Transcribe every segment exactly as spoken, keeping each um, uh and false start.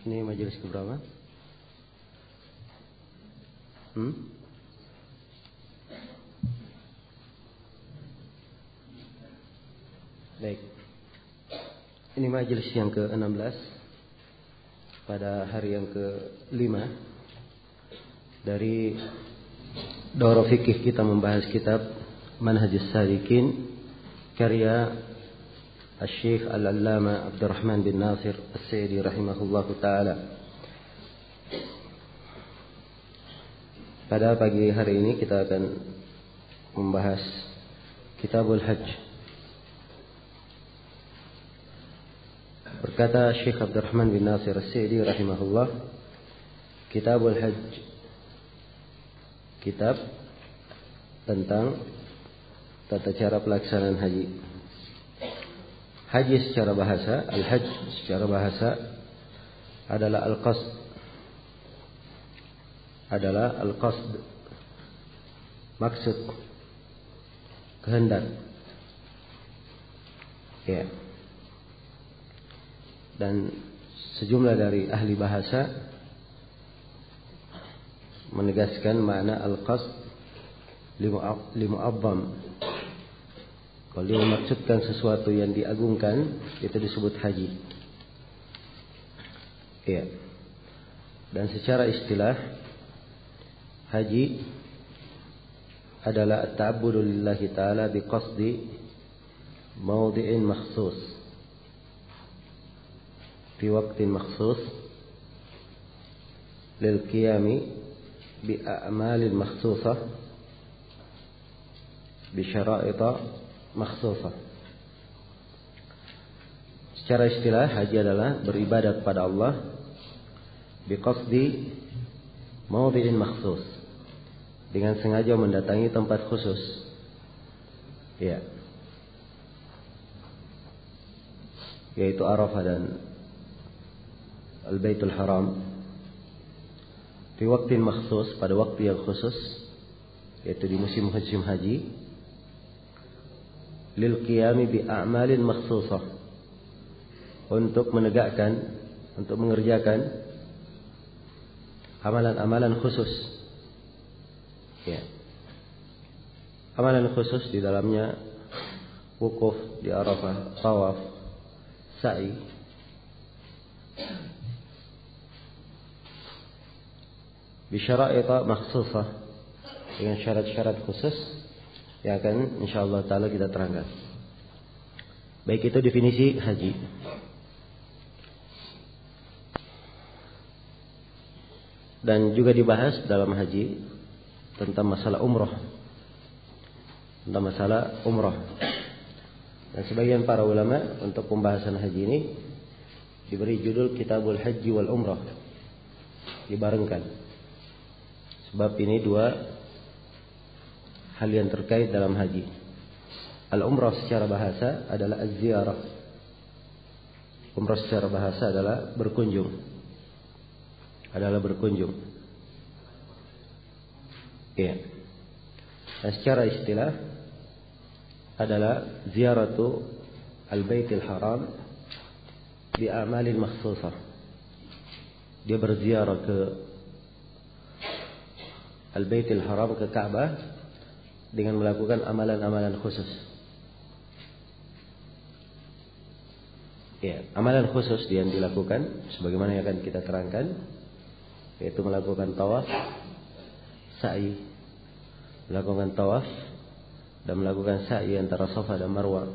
Ini majelis keberapa? Hmm? Baik. Ini majelis yang ke enam belas pada hari yang ke lima dari Daurah Fikih kita membahas kitab Manhajus Salikin karya Al-Syekh Al-Allama Abdurrahman bin Nasir As-Sa'di rahimahullahu ta'ala. Pada pagi hari ini kita akan membahas Kitabul Hajj. Berkata Syekh Abdurrahman bin Nasir As-Sa'di rahimahullah, Kitabul Hajj, kitab tentang tata cara pelaksanaan haji. Haji secara bahasa, al-hajj secara bahasa adalah al-qasd. Adalah al-qasd. Maksud, kehendak. Ya. Dan sejumlah dari ahli bahasa menegaskan makna al-qasd limu'azzam. Kalau dia memaksudkan sesuatu yang diagungkan, itu disebut haji. Iya. Dan secara istilah, haji adalah at-ta'abbudu lillahi ta'ala biqasdi mawdi'in makhsus fi waqtin makhsus lil qiyami bi a'malin makhsusah bi syara'ita makhsusah. Secara istilah, haji adalah beribadah kepada Allah biqasdi mawdi'in makhsus, dengan sengaja mendatangi tempat khusus. Ya. Yaitu Arafah dan Al-Baitul Haram di waktu makhsus, pada waktu yang khusus, yaitu di musim-musim haji, lil qiyami bi a'malin makhsusah, untuk menegakkan, untuk mengerjakan amalan-amalan khusus. Ya. Amalan khusus di dalamnya wukuf di Arafah, tawaf, sa'i. Bisyara'ita makhsusah, dengan syarat-syarat khusus yang akan insyaallah ta'ala kita terangkan. Baik, itu definisi haji. Dan juga dibahas dalam haji tentang masalah umrah. Tentang masalah umrah. Dan sebagian para ulama untuk pembahasan haji ini diberi judul Kitabul Haji wal Umrah, dibarengkan. Sebab ini dua hal yang terkait dalam haji. Al-umrah secara bahasa adalah az-ziarah. Umrah secara bahasa adalah berkunjung. Adalah berkunjung. Iya. Dan secara istilah adalah ziaratu al-baitil haram bi a'malin makhsusah. Dia berziarah ke al-baitil haram, ke Ka'bah, dengan melakukan amalan-amalan khusus. Ya, amalan khusus yang dilakukan sebagaimana yang akan kita terangkan, yaitu melakukan tawaf, sa'i, melakukan tawaf dan melakukan sa'i antara Safa dan Marwah,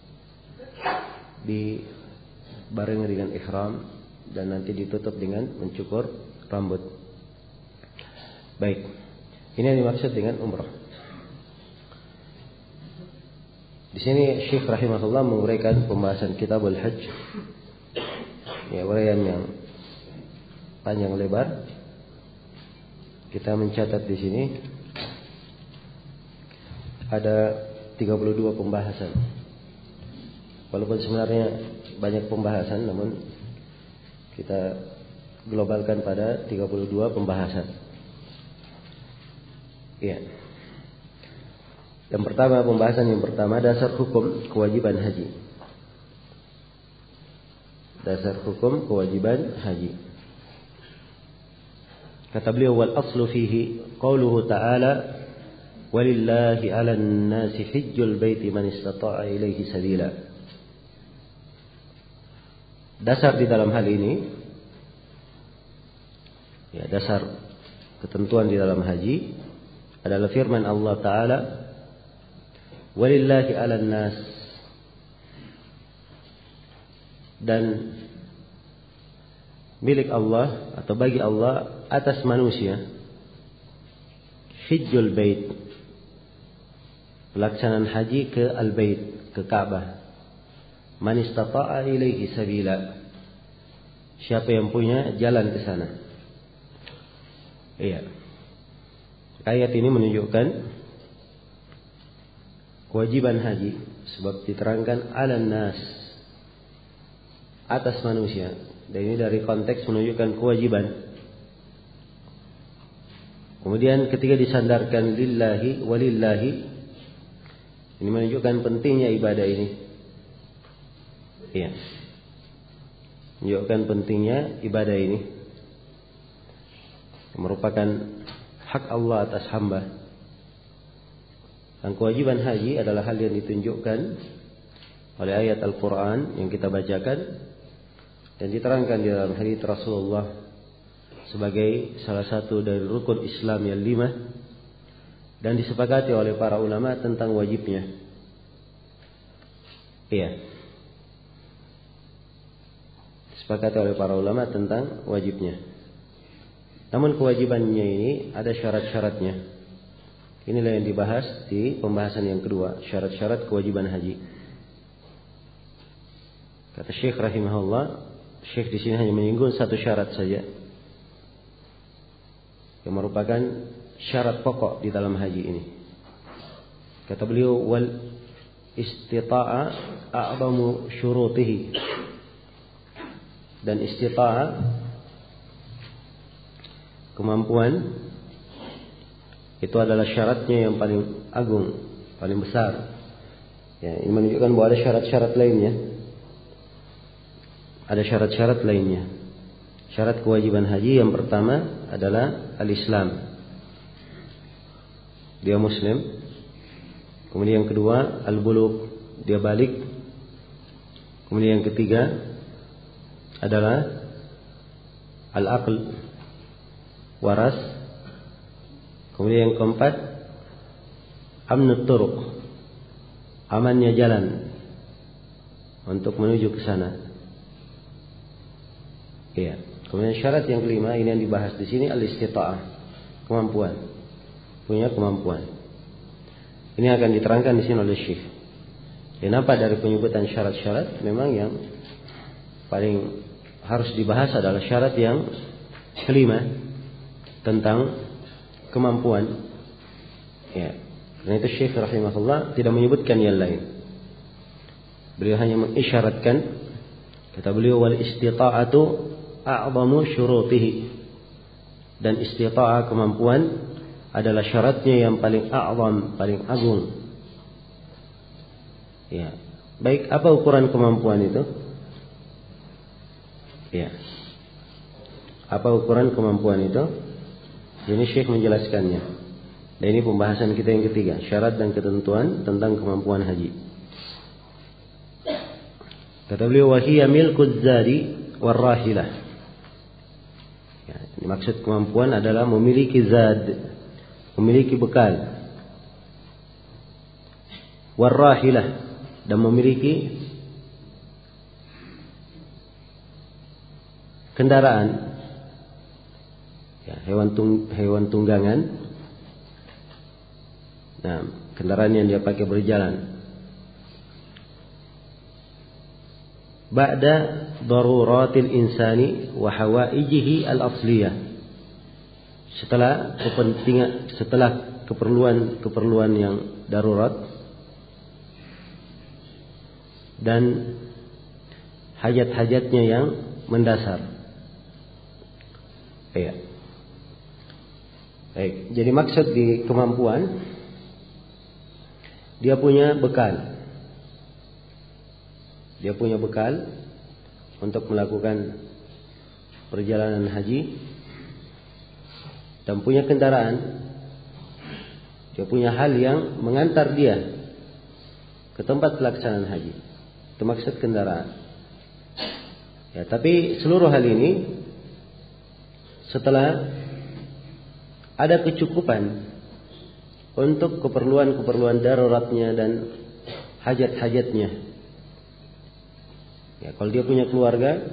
dibarengi dengan ihram, dan nanti ditutup dengan mencukur rambut. Baik, ini yang dimaksud dengan umrah. Di sini Syekh rahimahullah menguraikan pembahasan Kitabul Hajj. Ya, uraian yang panjang lebar. Kita mencatat di sini ada tiga puluh dua pembahasan. Walaupun sebenarnya banyak pembahasan, namun kita globalkan pada tiga puluh dua pembahasan. Ya. Yang pertama, pembahasan yang pertama, dasar hukum kewajiban haji. Dasar hukum kewajiban haji. Kata beliau, wal aslu fihi qauluhu ta'ala walillahi 'alan nasi hajjul baiti man istata'a ilaihi sabila. Dasar di dalam hal ini, ya, dasar ketentuan di dalam haji adalah firman Allah Ta'ala, walillahi 'alan nas, dan milik Allah atau bagi Allah atas manusia, hijjul bait, pelaksanaan haji ke al-bait, ke Ka'bah. Man istata'a ilaihi sabila, siapa yang punya jalan ke sana. Iya. Ayat ini menunjukkan kewajiban haji, sebab diterangkan 'alan nas, atas manusia. Dan ini dari konteks menunjukkan kewajiban. Kemudian ketika disandarkan lillahi walillahi, ini menunjukkan pentingnya ibadah ini. Iya. Menunjukkan pentingnya ibadah ini, yang merupakan hak Allah atas hamba. Dan kewajiban haji adalah hal yang ditunjukkan oleh ayat Al-Quran yang kita bacakan dan diterangkan di dalam hadits Rasulullah sebagai salah satu dari rukun Islam yang lima, dan disepakati oleh para ulama tentang wajibnya. Iya. Disepakati oleh para ulama tentang wajibnya. Namun kewajibannya ini ada syarat-syaratnya. Inilah yang dibahas di pembahasan yang kedua, syarat-syarat kewajiban haji. Kata Syekh rahimahullah, Syekh di sini hanya menyinggung satu syarat saja, yang merupakan syarat pokok di dalam haji ini. Kata beliau, wal istita'a a'zamu syurutihi, dan istita'a, kemampuan, itu adalah syaratnya yang paling agung, paling besar. Ya, ini menunjukkan bahwa ada syarat-syarat lainnya. Ada syarat-syarat lainnya. Syarat kewajiban haji yang pertama adalah al-Islam, dia Muslim. Kemudian yang kedua al-Bulugh, dia balik. Kemudian yang ketiga adalah al-Aql, waras. Kemudian yang keempat amnut turuq, amannya jalan untuk menuju ke sana. Iya. Kemudian syarat yang kelima, ini yang dibahas di sini, al-istita'ah, kemampuan, punya kemampuan. Ini akan diterangkan di sini oleh Syekh. Kenapa dari penyebutan syarat-syarat, memang yang paling harus dibahas adalah syarat yang kelima tentang kemampuan. Ya. Karena itu Syekh rahimahullah tidak menyebutkan yang lain. Beliau hanya mengisyaratkan, kata beliau, wal istita'atu a'zamu syurutihi, dan istita'ah, kemampuan, adalah syaratnya yang paling a'zam, paling agung. Ya. Baik, apa ukuran kemampuan itu? Ya. Apa ukuran kemampuan itu? Ini Syekh menjelaskannya. Dan ini pembahasan kita yang ketiga, syarat dan ketentuan tentang kemampuan haji. Kata beliau, wa hiya milkuz zadi war rahilah. Ya, ini maksud kemampuan adalah memiliki zad, memiliki bekal, war rahilah, dan memiliki kendaraan, ya, hewan tung, hewan tunggangan. Nah, kendaraan yang dia pakai berjalan. Ba'da daruratil insani wa hawaijihi al-asliyah, setelah kepentingan, setelah keperluan-keperluan yang darurat dan hajat-hajatnya yang mendasar. Iya. Baik, jadi maksud di kemampuan, dia punya bekal. Dia punya bekal untuk melakukan perjalanan haji. dan punya kendaraan, dia punya hal yang mengantar dia ke tempat pelaksanaan haji. Itu maksud kendaraan. Ya, tapi seluruh hal ini setelah ada kecukupan untuk keperluan-keperluan daruratnya dan hajat-hajatnya. Ya, kalau dia punya keluarga,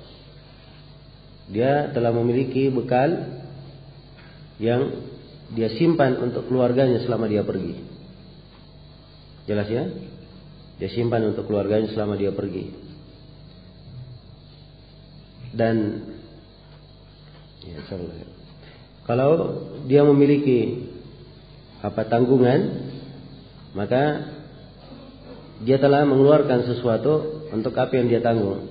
dia telah memiliki bekal yang dia simpan untuk keluarganya selama dia pergi. Jelas ya? Dia simpan untuk keluarganya selama dia pergi. Dan ya, kalau dia memiliki apa tanggungan, maka dia telah mengeluarkan sesuatu untuk apa yang dia tanggung.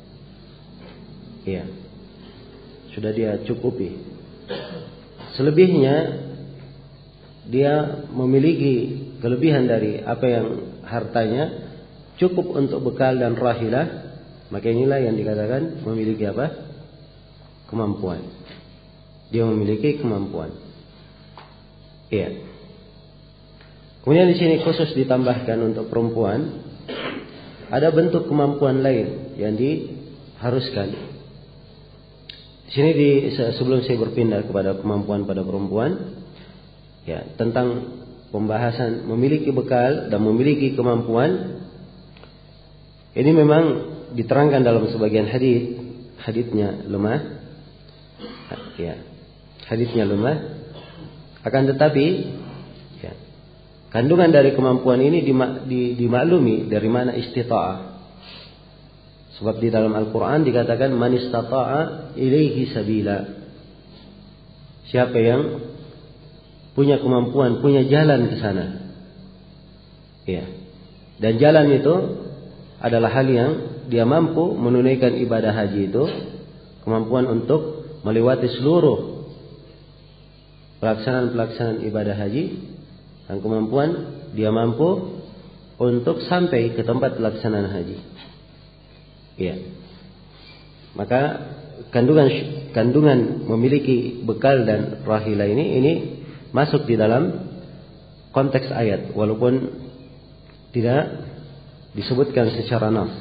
Iya, sudah dia cukupi. Selebihnya dia memiliki kelebihan dari apa yang hartanya cukup untuk bekal dan rahilah, maka inilah yang dikatakan memiliki apa? Kemampuan. Dia memiliki kemampuan. Iya. Kemudian di sini khusus ditambahkan untuk perempuan ada bentuk kemampuan lain yang diharuskan. Di sini di, sebelum saya berpindah kepada kemampuan pada perempuan, ya tentang pembahasan memiliki bekal dan memiliki kemampuan, ini memang diterangkan dalam sebagian hadis, hadisnya lemah, ya hadisnya lemah, akan tetapi ya, kandungan dari kemampuan ini dimaklumi dari mana istita'ah. Sebab di dalam Al-Quran dikatakan man istata'a ilaihi sabila. Siapa yang punya kemampuan, punya jalan ke sana. Ya. Dan jalan itu adalah hal yang dia mampu menunaikan ibadah haji itu, kemampuan untuk melewati seluruh pelaksanaan-pelaksanaan ibadah haji, dan kemampuan dia mampu untuk sampai ke tempat pelaksanaan haji. Ya. Maka kandungan kandungan memiliki bekal dan rahilah ini ini masuk di dalam konteks ayat walaupun tidak disebutkan secara nas.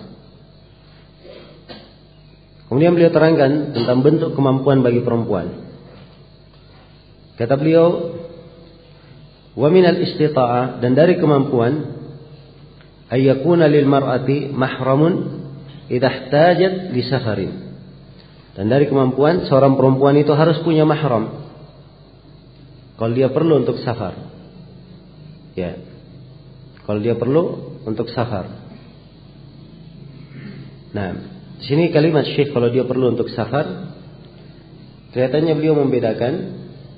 Kemudian beliau terangkan tentang bentuk kemampuan bagi perempuan. Kata beliau, wa minal istita'ah, dan dari kemampuan ayyakuna lil mar'ati mahramun idza ihtajat li safarin. Dan dari kemampuan seorang perempuan itu harus punya mahram kalau dia perlu untuk safar. Ya. Kalau dia perlu untuk safar. Nah, di sini kalimat Syekh kalau dia perlu untuk safar, kelihatannya beliau membedakan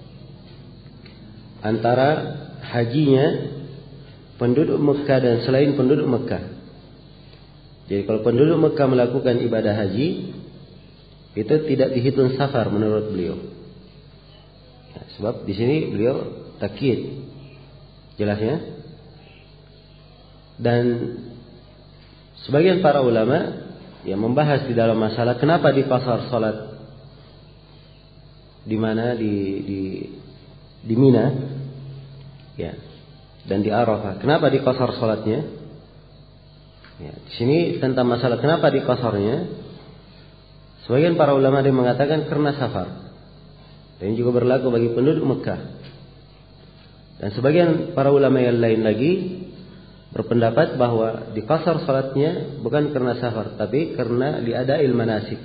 antara hajinya penduduk Mekah dan selain penduduk Mekah. Jadi kalau penduduk Mekah melakukan ibadah haji, itu tidak dihitung safar menurut beliau. Ya, sebab di sini beliau takyid, jelasnya. Dan sebagian para ulama yang membahas di dalam masalah kenapa di pasar salat di mana di di di Mina, ya, dan di Arafah, kenapa di qasar salatnya? Ya, di sini tentang masalah kenapa di qasarnya, sebagian para ulama yang mengatakan karena safar, dan juga berlaku bagi penduduk Mekah. Dan sebagian para ulama yang lain lagi berpendapat bahwa di qasar salatnya bukan karena safar, tapi karena liada'il manasik.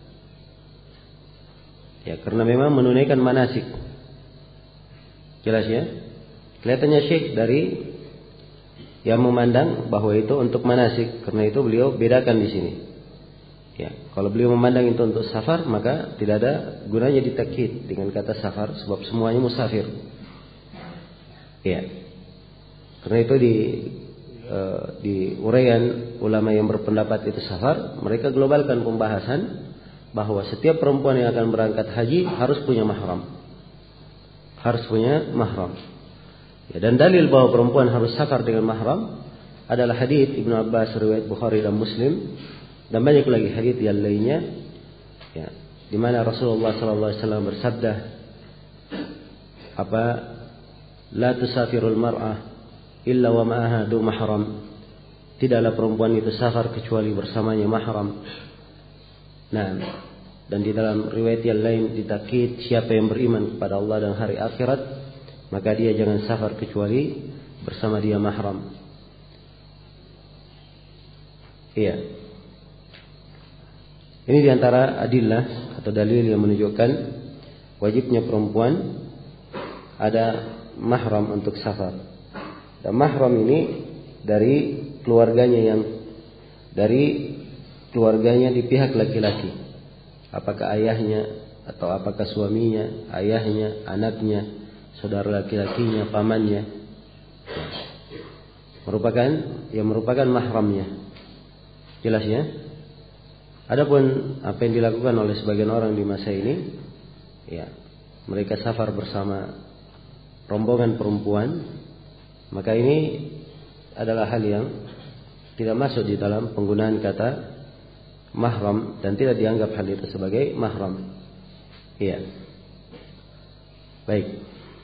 Ya, karena memang menunaikan manasik. Jelas ya? Kelihatannya Syekh dari yang memandang bahwa itu untuk manasik, karena itu beliau bedakan di sini. Ya, kalau beliau memandang itu untuk safar, maka tidak ada gunanya ditakkid dengan kata safar, sebab semuanya musafir. Ya, karena itu di uh, di uraian ulama yang berpendapat itu safar, mereka globalkan pembahasan bahwa setiap perempuan yang akan berangkat haji harus punya mahram, harus punya mahram. Ya, dan dalil bahwa perempuan harus safar dengan mahram adalah hadis Ibnu Abbas riwayat Bukhari dan Muslim, dan banyak lagi hadis yang lainnya, ya, di mana Rasulullah sallallahu alaihi wasallam bersabda, apa la tusafirul mar'ah illa wa ma'aha du mahram. Tidaklah perempuan itu safar kecuali bersamanya mahram. Nah, dan di dalam riwayat yang lain ditakkid siapa yang beriman kepada Allah dan hari akhirat, maka dia jangan safar kecuali bersama dia mahram. Iya. Ini diantara adillah atau dalil yang menunjukkan wajibnya perempuan ada mahram untuk safar. Dan mahram ini dari keluarganya yang dari keluarganya di pihak laki-laki. Apakah ayahnya atau apakah suaminya, ayahnya, anaknya, saudara laki-lakinya, pamannya, merupakan yang merupakan mahramnya. Jelas ya? Adapun apa yang dilakukan oleh sebagian orang di masa ini, ya, mereka safar bersama rombongan perempuan, maka ini adalah hal yang tidak masuk di dalam penggunaan kata mahram dan tidak dianggap hal itu sebagai mahram. Iya. Baik.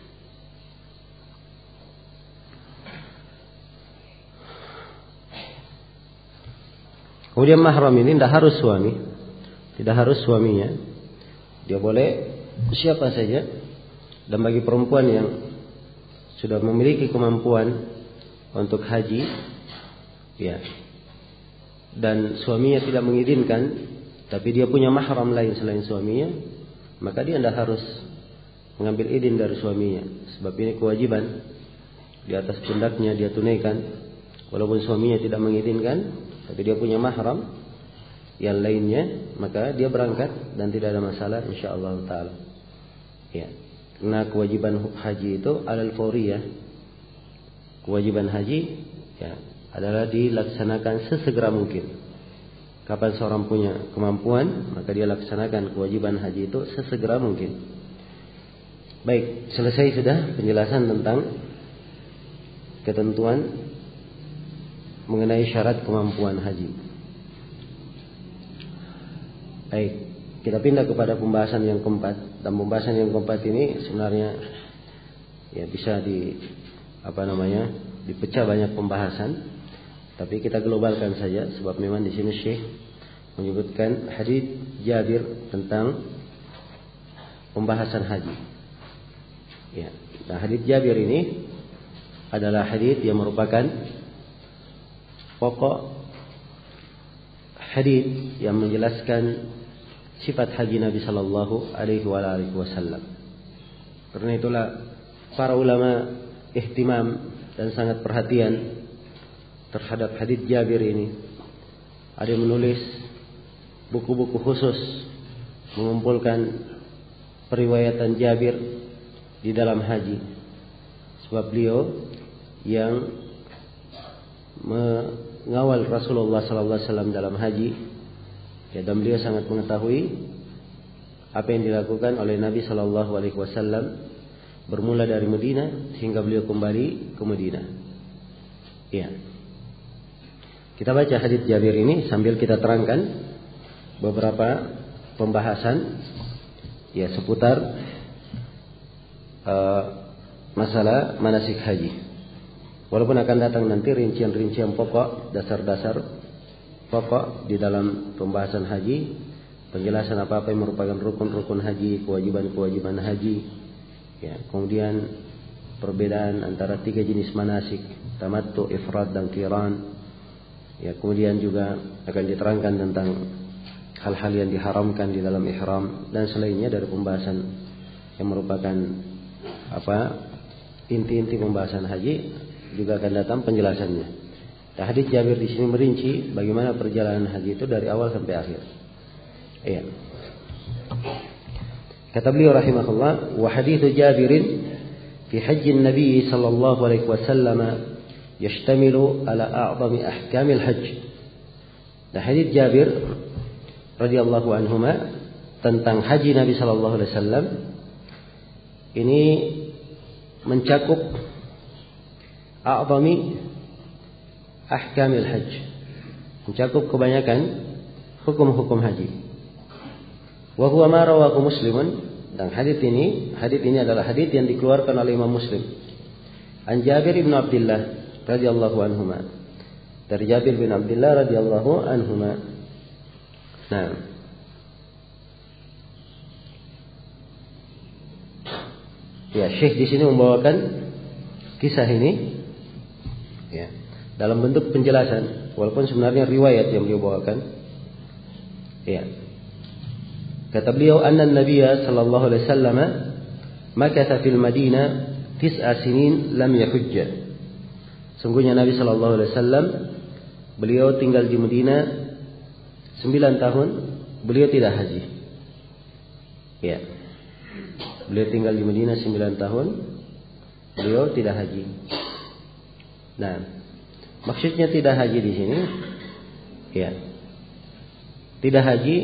Kemudian mahram ini tidak harus suami, tidak harus suaminya. Dia boleh siapa saja. Dan bagi perempuan yang sudah memiliki kemampuan untuk haji, ya, dan suaminya tidak mengizinkan, tapi dia punya mahram lain selain suaminya, maka dia tidak harus mengambil izin dari suaminya. Sebab ini kewajiban di atas pundaknya dia tunaikan, walaupun suaminya tidak mengizinkan, tapi dia punya mahram yang lainnya, maka dia berangkat dan tidak ada masalah insyaallah taala. Ya, karena kewajiban haji itu alal fawriyah. Kewajiban haji, ya, adalah dilaksanakan sesegera mungkin. Kapan seorang punya kemampuan, maka dia laksanakan kewajiban haji itu sesegera mungkin. Baik, selesai sudah penjelasan tentang ketentuan mengenai syarat kemampuan haji. Baik, kita pindah kepada pembahasan yang keempat. Dan pembahasan yang keempat ini sebenarnya ya bisa di apa namanya dipecah banyak pembahasan. Tapi kita globalkan saja sebab memang di sini Syekh menyebutkan hadits Jabir tentang pembahasan haji. Ya, nah hadits Jabir ini adalah hadits yang merupakan pokok hadits yang menjelaskan sifat haji Nabi sallallahu alaihi wasallam. Karena itulah para ulama ihtimam dan sangat perhatian terhadap hadits Jabir ini. Ada yang menulis buku-buku khusus mengumpulkan periwayatan Jabir di dalam haji. Sebab beliau yang mengawal Rasulullah sallallahu alaihi wasallam dalam haji, ya, dan beliau sangat mengetahui apa yang dilakukan oleh Nabi sallallahu alaihi wasallam bermula dari Madinah sehingga beliau kembali ke Madinah. Ya. Kita baca hadits Jabir ini sambil kita terangkan beberapa pembahasan ya seputar uh, masalah manasik haji. Walaupun akan datang nanti rincian-rincian pokok, dasar-dasar pokok di dalam pembahasan haji, penjelasan apa-apa yang merupakan rukun-rukun haji, kewajiban-kewajiban haji, ya, kemudian perbedaan antara tiga jenis manasik, tamattu, ifrad dan qiran. Ya, kemudian juga akan diterangkan tentang hal-hal yang diharamkan di dalam ihram dan selainnya dari pembahasan yang merupakan apa inti-inti pembahasan haji juga akan datang penjelasannya. Nah, hadits Jabir di sini merinci bagaimana perjalanan haji itu dari awal sampai akhir. Iya. Kata beliau rahimahullah, wa hadits Jabirin fi hajj an-nabi sallallahu alaihi wasallam yashtamilu ala a'zami ahkamil hajj. Nah, hadits Jabir radhiyallahu anhuma tentang haji Nabi sallallahu alaihi wasallam ini mencakup a'zami ahkamil hajj, mencakup kebanyakan hukum-hukum haji. Wa huwa ma rawahu Muslimun Dan hadits ini, hadits ini adalah hadits yang dikeluarkan oleh Imam Muslim. An Jabir bin Abdullah radhiyallahu anhuma. Dari Jabir bin Abdullah radhiyallahu anhuma. Nah. Ya, Syekh di sini membawakan kisah ini ya, dalam bentuk penjelasan, walaupun sebenarnya riwayat yang beliau bawakan. Ya. Kata beliau, anna Nabiya sallallahu alaihi wasallam makatha fil Madinah tis'a sinin lam yahujja. Sungguhnya Nabi sallallahu alaihi wasallam beliau tinggal di Madinah sembilan tahun, beliau tidak haji. Ya. Beliau tinggal di Madinah sembilan tahun, beliau tidak haji. Nah, maksudnya tidak haji di sini, ya, tidak haji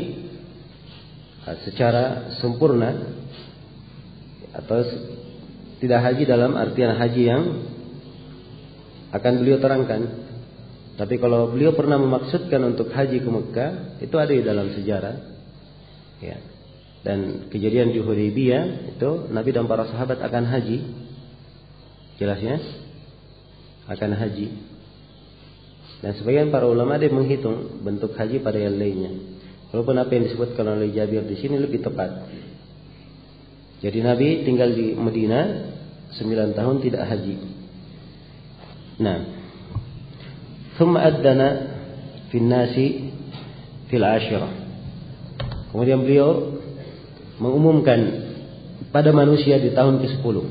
secara sempurna atau tidak haji dalam artian haji yang akan beliau terangkan. Tapi kalau beliau pernah memaksudkan untuk haji ke Mekah, itu ada di dalam sejarah. Ya. Dan kejadian di Hudaybiyah itu Nabi dan para sahabat akan haji. Jelasnya akan haji. Dan sebagian para ulama ada yang menghitung bentuk haji pada yang lainnya. Walaupun apa yang disebutkan oleh Jabir di sini lebih tepat. Jadi Nabi tinggal di Madinah sembilan tahun tidak haji. Nah, thumma addana fil nasi fil ashirah. Kemudian beliau mengumumkan pada manusia di tahun kesepuluh,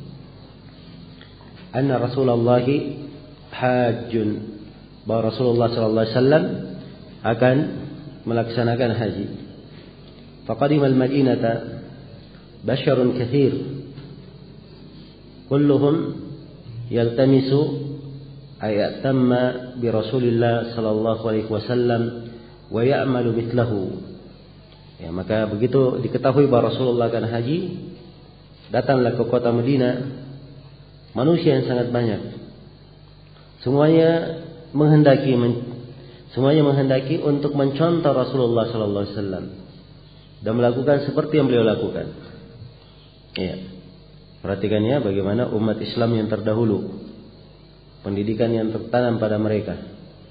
anna Rasulullah hajjun, bahwa Rasulullah sallallahu alaihi wasallam akan melaksanakan haji. Faqadima al-Madinata basharun katsir, kulluhum yaltamisu ayatamma bi Rasulillah sallallahu alaihi wasallam wa ya'malu mithlahu. Ya, maka begitu diketahui bahwa Rasulullah akan haji, datanglah ke kota Madinah manusia yang sangat banyak. Semuanya menghendaki semuanya menghendaki untuk mencontoh Rasulullah sallallahu alaihi wasallam dan melakukan seperti yang beliau lakukan. Ya. Perhatikan ya bagaimana umat Islam yang terdahulu, pendidikan yang tertanam pada mereka.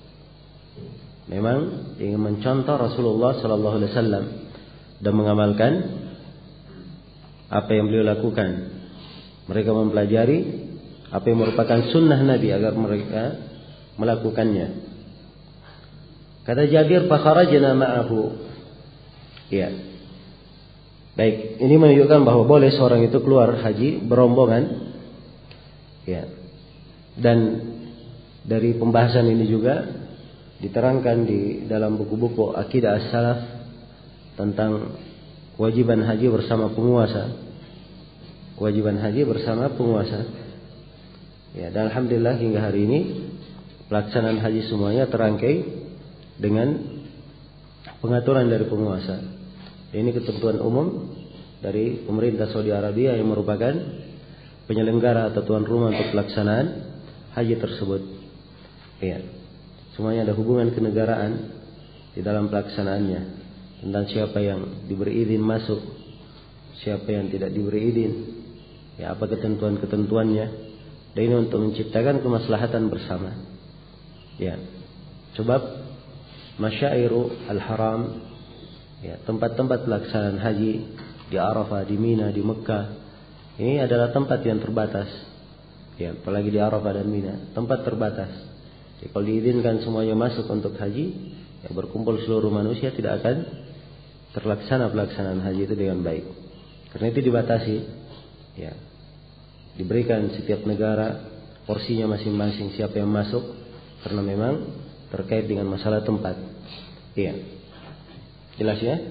Memang ingin mencontoh Rasulullah sallallahu alaihi wasallam dan mengamalkan apa yang beliau lakukan. Mereka mempelajari apa yang merupakan sunnah Nabi agar mereka melakukannya. Kata Jabir, fakharajna ma'ahu. Ya. Baik, ini menunjukkan bahwa boleh seorang itu keluar haji berombongan. Ya. Dan dari pembahasan ini juga diterangkan di dalam buku-buku Aqidah As-Salaf tentang kewajiban haji bersama penguasa. Kewajiban haji bersama penguasa. Ya, dan alhamdulillah hingga hari ini pelaksanaan haji semuanya terangkai dengan pengaturan dari penguasa. Ini ketentuan umum dari pemerintah Saudi Arabia yang merupakan penyelenggara atau tuan rumah untuk pelaksanaan haji tersebut. Ya. Semuanya ada hubungan kenegaraan di dalam pelaksanaannya. Tentang siapa yang diberi izin masuk, siapa yang tidak diberi izin, ya apa ketentuan-ketentuannya. Dan ini untuk menciptakan kemaslahatan bersama. Ya, sebab masyairu al-haram, ya tempat-tempat pelaksanaan haji di Arafah, di Mina, di Mekah, ini adalah tempat yang terbatas. Ya, apalagi di Arafah dan Mina, tempat terbatas. Jadi kalau diizinkan semuanya masuk untuk haji, ya berkumpul seluruh manusia, tidak akan terlaksana pelaksanaan haji itu dengan baik. Karena itu dibatasi, ya, diberikan setiap negara porsinya masing-masing siapa yang masuk, karena memang terkait dengan masalah tempat. Iya, jelas ya.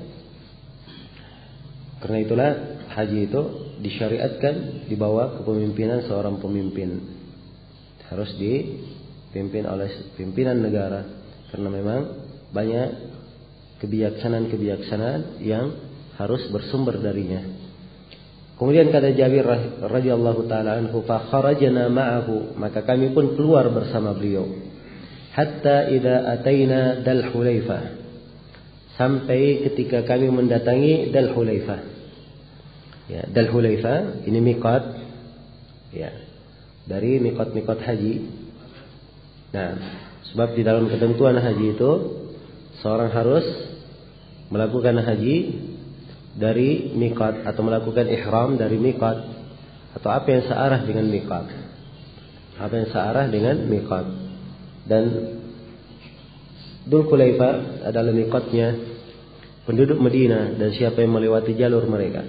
Karena itulah haji itu disyariatkan di bawah kepemimpinan seorang pemimpin, harus dipimpin oleh pimpinan negara, karena memang banyak kebijaksanaan-kebijaksanaan yang harus bersumber darinya. Kemudian kata Jabir radhiyallahu taala anhu, fa kharajna ma'ahu, maka kami pun keluar bersama beliau. Hatta idza ataina Dal Hulaifah, sampai ketika kami mendatangi Dal Hulaifah. Ya, Dzul Hulaifa ini miqat ya dari miqat-miqat haji. Nah, sebab di dalam ketentuan haji itu seorang harus melakukan haji dari miqat atau melakukan ihram dari miqat atau apa yang searah dengan miqat. Apa yang searah dengan miqat. Dan Dzul Hulaifa adalah miqatnya penduduk Madinah dan siapa yang melewati jalur mereka.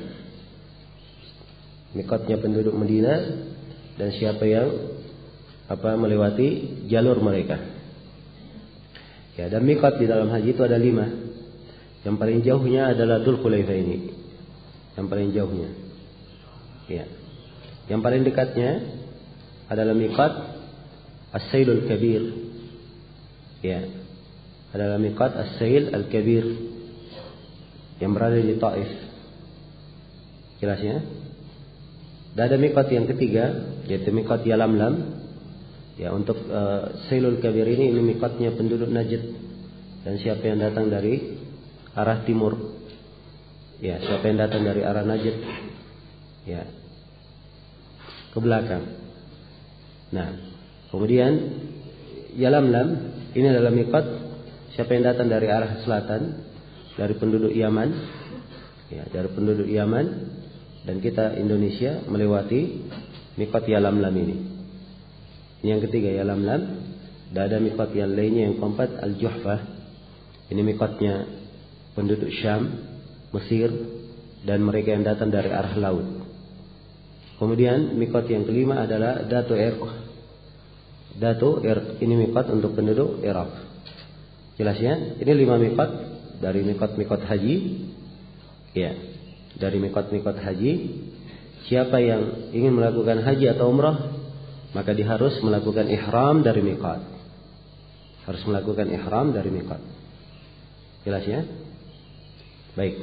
Miqatnya penduduk Madinah dan siapa yang apa melewati jalur mereka. Ya, dan miqat di dalam haji itu ada lima. Yang paling jauhnya adalah Dzul Hulaifa ini. Yang paling jauhnya. Ya. Yang paling dekatnya adalah miqat As-Sailul Kabir. Ya. Adalah miqat As-Sail Al-Kabir yang berada di Taif. Jelasnya? Dan ada miqat yang ketiga, yaitu miqat Yalamlam. Ya, untuk uh, Sailul Kabir ini ini miqatnya penduduk Najd dan siapa yang datang dari arah timur. Ya, siapa yang datang dari arah Najd ya ke belakang. Nah, kemudian Yalamlam ini adalah miqat siapa yang datang dari arah selatan, dari penduduk Yaman. Ya, dari penduduk Yaman. Dan kita Indonesia melewati miqat Yalamlam ini. Ini yang ketiga Yalamlam. Dan ada miqat yang lainnya yang keempat Al-Juhfah. Ini miqatnya penduduk Syam, Mesir, dan mereka yang datang dari arah laut. Kemudian miqat yang kelima adalah Datu Irq. Datu Irq ini miqat untuk penduduk Irak. Jelas ya? Ini lima miqat dari miqat-miqat haji. Ya. Dari miqat-miqat haji, siapa yang ingin melakukan haji atau umrah, maka dia harus melakukan ihram dari miqat. Harus melakukan ihram dari miqat. Jelas ya? Baik.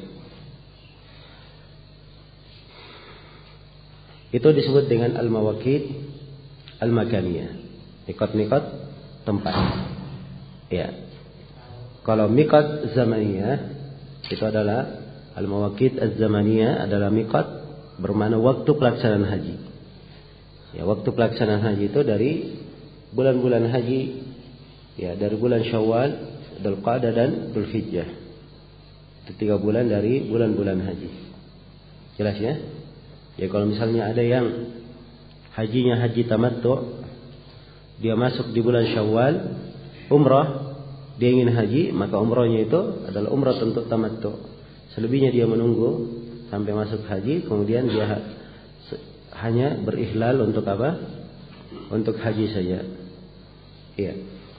Itu disebut dengan al-mawaqit al-makaniyah. Miqat-miqat tempat. Ya. Kalau miqat zamaniyah itu adalah al-mawaqit az-zamaniyah adalah miqat bermakna waktu pelaksanaan haji. Ya, waktu pelaksanaan haji itu dari bulan-bulan haji, ya dari bulan Syawal, Dzulqa'dah dan Dzulhijjah. Itu tiga bulan dari bulan-bulan haji. Jelas ya? Ya kalau misalnya ada yang hajinya haji tamattu, dia masuk di bulan Syawal, umrah, dia ingin haji, maka umrahnya itu adalah umrah untuk tamattu. Selebihnya dia menunggu sampai masuk haji, kemudian dia ha- hanya berihlal untuk apa? Untuk haji saja. Iya.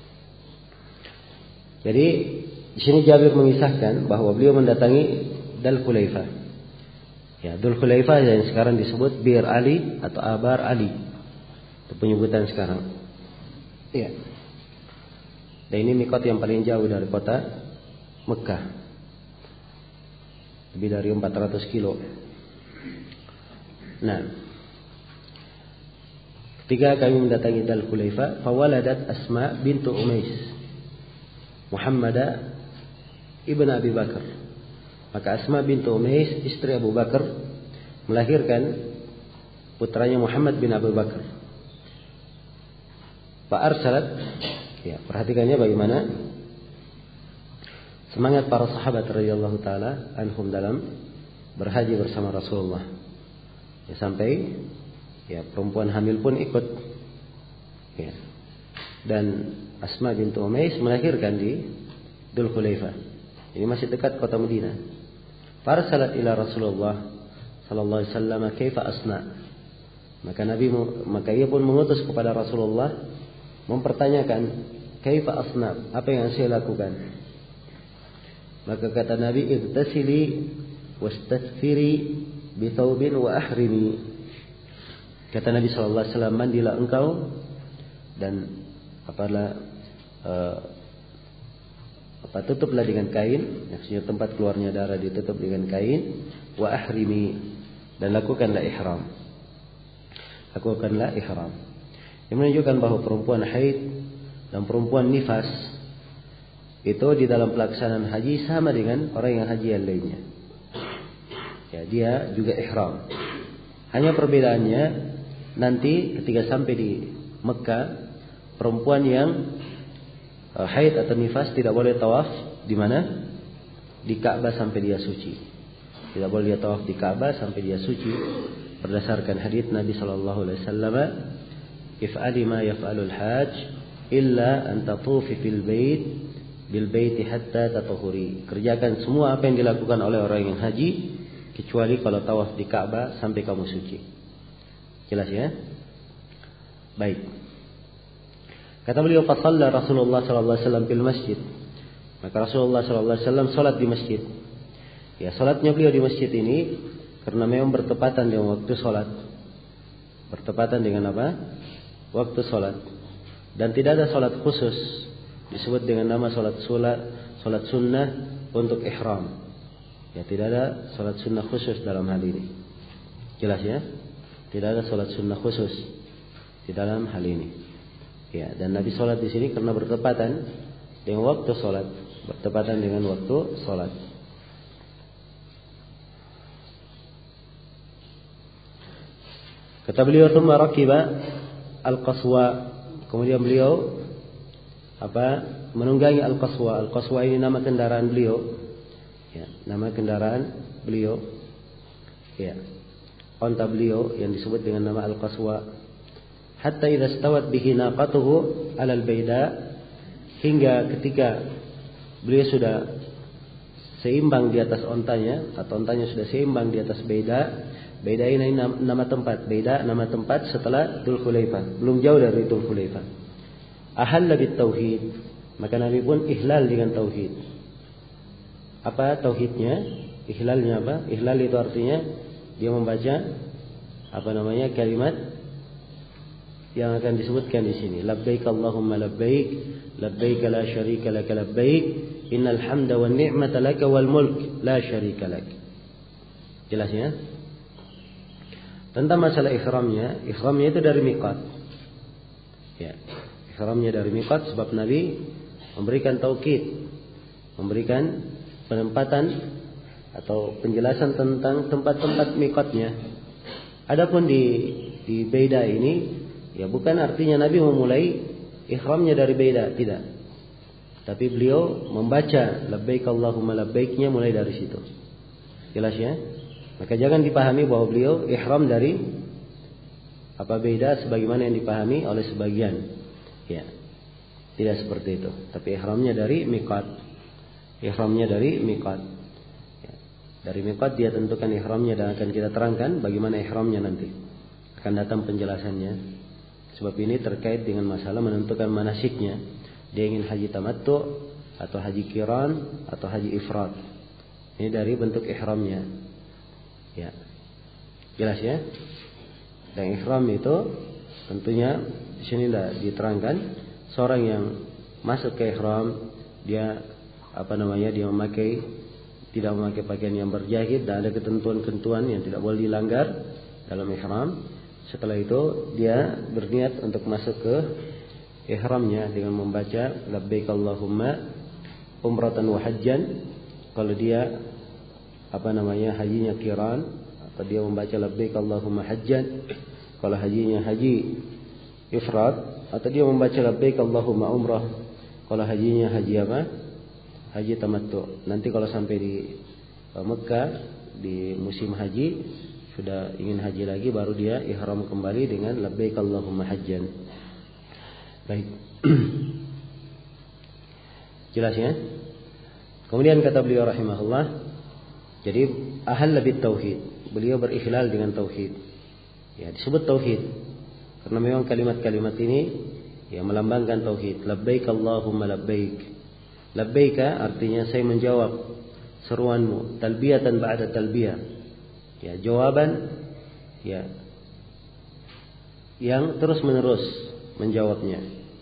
Jadi di sini Jabir mengisahkan bahwa beliau mendatangi Dzul Hulaifa. Ya, Dzul Hulaifa yang sekarang disebut Bir Ali atau Abar Ali. Itu penyebutan sekarang. Iya. Dan ini miqat yang paling jauh dari kota Mekah. Lebih dari empat ratus kilo. Nah, ketika kami mendatangi Dzul Hulaifa, fawaladat Asma bintu Umais Muhammadah ibn Abi Bakar. Maka Asma bintu Umais istri Abu Bakar melahirkan putranya Muhammad bin Abu Bakar. Fa arsalat, ya perhatikannya bagaimana semangat para sahabat radhiyallahu taala anhum dalam berhaji bersama Rasulullah. Ya, sampai ya perempuan hamil pun ikut. Ya. Dan Asma bintu Umais melahirkan di Dzul Hulaifa. Ini masih dekat kota Madinah. Farsalat ila Rasulullah sallallahu alaihi wasallam kaifa asna. Maka Nabi maka ia pun mengutus kepada Rasulullah mempertanyakan kaifa asna, apa yang saya lakukan. Maka kata Nabi, "Igtasili wastaghfiri bi thawbin wa ahrimi." Kata Nabi sallallahu alaihi wasallam, mandilah engkau dan apalah uh, apa tutuplah dengan kain, maksudnya tempat keluarnya darah ditutup dengan kain, wa ahrimi, dan lakukanlah ihram. Lakukanlah ihram. Ini menunjukkan bahwa perempuan haid dan perempuan nifas itu di dalam pelaksanaan haji sama dengan orang yang haji yang lainnya. Ya, Ya, dia juga ihram. Hanya perbedaannya nanti ketika sampai di Mekah, perempuan yang uh, haid atau nifas tidak boleh tawaf di mana? Di Ka'bah sampai dia suci. Tidak boleh dia tawaf di Ka'bah sampai dia suci berdasarkan hadits Nabi sallallahu alaihi wasallam, "If'ali ma yaf'alul hajj illa an tatufi fil bait bil baiti hatta tatahuri." Kerjakan semua apa yang dilakukan oleh orang yang haji kecuali kalau tawaf di Ka'bah sampai kamu suci. Jelas ya? Baik. Kata beliau, "Fa shalla Rasulullah sallallahu alaihi wasallam fil masjid." Maka Rasulullah sallallahu alaihi wasallam salat di masjid. Ya, salatnya beliau di masjid ini karena memang bertepatan dengan waktu salat. Bertepatan dengan apa? Waktu salat. Dan tidak ada salat khusus disebut dengan nama salat salat salat sunnah untuk ihram. Ya, tidak ada salat sunnah khusus dalam hal ini. Jelas ya? Tidak ada salat sunnah khusus di dalam hal ini. Ya, dan Nabi salat di sini karena bertepatan dengan waktu salat, bertepatan dengan waktu salat. Kata beliau, "Tsumma rakiba al-qaswa." Kemudian beliau apa? Menunggangi al-qaswa. Al-qaswa ini nama kendaraan beliau. Ya, nama kendaraan beliau. Ya. Onta beliau yang disebut dengan nama al-qaswa. Hatta idza stawat bihi naqatuhu 'ala al-baida, hingga ketika beliau sudah seimbang di atas ontanya, atau ontanya sudah seimbang di atas baida. Baida ini nama tempat, baida nama tempat setelah Dzul Khulaifah, belum jauh dari Dzul Khulaifah. Ahalla bit tauhid, maka Nabi pun ihlal dengan tauhid. Apa tauhidnya? Ihlalnya apa? Ihlal itu artinya dia membaca apa namanya? Kalimat yang akan disebutkan di sini. Labbaik Allahumma labbaik, labbaik la syarika lak labbaik, innal hamda wan ni'mata lak wal mulk la syarika lak. Jelas ya? Tentang masalah ihramnya, ihramnya itu dari miqat. Ya, ihramnya dari miqat sebab Nabi memberikan taukid, memberikan penempatan atau penjelasan tentang tempat-tempat miqatnya. Adapun di di Baida ini, ya bukan artinya Nabi memulai ihramnya dari Baida, tidak. Tapi beliau membaca labbaik Allahumma labbaiknya mulai dari situ. Jelas ya? Maka jangan dipahami bahwa beliau ihram dari apa Baida sebagaimana yang dipahami oleh sebagian. Ya. Tidak seperti itu. Tapi ihramnya dari miqat. Ihramnya dari miqat. Ya. Dari miqat dia tentukan ihramnya dan akan kita terangkan bagaimana ihramnya nanti. Akan datang penjelasannya. Sebab ini terkait dengan masalah menentukan manasiknya. Dia ingin haji tamattu atau haji qiran atau haji ifrad. Ini dari bentuk ihramnya. Ya. Jelas ya? Dan ihram itu tentunya di sini tidak diterangkan seorang yang masuk ke ihram dia apa namanya dia memakai tidak memakai pakaian yang berjahit dan ada ketentuan-ketentuan yang tidak boleh dilanggar dalam ihram. Setelah itu dia berniat untuk masuk ke ihramnya dengan membaca labbaik Allahumma umratan wa hajjan. Kalau dia apa namanya hajinya qiran atau dia membaca labbaik Allahumma hajjan. Kalau hajinya haji ifrad atau dia membaca labbaik Allahumma umrah. Kalau hajinya haji apa? Haji tamattu. Nanti kalau sampai di Mekah di musim haji sudah ingin haji lagi baru dia ihram kembali dengan labbaik Allahumma hajjan. Baik. Jelas ya? Kemudian kata beliau rahimahullah, jadi ahalla bit tauhid. Beliau berihlal dengan tauhid. Ya, disebut tauhid karena memang kalimat-kalimat ini ya melambangkan tauhid. Labbaik Allahumma labbaik. Labbaika artinya saya menjawab seruanmu, talbiyatan ba'da talbiyah. Ya, jawaban ya yang terus-menerus menjawabnya.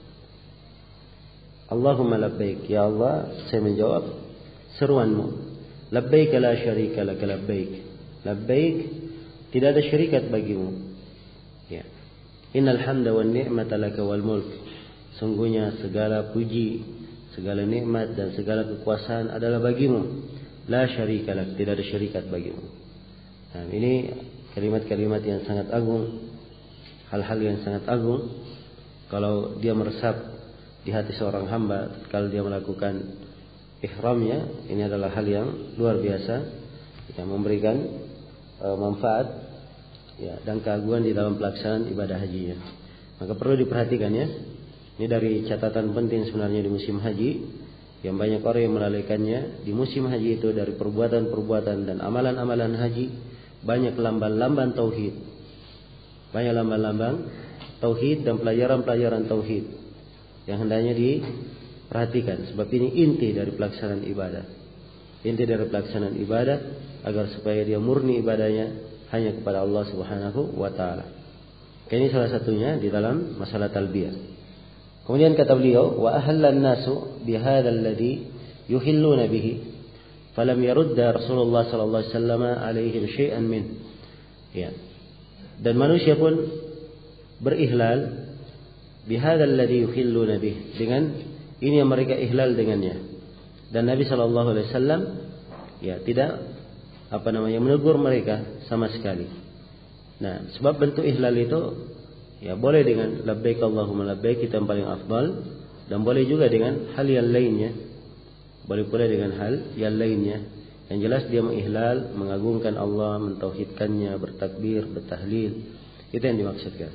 Allahumma labbaik, ya Allah saya menjawab seruanmu. Labbaik la syarika lak labbaik. Labbaik tidak ada syarikat bagimu. Ya. Innal hamda wan ni'mata lak wal mulk. Sungguhnya segala puji, segala nikmat dan segala kekuasaan adalah bagimu. La syarika lak, tidak ada syarikat bagimu. Nah, ini kalimat-kalimat yang sangat agung, hal-hal yang sangat agung. Kalau dia meresap di hati seorang hamba, kalau dia melakukan ihramnya, ini adalah hal yang luar biasa, yang memberikan e, manfaat ya, dan keagungan di dalam pelaksanaan ibadah hajinya. Maka perlu diperhatikan ya. Ini dari catatan penting sebenarnya di musim haji, yang banyak orang yang melalaikannya. Di musim haji itu dari perbuatan-perbuatan dan amalan-amalan haji banyak lambang-lambang tauhid. Banyak lambang-lambang tauhid dan pelajaran-pelajaran tauhid yang hendaknya diperhatikan, sebab ini inti dari pelaksanaan ibadah. Inti dari pelaksanaan ibadah agar supaya dia murni ibadahnya hanya kepada Allah Subhanahu wa taala. Ini salah satunya di dalam masalah talbiyah. Kemudian kata beliau, wa ahallan nasu bihadzal ladzi yuhilluna bihi falam yarudda Rasulullah sallallahu alaihi wasallam alaihim syai'an min. Ya. Dan manusia pun berihlal bihadzal ladzi yuhilluna bihi, dengan ini yang mereka ihlal dengannya. Dan Nabi sallallahu alaihi wasallam ya tidak apa namanya menegur mereka sama sekali. Nah, sebab bentuk ihlal itu ya boleh dengan labbaik Allahumma labbaik, kita yang paling afdal, dan boleh juga dengan hal yang lainnya. Boleh pula dengan hal yang lainnya. Yang jelas dia mengihlal, mengagungkan Allah, mentauhidkannya, bertakbir, bertahlil. Itu yang dimaksudkan.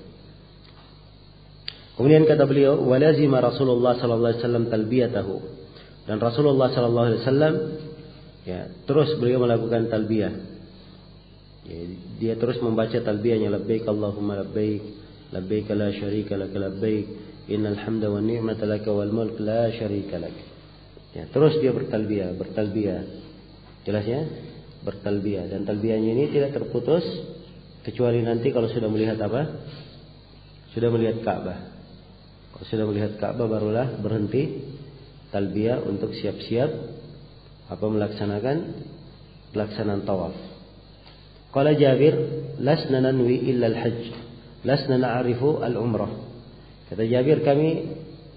Kemudian kata beliau, walazima Rasulullah sallallahu alaihi wasallam talbiyatahu. Dan Rasulullah sallallahu alaihi wasallam ya terus beliau melakukan talbiyah. Ya, dia terus membaca talbiyahnya, labbaik Allahumma labbaik, labbaik la syarika lak labbaik, innal hamda wan ni'mata lak wal mulk la syarika lak. Ya, terus dia bertalbiyah, bertalbiyah. Jelas ya? Bertalbiyah, dan talbiyahnya ini tidak terputus kecuali nanti kalau sudah melihat apa? Sudah melihat Ka'bah. Kalau sudah melihat Ka'bah barulah berhenti talbiyah untuk siap-siap apa melaksanakan pelaksanaan tawaf. Qala Jabir, lasna nanwi illa al-hajj. Lasna na'arifu al-umrah. Kata Jabir, kami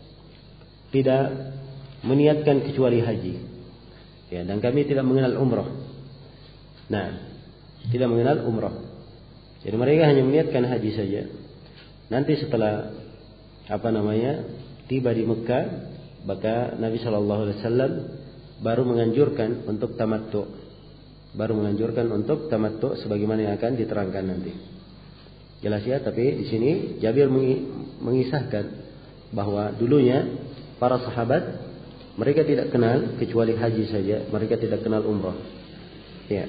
tidak meniatkan kecuali haji. Ya, dan kami tidak mengenal umrah. Nah, tidak mengenal umrah. Jadi mereka hanya meniatkan haji saja. Nanti setelah apa namanya tiba di Mekah, maka Nabi Shallallahu Alaihi Wasallam baru menganjurkan untuk tamattu, baru menganjurkan untuk tamattu sebagaimana yang akan diterangkan nanti. Jelas ya, tapi di sini Jabir mengisahkan bahwa dulunya para sahabat mereka tidak kenal kecuali haji saja, mereka tidak kenal umrah. Ya.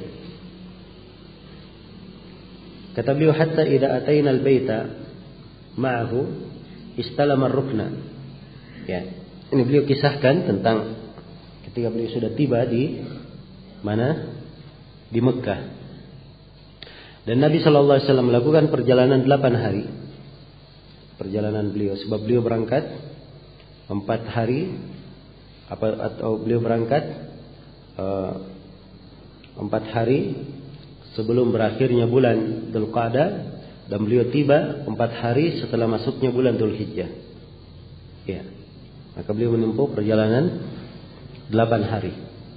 Kata beliau, hatta idza ataina al-baita ma'ahu istalama ar-rukna. Ya. Ini beliau kisahkan tentang ketika beliau sudah tiba di mana? Di Mekah. Dan Nabi Shallallahu Alaihi Wasallam melakukan perjalanan delapan hari. Perjalanan beliau, sebab beliau berangkat empat hari, apa atau beliau berangkat uh, empat hari sebelum berakhirnya bulan Dzulqa'dah, dan beliau tiba empat hari setelah masuknya bulan Dzulhijjah. Ya, maka beliau menempuh perjalanan delapan hari.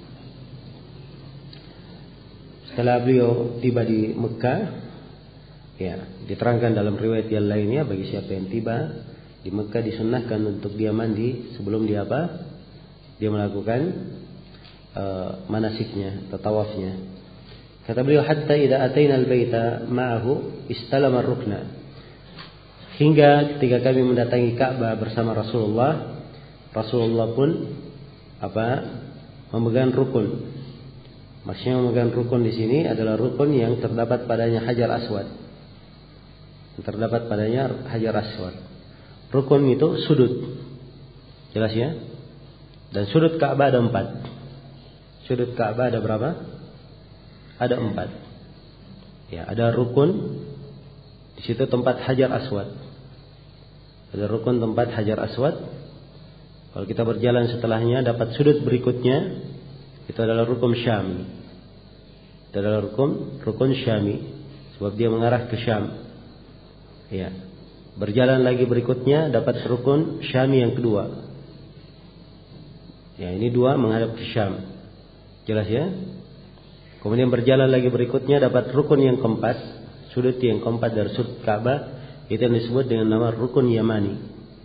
Setelah beliau tiba di Mekah, ya, diterangkan dalam riwayat yang lainnya bagi siapa yang tiba di Mekah disunnahkan untuk dia mandi sebelum dia apa? Dia melakukan uh, manasiknya, atau tawafnya. Kata beliau, hatta idza ataina al-baita ma'ahu istalama ar-rukna. Hingga ketika kami mendatangi Ka'bah bersama Rasulullah, Rasulullah pun apa? Memegang rukun. Maksudnya memegang rukun di sini adalah rukun yang terdapat padanya Hajar Aswad. Yang terdapat padanya Hajar Aswad. Rukun itu sudut. Jelas ya? Dan sudut Ka'bah ada empat. Sudut Ka'bah ada berapa? Ada empat. Ya, ada rukun. Di situ tempat Hajar Aswad. Ada rukun tempat Hajar Aswad. Kalau kita berjalan setelahnya dapat sudut berikutnya. Itu adalah rukun Syami. Itu adalah rukun rukun Syami, sebab dia mengarah ke Syam. Ya. Berjalan lagi berikutnya dapat rukun Syami yang kedua. Ya, ini dua menghadap ke Syam. Jelas ya? Kemudian berjalan lagi berikutnya dapat rukun yang keempat, sudut yang keempat dari sudut Ka'bah, itu yang disebut dengan nama rukun Yamani.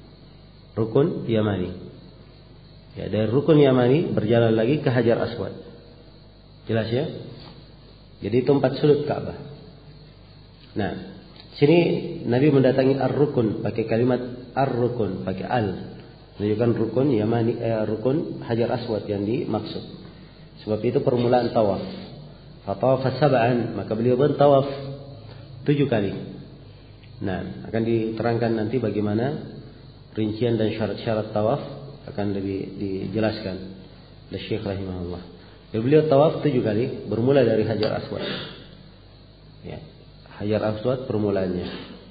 Rukun Yamani. Ya, dari rukun Yamani berjalan lagi ke Hajar Aswad. Jelas ya? Jadi itu empat sudut Ka'bah. Nah, sini Nabi mendatangi ar-rukun pakai kalimat ar-rukun, pakai al. Menunjukkan rukun Yamani, eh, rukun Hajar Aswad yang dimaksud. Sebab itu permulaan tawaf. Fatawaf sab'an, maka beliau pun tawaf tujuh kali. Nah, akan diterangkan nanti bagaimana rincian dan syarat-syarat tawaf akan lebih dijelaskan oleh Syekh rahimahullah. Jadi beliau tawaf tujuh kali, bermula dari Hajar Aswad. Ya, Hajar Aswad permulaannya.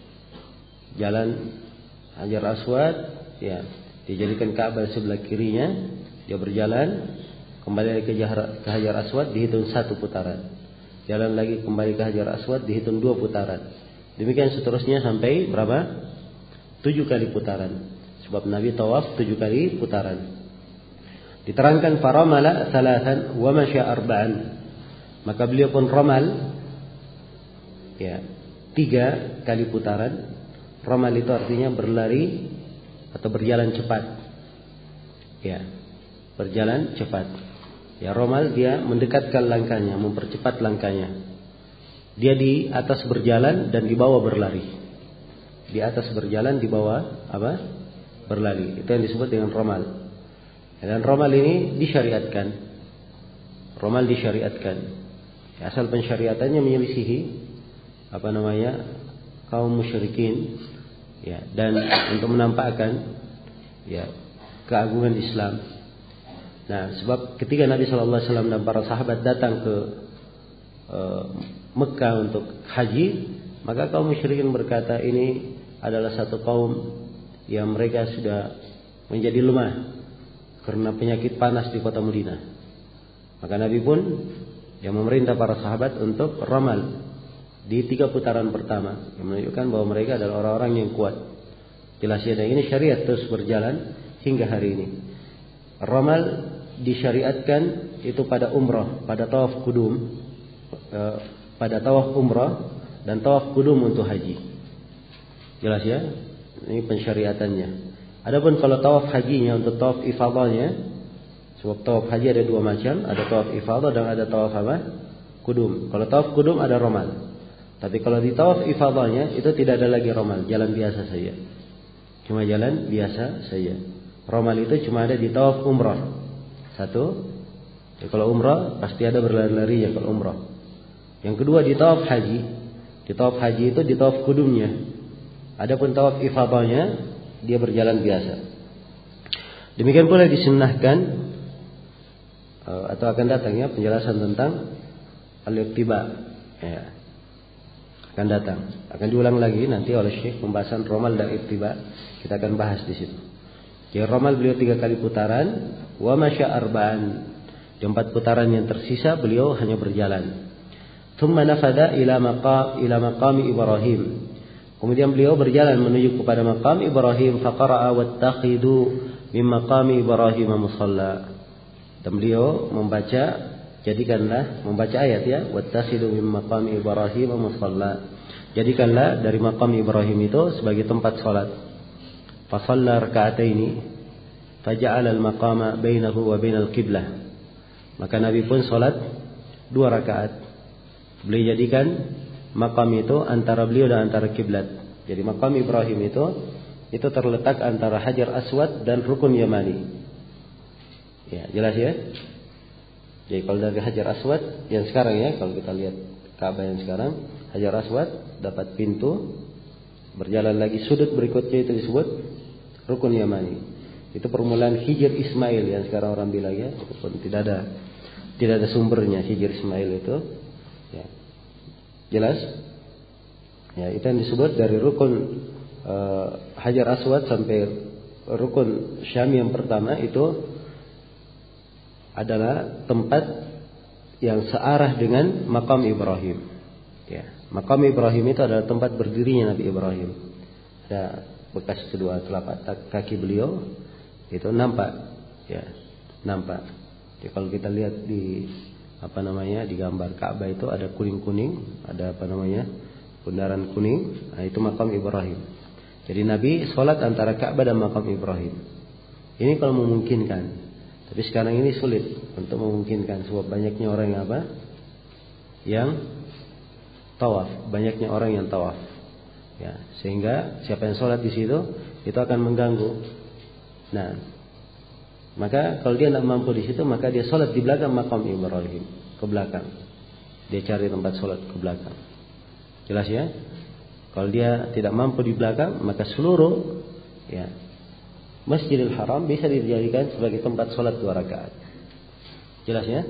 Jalan Hajar Aswad, ya, dijadikan Ka'bah sebelah kirinya, dia berjalan kembali ke Hajar Aswad dihitung satu putaran. Jalan lagi kembali ke Hajar Aswad dihitung dua putaran. Demikian seterusnya sampai berapa? Tujuh kali putaran. Sebab Nabi tawaf tujuh kali putaran. Diterangkan faramala salatan wa masya arba'an. Maka beliau pun ramal, ya, tiga kali putaran. Ramal itu artinya berlari atau berjalan cepat. Ya, berjalan cepat. Ya, romal dia mendekatkan langkahnya, mempercepat langkahnya. Dia di atas berjalan dan di bawah berlari. Di atas berjalan, di bawah apa? Berlari. Itu yang disebut dengan romal. Dan romal ini disyariatkan. Romal disyariatkan. Ya, asal pensyariatannya menyelisihi apa namanya? Kaum musyrikin. Ya, dan untuk menampakkan, ya, keagungan Islam. Nah, sebab ketika Nabi shallallahu alaihi wasallam dan para sahabat datang ke e, Mekah untuk haji, maka kaum musyrikin berkata ini adalah satu kaum yang mereka sudah menjadi lemah karena penyakit panas di kota Madinah. Maka Nabi pun yang memerintah para sahabat untuk ramal di tiga putaran pertama, yang menunjukkan bahwa mereka adalah orang-orang yang kuat. Jelas ya, ini syariat terus berjalan hingga hari ini. Ramal disyariatkan itu pada umrah, pada tawaf kudum, eh, pada tawaf umrah dan tawaf kudum untuk haji. Jelas ya, ini pensyariatannya. Adapun kalau tawaf hajinya untuk tawaf ifadahnya, sebab tawaf haji ada dua macam, ada tawaf ifadah dan ada tawaf apa? Kudum. Kalau tawaf kudum ada ramal. Tapi kalau di tawaf ifadahnya itu tidak ada lagi ramal, jalan biasa saja. Cuma jalan biasa saja. Ramal itu cuma ada di tawaf umrah. Satu, ya, kalau umrah pasti ada berlari-lari ya kalau umrah. Yang kedua di tawaf haji. Di tawaf haji itu di tawaf kudumnya. Adapun tawaf ifadahnya dia berjalan biasa. Demikian pula disunnahkan atau akan datang ya penjelasan tentang al-ittiba. Ya, akan datang. Akan diulang lagi nanti oleh Syekh pembahasan ramal dan ittiba. Kita akan bahas di situ. Jadi ramal beliau tiga kali putaran, wa masya arba'an. Di empat putaran yang tersisa beliau hanya berjalan. Thumma nafada ila maqam ila maqami Ibrahim. Kemudian beliau berjalan menuju kepada maqam Ibrahim, faqara'a wattakhidu min maqami Ibrahim musalla. Dan beliau membaca, jadikanlah membaca ayat ya, wattakhidu min maqami Ibrahim musalla. Jadikanlah dari maqam Ibrahim itu sebagai tempat salat. Fasalla raka'ataini faja'ala al-maqama bainahu wa bainal qiblah. Maka Nabi pun salat dua rakaat. Beliau jadikan makam itu antara beliau dan antara kiblat. Jadi makam Ibrahim itu itu terletak antara Hajar Aswad dan Rukun Yamani. Ya, jelas ya. Jadi kalau dari Hajar Aswad yang sekarang ya, kalau kita lihat Ka'bah yang sekarang, Hajar Aswad dapat pintu, berjalan lagi sudut berikutnya itu disebut Rukun Yamani. Itu permulaan Hijr Ismail yang sekarang orang bilang ya, itu pun tidak ada tidak ada sumbernya Hijr Ismail itu. Ya. Jelas? Ya, itu yang disebut dari rukun uh, Hajar Aswad sampai rukun Syam yang pertama itu adalah tempat yang searah dengan makam Ibrahim. Ya, makam Ibrahim itu adalah tempat berdirinya Nabi Ibrahim. Ada bekas kedua telapak kaki beliau itu nampak, ya, nampak. Jadi kalau kita lihat di apa namanya di gambar Ka'bah itu ada kuning-kuning, ada apa namanya bundaran kuning, nah itu makam Ibrahim. Jadi Nabi sholat antara Ka'bah dan makam Ibrahim. Ini kalau memungkinkan. Tapi sekarang ini sulit untuk memungkinkan sebab banyaknya orang yang apa? Yang tawaf, banyaknya orang yang tawaf. Ya, sehingga siapa yang sholat di situ itu akan mengganggu. Nah, maka kalau dia tidak mampu di situ, maka dia sholat di belakang makam Ibrahim, ke belakang. Dia cari tempat sholat ke belakang. Jelas ya? Kalau dia tidak mampu di belakang, maka seluruh ya Masjidil Haram bisa dijadikan sebagai tempat sholat dua rakaat. Jelas ya?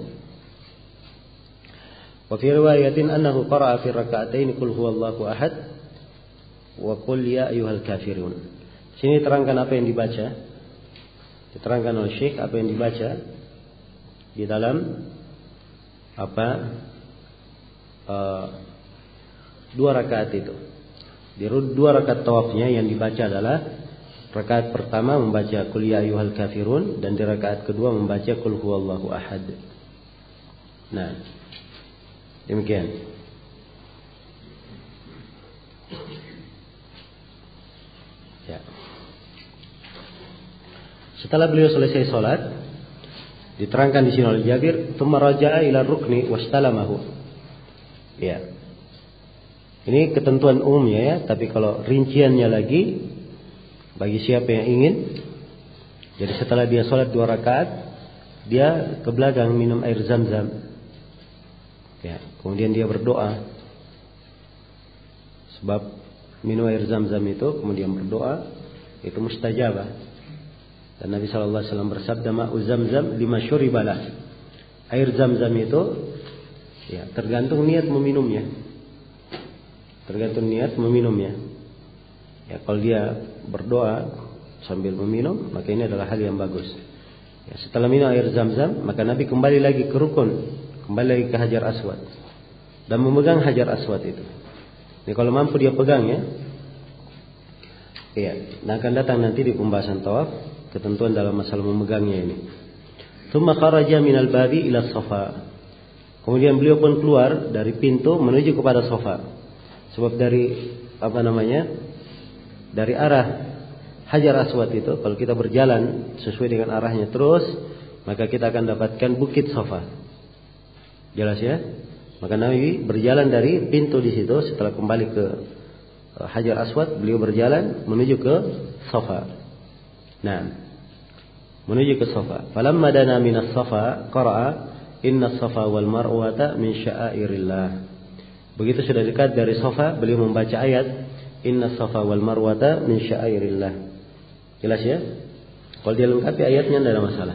Wa fi riwayatin annahu qara'a fi raka'atain qul huwallahu ahad wa qul ya ayyuhal kafirun. Sini terangkan apa yang dibaca. Diterangkan oleh Syekh apa yang dibaca di dalam apa uh, dua rakaat itu. Di dua rakaat tawafnya yang dibaca adalah rakaat pertama membaca qul ya ayyuhal kafirun dan di rakaat kedua membaca qul huwallahu ahad. Nah, demikian. Ya. Setelah beliau selesai sholat, diterangkan di sini oleh Jabir, "Tsumma raja'a ila rukni wastalamahu." Ya. Ini ketentuan umumnya ya, tapi kalau rinciannya lagi bagi siapa yang ingin, jadi setelah dia sholat dua rakaat, dia ke belakang minum air zam-zam. Ya, kemudian dia berdoa. Sebab minum air zam-zam itu kemudian berdoa itu mustajabah. Dan Nabi shallallahu alaihi wasallam bersabda, "Ma'u zamzam lima syuribalah." Air zam-zam itu ya tergantung niat meminumnya. Tergantung niat meminumnya. Ya, kalau dia berdoa sambil meminum, maka ini adalah hal yang bagus. Ya, setelah minum air zam-zam, maka Nabi kembali lagi ke rukun, kembali lagi ke Hajar Aswad dan memegang Hajar Aswad itu. Ini kalau mampu dia pegang ya. Iya, nah akan datang nanti di pembahasan tawaf ketentuan dalam masalah memegangnya ini. Tsumma kharaja minal babi ila Safa. Kemudian beliau pun keluar dari pintu menuju kepada Safa. Sebab dari apa namanya? Dari arah Hajar Aswad itu kalau kita berjalan sesuai dengan arahnya terus, maka kita akan dapatkan Bukit Safa. Jelas ya? Maka Nabi berjalan dari pintu di situ setelah kembali ke Hajar Aswad, beliau berjalan menuju ke Safa. Nah, menuju ke Safa. Falamma dana minas Safa qara'a inna Safa wal Marwata min sya'airillah. Begitu sudah dekat dari Safa, beliau membaca ayat inna Safa wal Marwata min sya'airillah. Jelas ya? Kalau dia lengkapi ayatnya tidak ada masalah.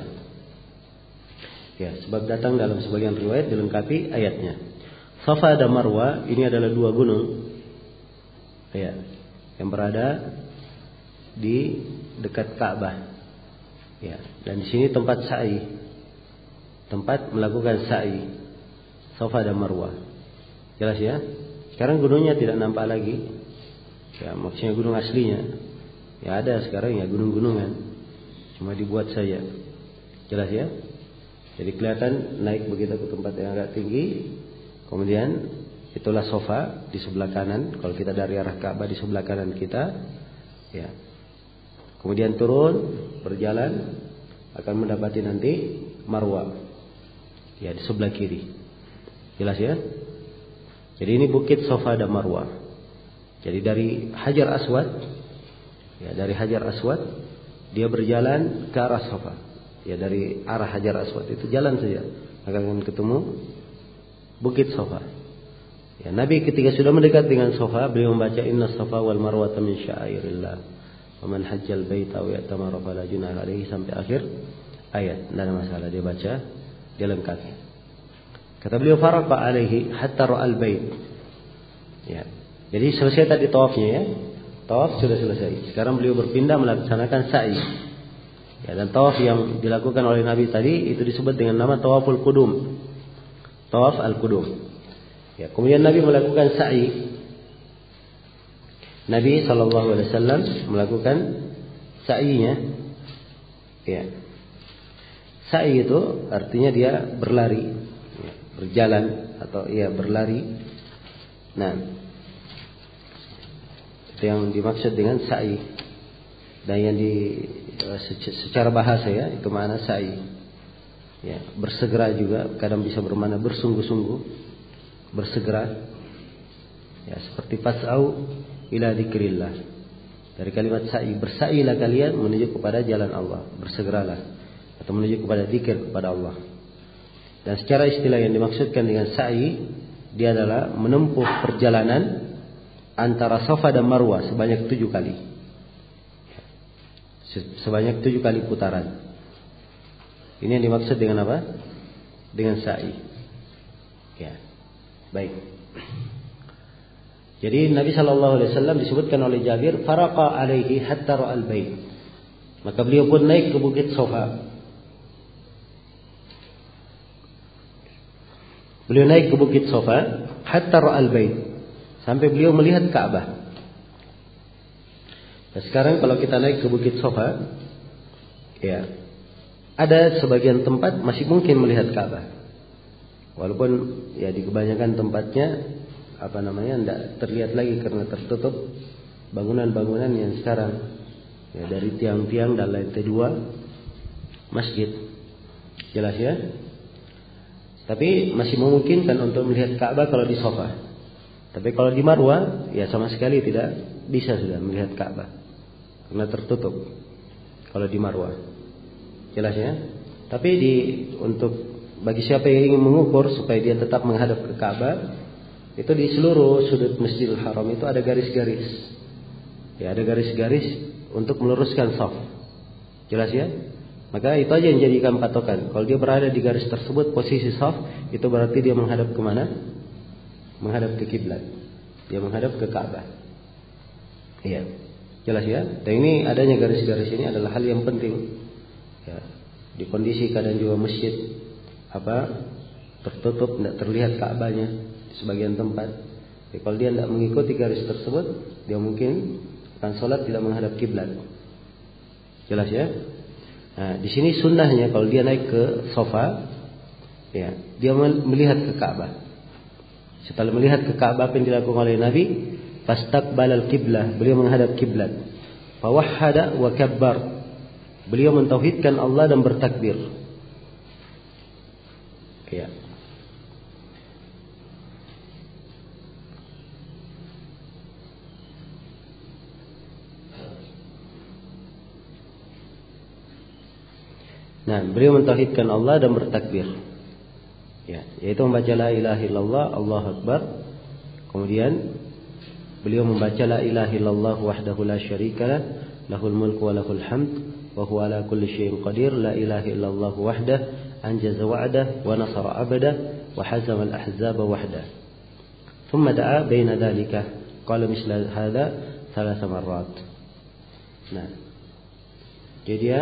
Ya, sebab datang dalam sebagian riwayat dilengkapi ayatnya. Safa dan Marwa ini adalah dua gunung ya, yang berada di dekat Ka'bah. Ya, dan di sini tempat sa'i, tempat melakukan sa'i, Safa dan Marwa. Jelas ya? Sekarang gunungnya tidak nampak lagi. Ya, maksudnya gunung aslinya. Ya ada sekarang ya gunung-gunungan, cuma dibuat saja. Jelas ya? Jadi kelihatan naik begitu ke tempat yang agak tinggi. Kemudian itulah Safa di sebelah kanan. Kalau kita dari arah Ka'bah di sebelah kanan kita, ya. Kemudian turun berjalan akan mendapati nanti Marwa. Ya di sebelah kiri. Jelas ya? Jadi ini bukit Safa dan Marwa. Jadi dari Hajar Aswad, ya dari Hajar Aswad dia berjalan ke arah Safa. Ya dari arah Hajar Aswad itu jalan saja akan ketemu bukit Safa. Ya, Nabi ketika sudah mendekat dengan Safa, beliau membaca inna Safa wal Marwata min sya'airillah. Wa man hajjal baita wa yatamara fala junaha alaihi sampai akhir ayat. Tidak ada masalah dia baca, dia lengkapi. Kata beliau faraqa alaihi hatta ra'al bait. Ya. Jadi selesai tadi tawafnya ya. Tawaf sudah selesai. Sekarang beliau berpindah melaksanakan sa'i. Ya, dan tawaf yang dilakukan oleh Nabi tadi itu disebut dengan nama tawaful qudum. Tawaf al-qudum. Ya, kemudian Nabi melakukan sa'i. Nabi sallallahu alaihi wasallam melakukan sa'inya. Ya. Sa'i itu artinya dia berlari. Ya. berjalan atau ya berlari. Nah, itu yang dimaksud dengan sa'i. Dan yang di secara bahasa ya itu makna sa'i. Ya, bersegera juga kadang bisa bermakna bersungguh-sungguh, bersegera. Ya, seperti fas'au ila dzikrillah. Dari kalimat sa'i, bersa'ilah kalian menuju kepada jalan Allah, bersegeralah atau menuju kepada zikir kepada Allah. Dan secara istilah yang dimaksudkan dengan sa'i, dia adalah menempuh perjalanan antara Safa dan Marwah sebanyak tujuh kali. Sebanyak tujuh kali putaran. Ini yang dimaksud dengan apa? Dengan sa'i. Ya, baik. Jadi Nabi Shallallahu Alaihi Wasallam disebutkan oleh Jabir, faraqa alaihi hatta ra'al bait. Maka beliau pun naik ke bukit Safa. Beliau naik ke bukit Safa hatta ra'al bait, sampai beliau melihat Ka'bah. Nah, sekarang kalau kita naik ke bukit Safa, ya, ada sebagian tempat masih mungkin melihat Ka'bah. Walaupun ya di kebanyakan tempatnya apa namanya tidak terlihat lagi karena tertutup bangunan-bangunan yang sekarang ya, dari tiang-tiang dan lantai dua masjid. Jelas ya? Tapi masih memungkinkan untuk melihat Ka'bah kalau di Safa. Tapi kalau di Marwah ya sama sekali tidak bisa sudah melihat Ka'bah karena tertutup kalau di Marwah. Jelas ya? Tapi di untuk bagi siapa yang ingin mengukur supaya dia tetap menghadap ke Ka'bah, itu di seluruh sudut Masjidil Haram itu ada garis-garis. Ya, ada garis-garis untuk meluruskan shaf. Jelas ya? Maka itu aja yang jadikan patokan. Kalau dia berada di garis tersebut posisi shaf, itu berarti dia menghadap ke mana? Menghadap ke kiblat. Dia menghadap ke Ka'bah. Iya. Jelas ya? Dan ini adanya garis-garis ini adalah hal yang penting. Ya, di kondisi kadang juga masjid apa tertutup, tidak terlihat Ka'bahnya di sebagian tempat. Jadi kalau dia tidak mengikuti garis tersebut, dia mungkin akan sholat tidak menghadap kiblat. Jelas ya? Nah, di sini sunnahnya kalau dia naik ke Safa, ya, dia melihat ke Ka'bah. Setelah melihat ke Ka'bah yang dilakukan oleh Nabi, fastaqbalal qiblah, beliau menghadap kiblat. Fawahhada wa kabbar. Beliau mentauhidkan Allah dan bertakbir. Ya. Nah, beliau mentauhidkan Allah dan bertakbir. Ya, yaitu membaca la ilaha illallah, Allahu akbar. Kemudian beliau membaca la ilaha illallah wahdahu la syarikalah, lahul mulku wa lahul hamd. Wa huwa ala kulli syai'in qadir, la ilaha illallah wahdah, anjaza wa'dah wa nasara 'abdah wa hazama al-ahzaba wahdah. Thumma da'a baina dhalika, qala misla hadha thalath marrat. Nah, jadi dia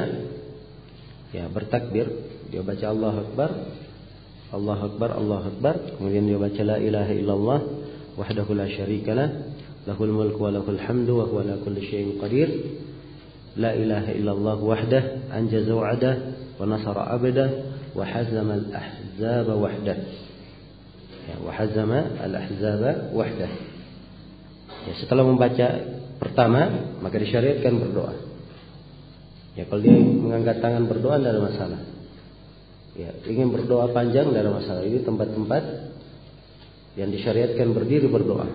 ya bertakbir, dia baca Allahu akbar, Allahu akbar, Allahu akbar, kemudian dia baca la ilaha illallah wahdahu la syarikalah, lahul mulku wa lahul hamdu wa huwa ala kulli syai'in qadir. La ilaha illallah wahdah, anjaza wa'dah wa nasara 'abdah wa hazama al-ahzaba wahdah. Ya, wa hazama al-ahzaba wahdah. Ya, setelah membaca pertama, maka disyariatkan berdoa. Ya, kalau dia mengangkat tangan berdoa tidak ada masalah. Ya, ingin berdoa panjang tidak ada masalah. Ini tempat-tempat yang disyariatkan berdiri berdoa.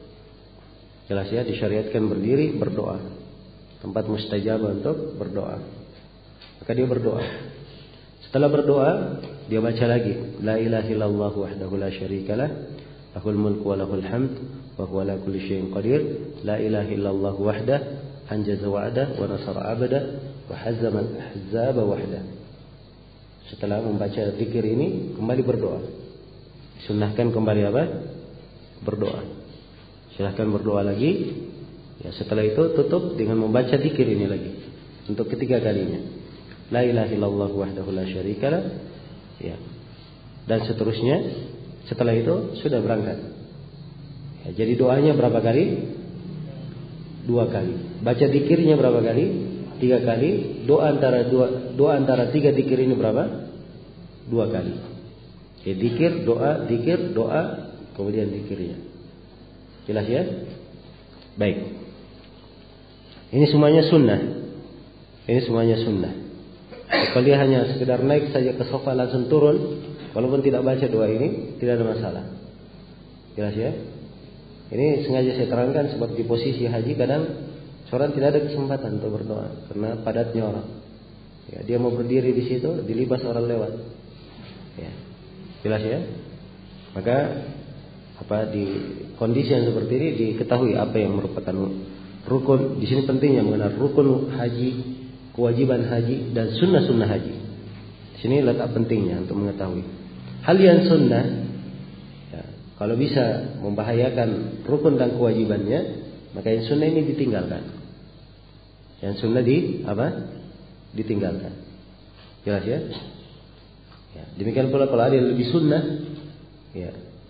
Jelas ya, disyariatkan berdiri berdoa. Tempat mustajab untuk berdoa. Maka dia berdoa. Setelah berdoa, dia baca lagi la ilaha illallah wahdahu la syarikalah, lahul mulku wa lahul hamd wa huwa ala kulli syai'in qadir, la ilaha illallah wahdah, anjaza wa'dah wa nasara 'abdah wa hazama al-ahzaba wahdah. Setelah membaca zikir ini, kembali berdoa. Sunnahkan kembali apa? Berdoa. Silahkan berdoa lagi. Ya, setelah itu tutup dengan membaca zikir ini lagi untuk ketiga kalinya. La ilaha illallah wahdahu la syarikalah. Ya. Dan seterusnya. Setelah itu sudah berangkat. Ya, jadi doanya berapa kali? Dua kali. Baca zikirnya berapa kali? Tiga kali. Doa antara dua, doa antara tiga zikir ini berapa? Dua kali. Ya, zikir, doa, zikir, doa, kemudian zikirnya. Jelas ya? Baik. Ini semuanya sunnah. Ini semuanya sunnah. Kalau dia hanya sekedar naik saja ke sofa langsung turun, walaupun tidak baca doa ini, tidak ada masalah. Jelas ya? Ini sengaja saya terangkan sebab di posisi haji kadang seorang tidak ada kesempatan untuk berdoa karena padatnya orang. Ya, dia mau berdiri di situ, dilibas orang lewat. Ya. Jelas ya? Maka apa di kondisi yang seperti ini diketahui apa yang merupakan rukun. Di sini pentingnya mengenal rukun haji, kewajiban haji dan sunnah-sunnah haji. Di sini letak pentingnya untuk mengetahui hal yang sunnah. Ya, kalau bisa membahayakan rukun dan kewajibannya, maka yang sunnah ini ditinggalkan. Yang sunnah di apa? Ditinggalkan. Jelas ya? Ya, demikian pula kalau ada yang lebih sunnah, ya,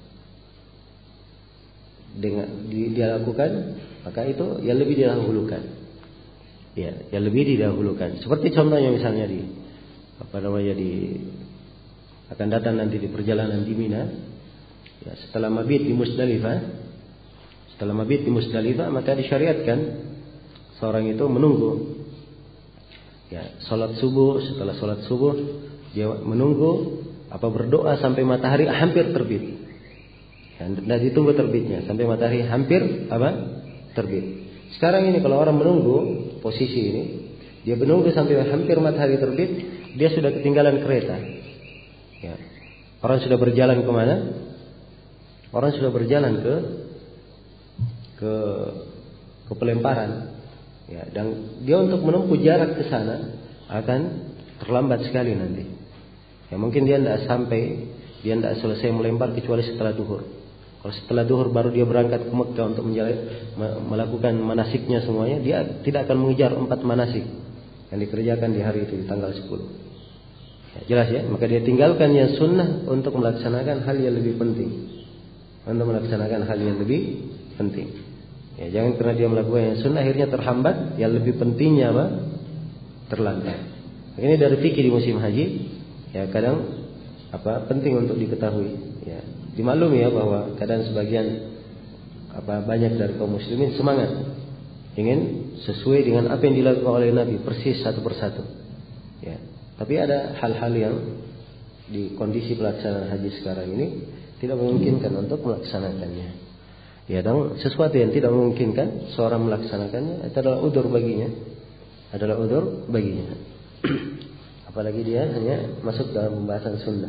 dengan di, dia lakukan, maka itu yang lebih didahulukan. Ya, yang lebih didahulukan. Seperti contohnya misalnya di apa namanya di akan datang nanti di perjalanan di Mina, ya, setelah mabit di Musdalifah, setelah mabit di Musdalifah maka disyariatkan seorang itu menunggu. Ya, salat subuh, setelah salat subuh dia menunggu apa berdoa sampai matahari hampir terbit. Dan ditunggu terbitnya sampai matahari hampir apa? Terbit. Sekarang ini kalau orang menunggu posisi ini, dia menunggu sampai hampir matahari terbit, dia sudah ketinggalan kereta. Ya. Orang sudah berjalan kemana? Orang sudah berjalan ke ke ke pelemparan. Ya, dan dia untuk menempuh jarak ke sana akan terlambat sekali nanti. Ya, mungkin dia tidak sampai, dia tidak selesai melempar kecuali setelah duhur. Kalau setelah duhur baru dia berangkat ke Mekah untuk menjalani, melakukan manasiknya semuanya, dia tidak akan mengejar empat manasik yang dikerjakan di hari itu di tanggal sepuluh. Ya, jelas ya, maka dia tinggalkan yang sunnah untuk melaksanakan hal yang lebih penting. Untuk melaksanakan hal yang lebih penting. Ya, jangan karena dia melakukan yang sunnah akhirnya terhambat, yang lebih pentingnya apa? Terlambat. Ini dari fikih di musim haji, ya kadang apa penting untuk diketahui. Ya, dimaklumi ya bahwa kadang sebagian apa banyak dari kaum muslimin semangat ingin sesuai dengan apa yang dilakukan oleh Nabi persis satu persatu. Ya, tapi ada hal-hal yang di kondisi pelaksanaan haji sekarang ini tidak memungkinkan untuk melaksanakannya. Ya, dan sesuatu yang tidak memungkinkan seorang melaksanakannya itu adalah udzur baginya. Adalah udzur baginya. Apalagi dia hanya masuk dalam pembahasan sunnah.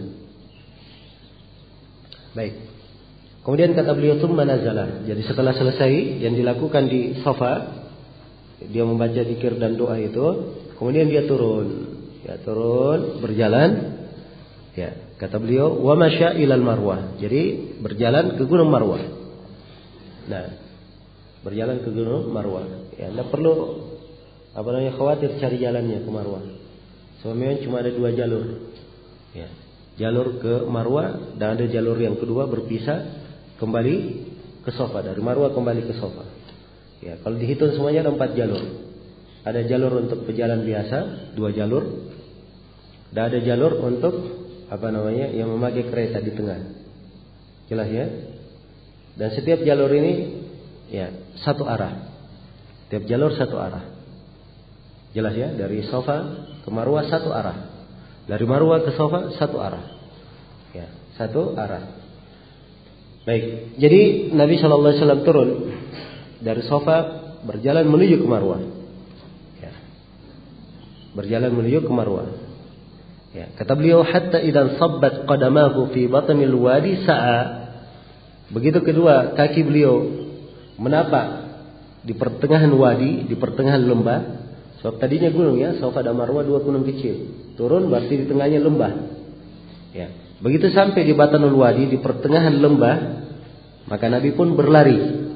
Baik. Kemudian kata beliau tsumma nazala. Jadi setelah selesai yang dilakukan di Safa, dia membaca zikir dan doa itu, kemudian dia turun. Ya, turun berjalan. Ya, kata beliau wa masya ilal Marwah. Jadi berjalan ke Gunung Marwah. Nah, berjalan ke Gunung Marwah. Ya, tidak perlu apa namanya khawatir cari jalannya ke Marwah. Sebenarnya cuma ada dua jalur. Ya, jalur ke Marwah dan ada jalur yang kedua berpisah kembali ke Safa, dari Marwah kembali ke Safa. Ya, kalau dihitung semuanya ada empat jalur. Ada jalur untuk pejalan biasa, dua jalur. Dan ada jalur untuk apa namanya yang memakai kereta di tengah. Jelas ya? Dan setiap jalur ini ya satu arah. Setiap jalur satu arah. Jelas ya, dari Safa ke Marwah satu arah. Dari Marwah ke Safa satu arah. Ya, satu arah. Baik. Jadi Nabi shallallahu alaihi wasallam turun dari Safa berjalan menuju ke Marwah. Ya. Berjalan menuju ke Marwah. Ya, kata beliau hatta idan sabbat qadamahu fi batnil wadi sa'a. Begitu kedua kaki beliau menapak di pertengahan wadi, di pertengahan lembah. Sebab tadinya gunung ya, Safa dan Marwah dua gunung kecil. Turun berarti di tengahnya lembah. Ya. Begitu sampai di Batanul Wadi, di pertengahan lembah, maka Nabi pun berlari.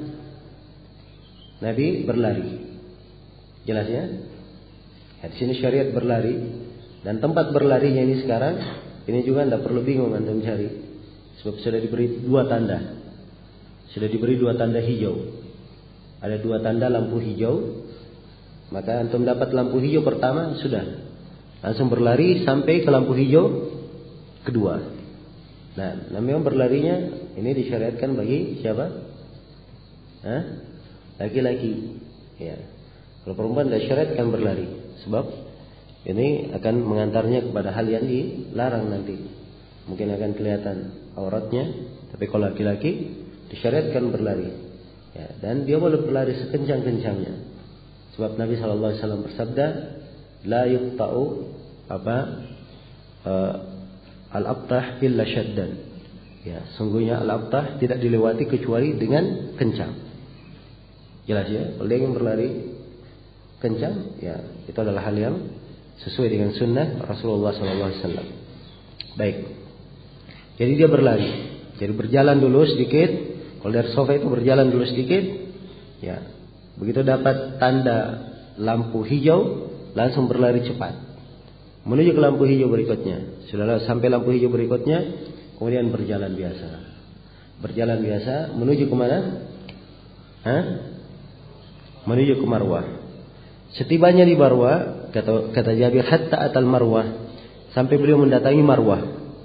Nabi berlari. Jelas ya? Ya, di sini syariat berlari. Dan tempat berlarinya ini sekarang, ini juga tidak perlu bingung antum cari. Sebab sudah diberi dua tanda. Sudah diberi dua tanda hijau. Ada dua tanda lampu hijau. Maka antum dapat lampu hijau pertama, sudah. Langsung berlari sampai ke lampu hijau kedua. Nah, memang berlarinya ini disyariatkan bagi siapa? Hah? Laki-laki. Ya. Kalau perempuan tidak syariatkan berlari, sebab ini akan mengantarnya kepada hal yang dilarang nanti. Mungkin akan kelihatan auratnya, tapi kalau laki-laki disyariatkan berlari. Ya, dan dia boleh berlari sekencang-kencangnya. Sebab Nabi shallallahu alaihi wasallam bersabda, la yuqta'u apa uh, al-abtah illa syaddan. Ya, sungguhnya al-abtah tidak dilewati kecuali dengan kencang. Jelas ya, kalau dia ingin berlari kencang, ya itu adalah hal yang sesuai dengan sunnah Rasulullah shallallahu alaihi wasallam. Baik. Jadi dia berlari. Jadi berjalan dulu sedikit. Kalau dari sofa itu berjalan dulu sedikit. Ya. Begitu dapat tanda lampu hijau, langsung berlari cepat menuju ke lampu hijau berikutnya. Sudah sampai lampu hijau berikutnya, kemudian berjalan biasa. Berjalan biasa menuju ke mana? Hah? Menuju ke Marwah. Setibanya di Marwah, kata kata Jabir, hatta atal Marwah, sampai beliau mendatangi Marwah.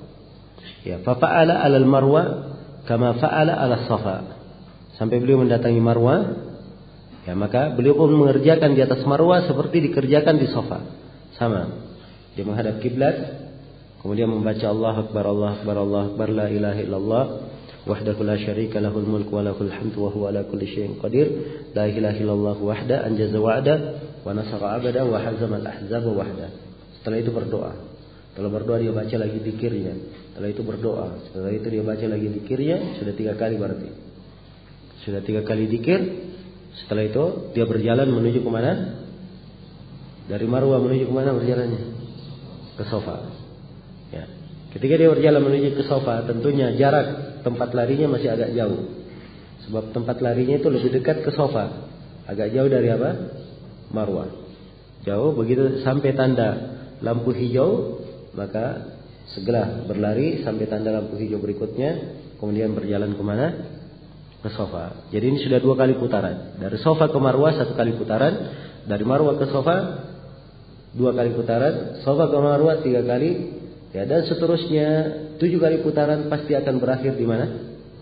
Ya, fa fa'ala 'alal Marwah kama fa'ala 'ala Safa. Sampai beliau mendatangi Marwah, ya maka beliau pun mengerjakan di atas Marwah seperti dikerjakan di Safa. Sama. Dia menghadap kiblat, kemudian membaca Allah Akbar, Allah Akbar, Allah Akbar, la ilaha illallah, wahdahu la syarika lahul mulku wa lahul hamdu wa huwa ala kulli syai'in qadir, la ilaha illallah wahda anjaza wa'da wa nasara abada wa hazama al-ahzaba wahda. Setelah itu berdoa. Setelah berdoa dia baca lagi zikirnya. Setelah itu berdoa. Setelah itu dia baca lagi zikirnya. Sudah tiga kali berarti. Sudah tiga kali zikir. Setelah itu dia berjalan menuju ke mana? Dari Marwah menuju ke mana berjalannya? Ke Safa. Ya. Ketika dia berjalan menuju ke Safa, tentunya jarak tempat larinya masih agak jauh. Sebab tempat larinya itu lebih dekat ke Safa. Agak jauh dari apa? Marwah. Jauh. Begitu sampai tanda lampu hijau, maka segera berlari sampai tanda lampu hijau berikutnya, kemudian berjalan ke mana? Ke Safa. Jadi ini sudah dua kali putaran. Dari Safa ke Marwah satu kali putaran, dari Marwah ke Safa dua kali putaran, Safa ke Marwah tiga kali, ya, dan seterusnya tujuh kali putaran pasti akan berakhir di mana?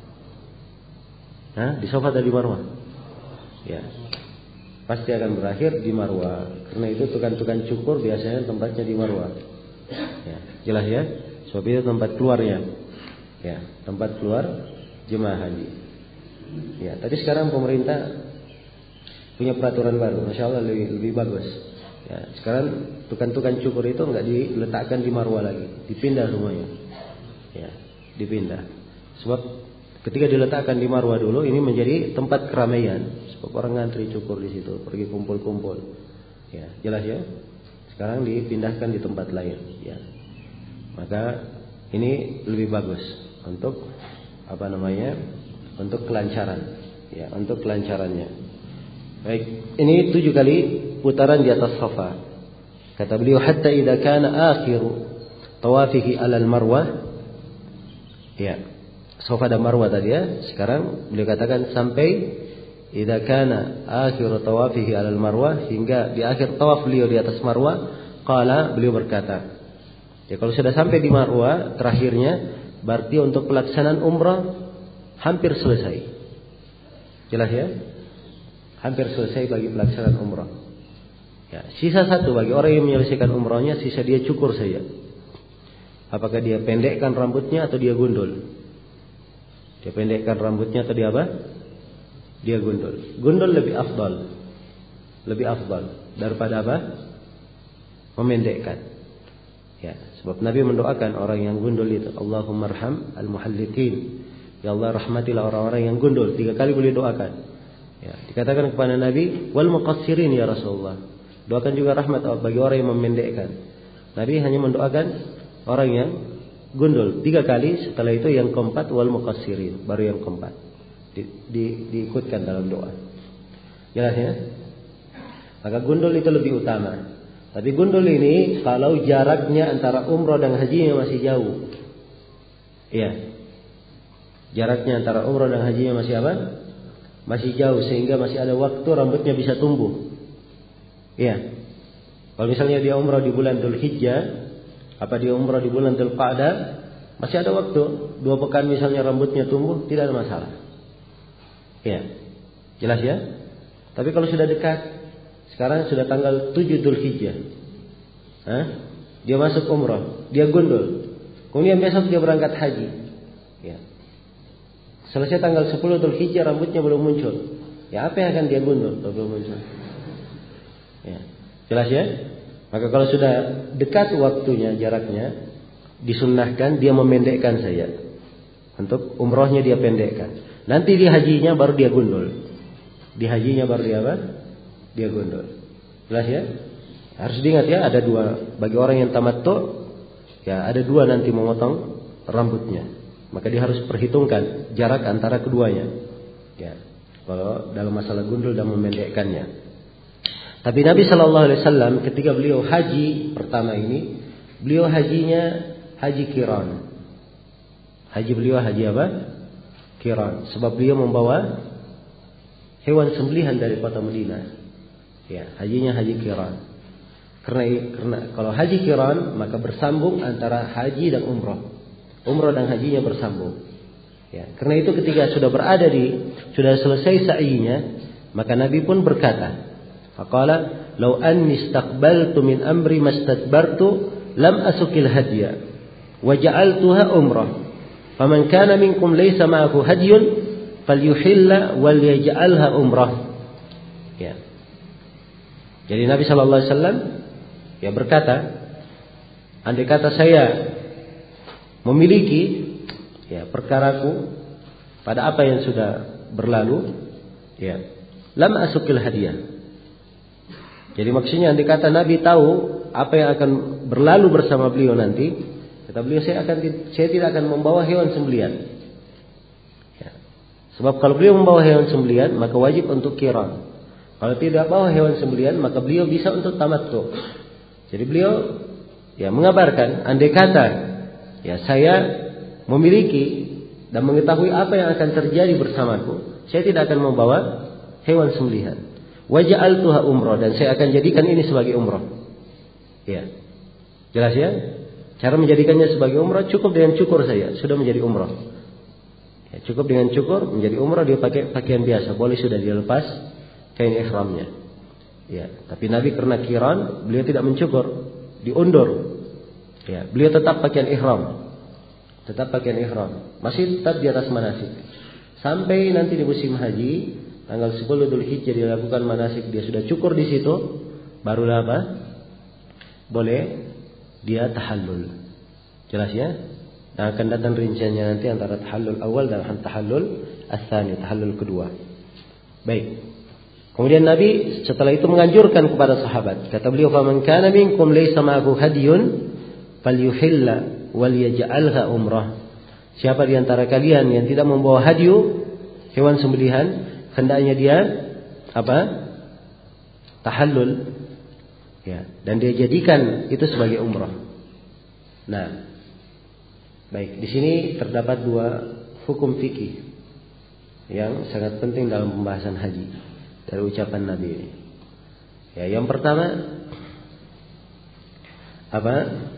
Hah? Di Safa atau di Marwah? Ya, pasti akan berakhir di Marwah. Karena itu tukang-tukang cukur biasanya tempatnya di Marwah. Ya, jelas ya. Sebab itu tempat keluarnya. Ya, tempat keluar jemaah haji. Ya, tadi sekarang pemerintah punya peraturan baru, masya Allah lebih, lebih bagus. Ya, sekarang tukang-tukang cukur itu nggak diletakkan di Marwah lagi, dipindah semuanya. Ya, dipindah. Sebab ketika diletakkan di Marwah dulu, ini menjadi tempat keramaian. Sebab orang ngantri cukur di situ, pergi kumpul-kumpul. Ya, jelas ya. Sekarang dipindahkan di tempat lain. Ya, maka ini lebih bagus untuk apa namanya? Untuk kelancaran. Ya, untuk kelancarannya. Baik, ini tujuh kali putaran di atas Safa. Kata beliau, hatta idza kana akhiru tawafihi 'alal Marwah. Ya, Safa dan Marwah tadi ya. Sekarang beliau katakan sampai idza kana akhiru tawafihi 'alal Marwah, hingga di akhir tawaf beliau di atas Marwah, qala, beliau berkata. Ya, kalau sudah sampai di Marwah terakhirnya, berarti untuk pelaksanaan umrah hampir selesai. Jelas ya? Hampir selesai bagi pelaksanaan umrah. Ya, sisa satu bagi orang yang menyelesaikan umrahnya, sisa dia cukur saja. Apakah dia pendekkan rambutnya atau dia gundul? Dia pendekkan rambutnya atau dia apa? Dia gundul. Gundul lebih afdal. Lebih afdal daripada apa? Memendekkan. Ya, sebab Nabi mendoakan orang yang gundul itu, Allahumma arham al-muhalliqin. Ya Allah, rahmatilah orang-orang yang gundul. Tiga kali boleh doakan. Ya, dikatakan kepada Nabi, wal muqassirin ya Rasulullah. Doakan juga rahmat bagi orang yang memendekkan. Nabi hanya mendoakan orang yang gundul tiga kali. Setelah itu yang keempat, wal muqassirin, baru yang keempat di, di, diikutkan dalam doa. Jelas ya? Maka gundul itu lebih utama. Tapi gundul ini kalau jaraknya antara umrah dan hajinya masih jauh. Iya. Jaraknya antara umrah dan hajinya masih apa? Masih jauh, sehingga masih ada waktu rambutnya bisa tumbuh. Iya. Kalau misalnya dia umrah di bulan Dzulhijjah, apa dia umrah di bulan Dzulqa'dah, masih ada waktu, dua pekan misalnya rambutnya tumbuh, tidak ada masalah. Ya, jelas ya. Tapi kalau sudah dekat, sekarang sudah tanggal tujuh Dzulhijjah, Hah? dia masuk umrah, dia gundul, kemudian besok dia berangkat haji. Ya. Selesai tanggal sepuluh Dzulhijjah rambutnya belum muncul. Ya apa yang akan dia gundul kalau belum muncul? Ya. Jelas ya? Maka kalau sudah dekat waktunya, jaraknya, disunnahkan dia memendekkan saja. Untuk umrohnya dia pendekkan. Nanti di hajinya baru dia gundul. Di hajinya baru dia apa? Dia gundul. Jelas ya? Harus diingat ya, ada dua. Bagi orang yang tamattu, ya ada dua nanti memotong rambutnya. Maka dia harus perhitungkan jarak antara keduanya. Ya. Kalau dalam masalah gundul dan memendekkannya. Tapi Nabi Shallallahu Alaihi Wasallam ketika beliau haji pertama ini, beliau hajinya haji qiran. Haji beliau haji apa? Qiran. Sebab beliau membawa hewan sembelihan dari kota Madinah. Ya, hajinya haji qiran. Karena karena kalau haji qiran maka bersambung antara haji dan umrah. Umrah dan hajinya bersambung. Ya, karena itu ketika sudah berada di sudah selesai sa'inya, maka Nabi pun berkata, faqala law anni istaqbaltu min amri mastadbartu lam asukil hadiya wa ja'altuha umrah faman kana minkum laysa ma'ahu hadyun falyuhilla wal yaj'alha umrah. Ya. Jadi Nabi sallallahu alaihi wasallam ya berkata, andai kata saya memiliki ya perkaraku pada apa yang sudah berlalu, ya lam asukil hadiah. Jadi maksudnya andai kata Nabi tahu apa yang akan berlalu bersama beliau nanti, kata beliau saya akan saya tidak akan membawa hewan sembelihan. Ya. Sebab kalau beliau membawa hewan sembelihan maka wajib untuk qiran. Kalau tidak bawa hewan sembelihan maka beliau bisa untuk tamattu. Jadi beliau ya mengabarkan andai kata ya saya memiliki dan mengetahui apa yang akan terjadi bersamaku, saya tidak akan membawa hewan sembelihan. Waja'altuha umrah, dan saya akan jadikan ini sebagai umrah. Ya. Jelas ya? Cara menjadikannya sebagai umrah cukup dengan cukur saja, sudah menjadi umrah. Ya, cukup dengan cukur menjadi umrah, dia pakai pakaian biasa, boleh sudah dia lepas kain ihramnya. Ya, tapi Nabi karena qiran, beliau tidak mencukur, diundur. Ya, beliau tetap pakaian ihram. Tetap pakaian ihram, masih tetap di atas manasik. Sampai nanti di musim haji tanggal sepuluh Dzulhijjah dia lakukan manasik, dia sudah cukur di situ, barulah apa? Boleh dia tahallul. Jelas ya? Dan akan datang rinciannya nanti antara tahallul awal dan tahallul ats-tsani, tahallul kedua. Baik. Kemudian Nabi setelah itu menganjurkan kepada sahabat, kata beliau, "Faman kana minkum laysa ma'ahu hadyun falyuhilla wal yaj'alha umrah." Siapa di antara kalian yang tidak membawa hadyu, hewan sembelihan, hendaknya dia apa? Tahallul, ya, dan dia jadikan itu sebagai umrah. Nah, baik, di sini terdapat dua hukum fikih yang sangat penting dalam pembahasan haji dari ucapan Nabi ini. Ya, yang pertama apa?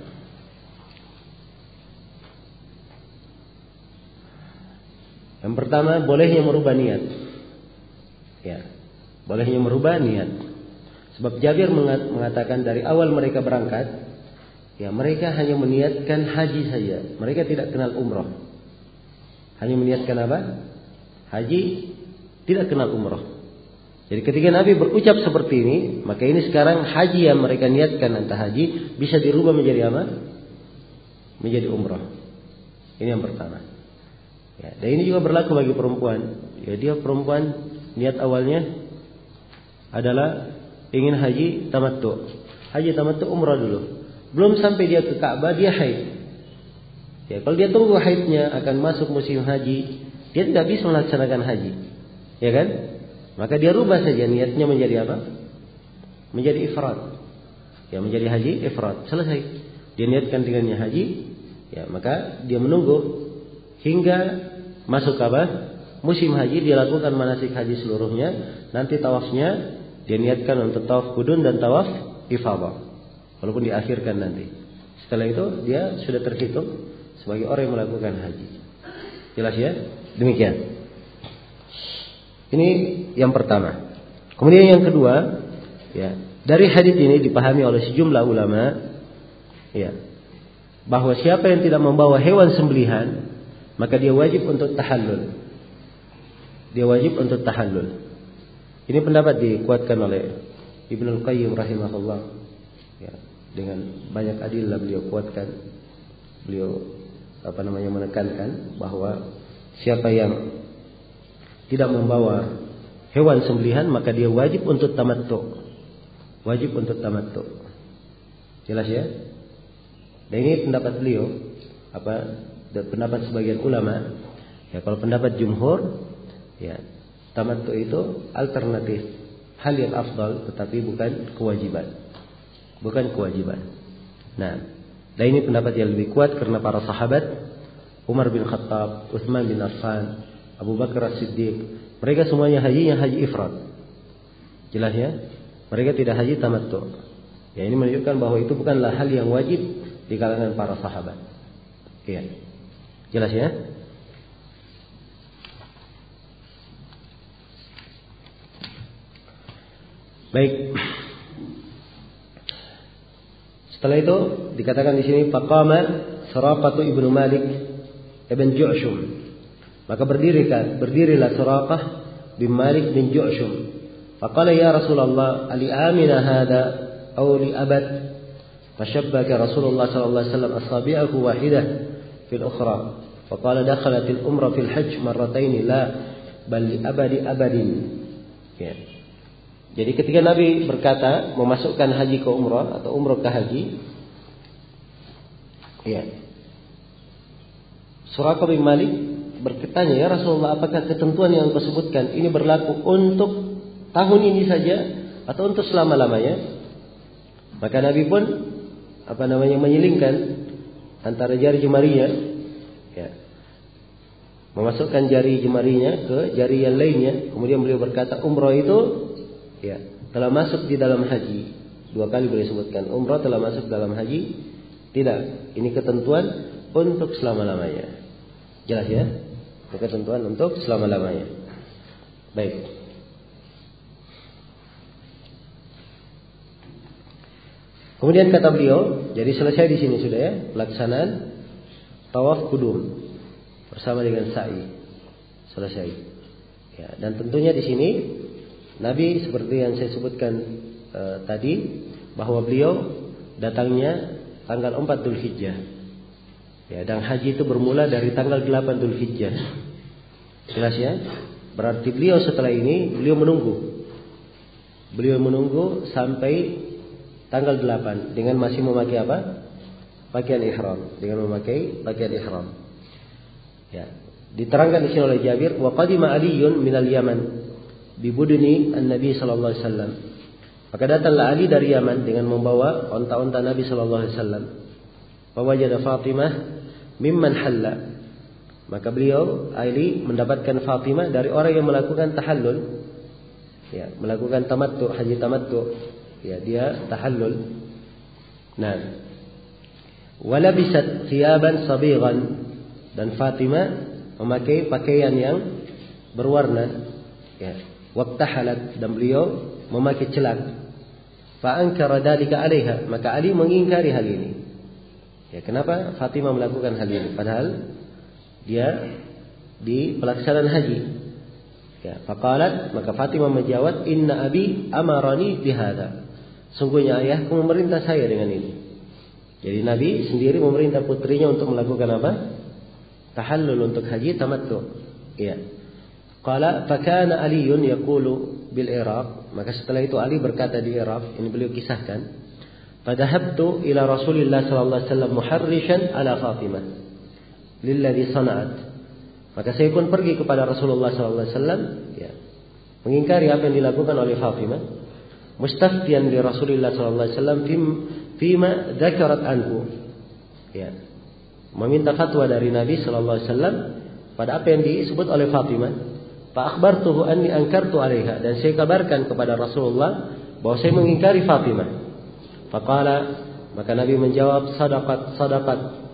Yang pertama bolehnya merubah niat. Ya, bolehnya merubah niat. Sebab Jabir mengatakan dari awal mereka berangkat, ya mereka hanya meniatkan haji saja. Mereka tidak kenal umrah. Hanya meniatkan apa? Haji, tidak kenal umrah. Jadi ketika Nabi berucap seperti ini, maka ini sekarang haji yang mereka niatkan antara haji bisa dirubah menjadi apa? Menjadi umrah. Ini yang pertama. Ya, dan ini juga berlaku bagi perempuan. Ya, dia perempuan niat awalnya adalah ingin haji tamattu. Haji tamattu umrah dulu. Belum sampai dia ke Ka'bah dia haid. Ya, kalau dia tunggu haidnya akan masuk musim haji, dia tidak bisa melaksanakan haji. Ya kan? Maka dia rubah saja niatnya menjadi apa? Menjadi ifrad. Ya, menjadi haji ifrad. Selesai. Dia niatkan dengannya haji, ya, maka dia menunggu hingga masuk apa? Musim haji, dia lakukan manasik haji seluruhnya. Nanti tawafnya dia niatkan untuk tawaf qudun dan tawaf ifadah. Walaupun diakhirkan nanti. Setelah itu dia sudah terhitung sebagai orang yang melakukan haji. Jelas ya? Demikian. Ini yang pertama. Kemudian yang kedua, ya, dari hadis ini dipahami oleh sejumlah ulama, ya, bahwa siapa yang tidak membawa hewan sembelihan, maka dia wajib untuk tahallul. Dia wajib untuk tahallul. Ini pendapat dikuatkan oleh Ibnu Al-Qayyim rahimahullah. Ya, dengan banyak adillah beliau kuatkan, beliau apa namanya menekankan bahwa siapa yang tidak membawa hewan sembelihan maka dia wajib untuk tamattu. Wajib untuk tamattu. Jelas ya? Dan ini pendapat beliau, apa pendapat sebagian ulama. Ya, kalau pendapat jumhur, ya, tamattu itu alternatif, hal yang afdal tetapi bukan kewajiban. Bukan kewajiban. Nah, dan ini pendapat yang lebih kuat karena para sahabat Umar bin Khattab, Utsman bin Affan, Abu Bakar As-Siddiq, mereka semuanya hajinya haji ifrad. Jelas ya? Mereka tidak haji tamattu. Ya, ini menunjukkan bahwa itu bukanlah hal yang wajib di kalangan para sahabat. Iya. Jelas ya? Baik. Setelah itu dikatakan di sini faqama Suraqah ibnu Malik ibn Ju'shum. Maka berdirikan, berdirilah Suraqah bin Malik bin Ju'shum. Faqala ya Rasulullah, ali amina hada aw li abad? Fashabbaka Rasulullah sallallahu alaihi wasallam asabi'ahu wahidah fil ukhra. Faqala dakhalat al umrah fil hajj marratayn la bal li abadi abadin. Ya. Jadi ketika Nabi berkata memasukkan haji ke umrah atau umrah ke haji, ya, Suraqah bin Malik bertanya, ya Rasulullah, apakah ketentuan yang kau sebutkan ini berlaku untuk tahun ini saja atau untuk selama-lamanya? Maka Nabi pun apa namanya menyelingkan antara jari jemarinya, ya, memasukkan jari jemarinya ke jari yang lainnya. Kemudian beliau berkata, umrah itu, ya, telah masuk di dalam haji. Dua kali beliau sebutkan umrah telah masuk dalam haji. Tidak, ini ketentuan untuk selama-lamanya. Jelas ya? Ini ketentuan untuk selama-lamanya. Baik. Kemudian kata beliau, jadi selesai di sini sudah ya, pelaksanaan tawaf kudum bersama dengan sa'i. Selesai. Ya, dan tentunya di sini Nabi seperti yang saya sebutkan e, tadi, bahwa beliau datangnya tanggal empat Dzulhijjah. Ya, dan haji itu bermula dari tanggal delapan Dzulhijjah. Jelas ya? Berarti beliau setelah ini beliau menunggu. Beliau menunggu sampai tanggal delapan dengan masih memakai apa? Pakaian ihram, dengan memakai pakaian ihram. Ya. Diterangkan di sini oleh Jabir, wa qadima Aliyun minal Yaman bibudni an-Nabi sallallahu alaihi wasallam. Maka datanglah Ali dari Yaman dengan membawa onta-onta Nabi sallallahu alaihi wasallam. Fa wajada Fatimah mimman halla. Maka beliau Ali mendapatkan Fatimah dari orang yang melakukan tahallul. Ya, melakukan tamattu, haji tamattu. Ya, dia tahallul. Nah, walabisat thiyaban sabighan, dan Fatimah memakai pakaian yang berwarna. Ya, waqtahalat, dan beliau memakai celak. Fa ankara dzalika 'alaiha, maka Ali mengingkari hal ini. Ya, kenapa Fatimah melakukan hal ini padahal dia di pelaksanaan haji? Ya, faqalat, maka Fatimah menjawab, inna abi amarani bihadza. Sungguhnya ayahku memerintah saya dengan ini. Jadi Nabi sendiri memerintah putrinya untuk melakukan apa? Tahallul, untuk haji tamattu. Ya. Qala fa kana Aliun yaqulu bil Iraq, maka setelah itu Ali berkata di Iraq, ini beliau kisahkan, fadahabtu ila Rasulillah sallallahu alaihi wasallam muharrishan ala Fatimah lilladhi sana'at. Maka saya pun pergi kepada Rasulullah sallallahu alaihi wasallam, ya, mengingkari apa yang dilakukan oleh Fatimah, mustaftiyan li Rasulillah sallallahu alaihi wasallam fima dzakarat anhu, ya, meminta fatwa dari Nabi sallallahu alaihi wasallam pada apa yang disebut oleh Fatimah. Fa akhbartuhu anni ankartu 'alaiha, dan saya kabarkan kepada Rasulullah bahwa saya mengingkari Fatimah. Faqala, maka Nabi menjawab, sadaqat sadaqat,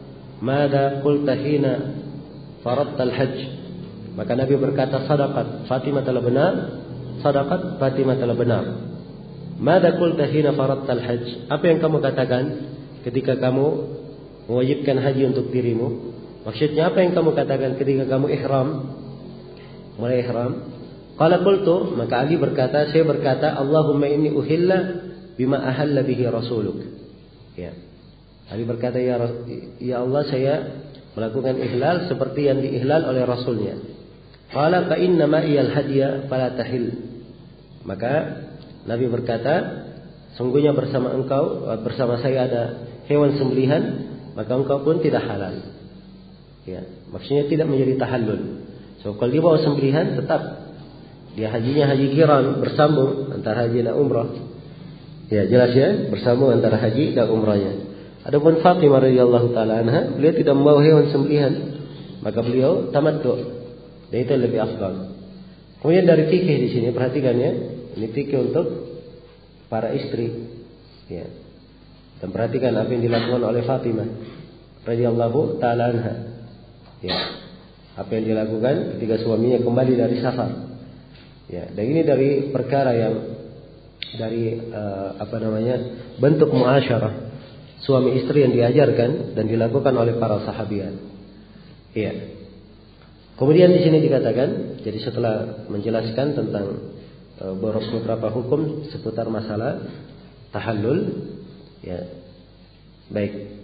"Mada qulta hina faradtal hajj?" Maka Nabi berkata, "Sadaqat, Fatimah telah benar. Sadaqat, Fatimah telah benar." "Mada qulta hina faradtal hajj?" Apa yang kamu katakan ketika kamu mewajibkan haji untuk dirimu? Maksudnya apa yang kamu katakan ketika kamu ihram? Mulai ihram. Qala qultu, maka Ali berkata, saya berkata, "Allahumma inni uhilla bima ahalla bihi rasuluk." Ya. Ali berkata, ya, ya Allah, saya melakukan ihlal seperti yang diihlal oleh Rasulnya. Qala fa inna ma iyal hadiya fala tahil. Maka Nabi berkata, sungguhnya bersama engkau, bersama saya ada hewan sembelihan, maka engkau pun tidak halal. Ya, maksudnya tidak menjadi tahallul. So kalau dia bawa sembelihan, tetap dia hajinya haji qiran, bersambung antara haji dan umrah. Ya, jelas ya, bersambung antara haji dan umrahnya. Adapun Fatimah radhiyallahu taala anha, beliau tidak membawa hewan sembelihan, maka beliau tamattu. Dan itu lebih afdal. Kemudian dari fikih di sini, perhatikan ya, ini fikih untuk para istri. Ya. Dan perhatikan apa yang dilakukan oleh Fatimah radhiyallahu taala anha. Ya. Apa yang dilakukan ketika suaminya kembali dari safar. Ya, dan ini dari perkara yang dari uh, apa namanya? bentuk muasyarah suami istri yang diajarkan dan dilakukan oleh para sahabiat. Iya. Kemudian di sini dikatakan, jadi setelah menjelaskan tentang uh, beberapa hukum seputar masalah tahallul, ya. Baik.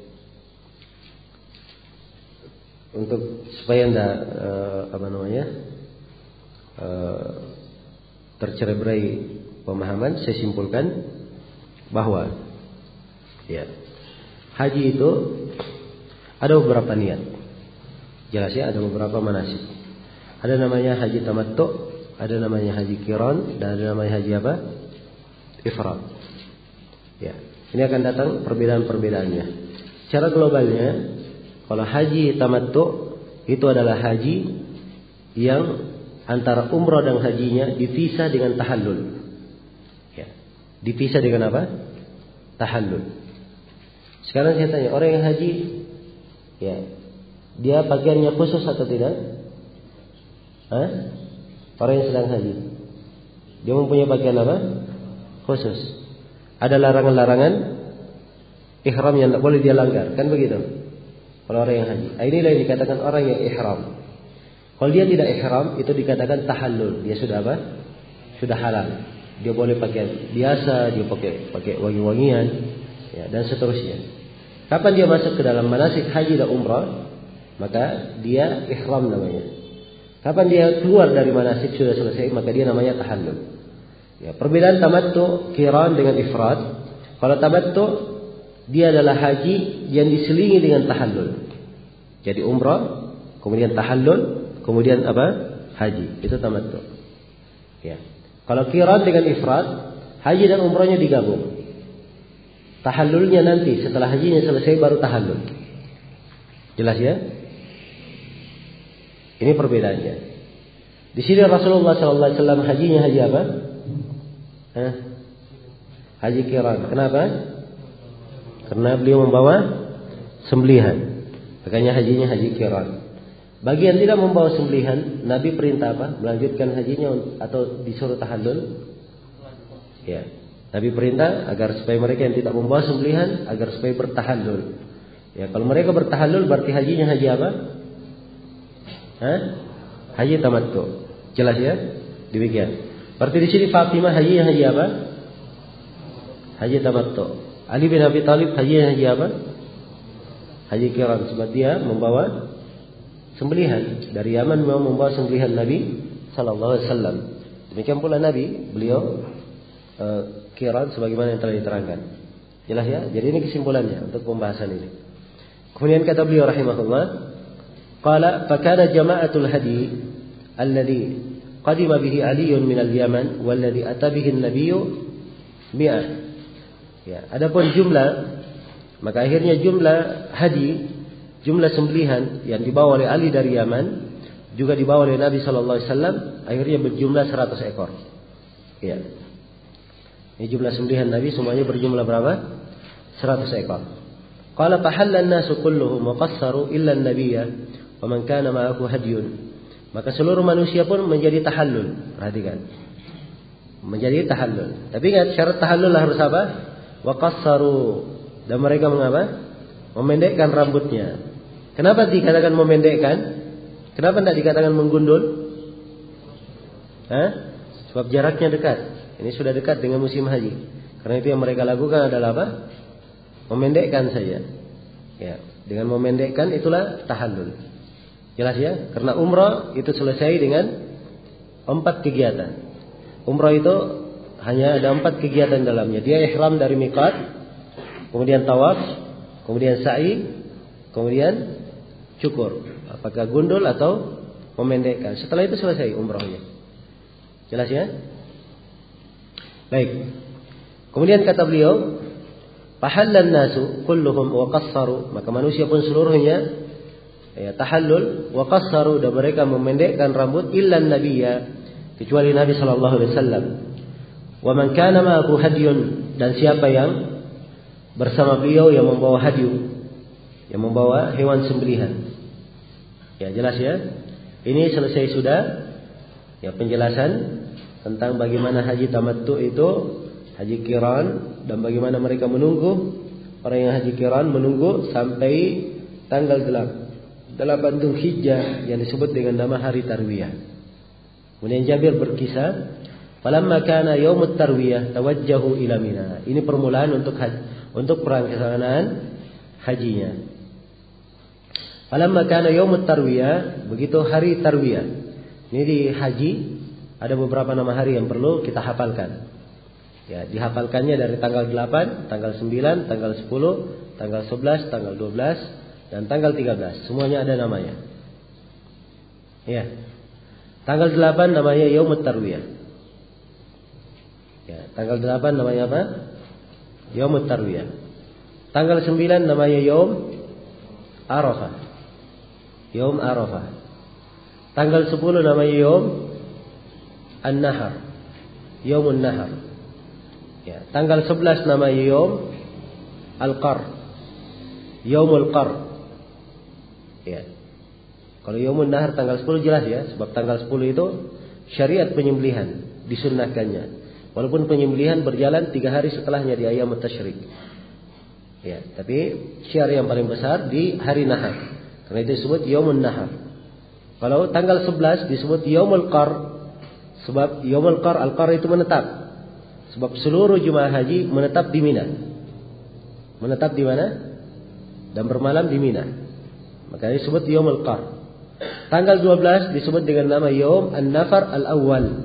Untuk supaya tidak uh, apa namanya? Uh, tercerai pemahaman, saya simpulkan bahwa ya, haji itu ada beberapa niat. Jelas ya, ada beberapa manasik. Ada namanya haji tamattu, ada namanya haji qiran, dan ada namanya haji apa? Ifrad. Ya, ini akan datang perbedaan-perbedaannya. Secara globalnya, kalau haji tamattu itu adalah haji yang antara umrah dan hajinya dipisah dengan tahallul. Ya, dipisah dengan apa? Tahallul. Sekarang saya tanya, orang yang haji, ya, dia pakaiannya khusus atau tidak? Hah? Orang yang sedang haji, dia mempunyai pakaian apa? Khusus. Ada larangan-larangan ihram yang tidak boleh dia langgar, kan begitu? Kalau orang yang haji, inilah yang dikatakan orang yang ihram. Kalau dia tidak ihram, itu dikatakan tahallul. Dia sudah apa? Sudah halal. Dia boleh pakai biasa, dia pakai pakai wangi-wangian, ya, dan seterusnya. Kapan dia masuk ke dalam manasik haji dan umrah, maka dia ihram namanya. Kapan dia keluar dari manasik sudah selesai, maka dia namanya tahallul. Ya, perbedaan tamattu qiran dengan ifrad. Kalau tamattu, dia adalah haji yang diselingi dengan tahallul. Jadi umrah, kemudian tahallul, kemudian apa? Haji. Itu tamattu. Ya. Kalau qiran dengan ifrad, haji dan umrahnya digabung. Tahallulnya nanti setelah hajinya selesai baru tahallul. Jelas ya? Ini perbedaannya. Di sini Rasulullah sallallahu alaihi wasallam hajinya haji apa? Hah? Haji qiran. Kenapa? Karena beliau membawa sembelihan. Makanya hajinya haji qiran. Bagi yang tidak membawa sembelihan, Nabi perintah apa? Melanjutkan hajinya atau disuruh tahallul? Ya. Nabi perintah agar supaya mereka yang tidak membawa sembelihan agar supaya bertahallul. Ya, kalau mereka bertahallul berarti hajinya haji apa? Hah? Haji tamattu. Jelas ya? Demikian. Berarti di sini Fatimah hajinya haji apa? Haji tamattu. Ali bin Abi Thalib hajinya haji apa? Haji qiran, sebab dia membawa sembelihan. Dari Yaman mau membawa sembelihan Nabi sallallahu alaihi wasallam. Demikian pula Nabi, beliau uh, qiran sebagaimana yang telah diterangkan. Jelas ya? Jadi ini kesimpulannya untuk pembahasan ini. Kemudian kata beliau rahimahullah, qala fa kana jama'atul hadi alladhi qadima bihi Aliun min al-Yaman walladhi ata bihi an-nabiy mi'ah. Ya, adapun jumlah, maka akhirnya jumlah hadi, jumlah sembelihan yang dibawa oleh Ali dari Yaman juga dibawa oleh Nabi sallallahu alaihi wasallam akhirnya berjumlah seratus ekor. Ya. Ini jumlah sembelihan Nabi semuanya berjumlah berapa? seratus ekor. Qala fahalla an-nasu kulluhum wa qassaru illa an-nabiyya wa man kana ma'ahu hadyun. Maka seluruh manusia pun menjadi tahallul. Perhatikan. Menjadi tahallul. Tapi ingat syarat tahallul harus apa? Wa qassaru. Dan mereka mengapa? Memendekkan rambutnya. Kenapa dikatakan memendekkan? Kenapa tidak dikatakan menggundul? Hah? Sebab jaraknya dekat. Ini sudah dekat dengan musim haji. Karena itu yang mereka lakukan adalah apa? Memendekkan saja. Ya, dengan memendekkan itulah tahallul. Jelas ya? Karena umrah itu selesai dengan empat kegiatan. Umrah itu hanya ada empat kegiatan dalamnya. Dia ihram dari miqat, kemudian tawaf, kemudian sa'i, kemudian cukur. Apakah gundul atau memendekkan. Setelah itu selesai umrahnya. Jelas ya? Baik. Kemudian kata beliau, fahallan nasu kulluhum wa qassaru. Maka manusia pun seluruhnya ya tahallul wa qassaru, dan mereka memendekkan rambut illa nabiyya, kecuali Nabi sallallahu alaihi wasallam. Wa man kana ma'ahu hadyun, dan siapa yang bersama beliau yang membawa hadyu, yang membawa hewan sembelihan. Ya, jelas ya? Ini selesai sudah ya penjelasan tentang bagaimana haji tamattu itu, haji qiran, dan bagaimana mereka menunggu, orang yang haji qiran menunggu sampai tanggal delapan Dzulhijjah yang disebut dengan nama hari tarwiyah. Kemudian Jabir berkisah, falamma kana yaumut tarwiyah tawajjahu ila Mina. Ini permulaan untuk haji, untuk pelaksanaan hajinya. Falamma kana yaumut tarwiyah, begitu hari tarwiyah. Ini di haji ada beberapa nama hari yang perlu kita hafalkan. Ya, dihafalkannya dari tanggal delapan, tanggal sembilan, tanggal sepuluh, tanggal sebelas, tanggal dua belas, dan tanggal tiga belas. Semuanya ada namanya. Ya. Tanggal delapan namanya Yaumut Tarwiyah. Ya, tanggal delapan namanya apa? Yaumut Tarwiyah. Tanggal sembilan namanya Yaum Arafah. Yaum Arafah. Tanggal sepuluh namanya Yaum An-Nahar. Yaumun Nahar. Ya, tanggal sebelas namanya Yaum Al-Qar. Yaumul Qar. Ya. Kalau Yaumun Nahar tanggal sepuluh jelas ya, sebab tanggal sepuluh itu syariat penyembelihan disunnahkannya. Walaupun penyembelihan berjalan tiga hari setelahnya di Ayyamut Tasyrik. Ya, tapi syiar yang paling besar di hari Nahar. Karena itu disebut Yaumun Nahar. Kalau tanggal sebelas disebut Yaumul Qar. Sebab Yaumul Qar, Al-Qar itu menetap. Sebab seluruh jemaah haji menetap di Mina. Menetap di mana? Dan bermalam di Mina. Maka disebut Yaumul Qar. Tanggal dua belas disebut dengan nama Yaum An-Nafar Al-Awwal.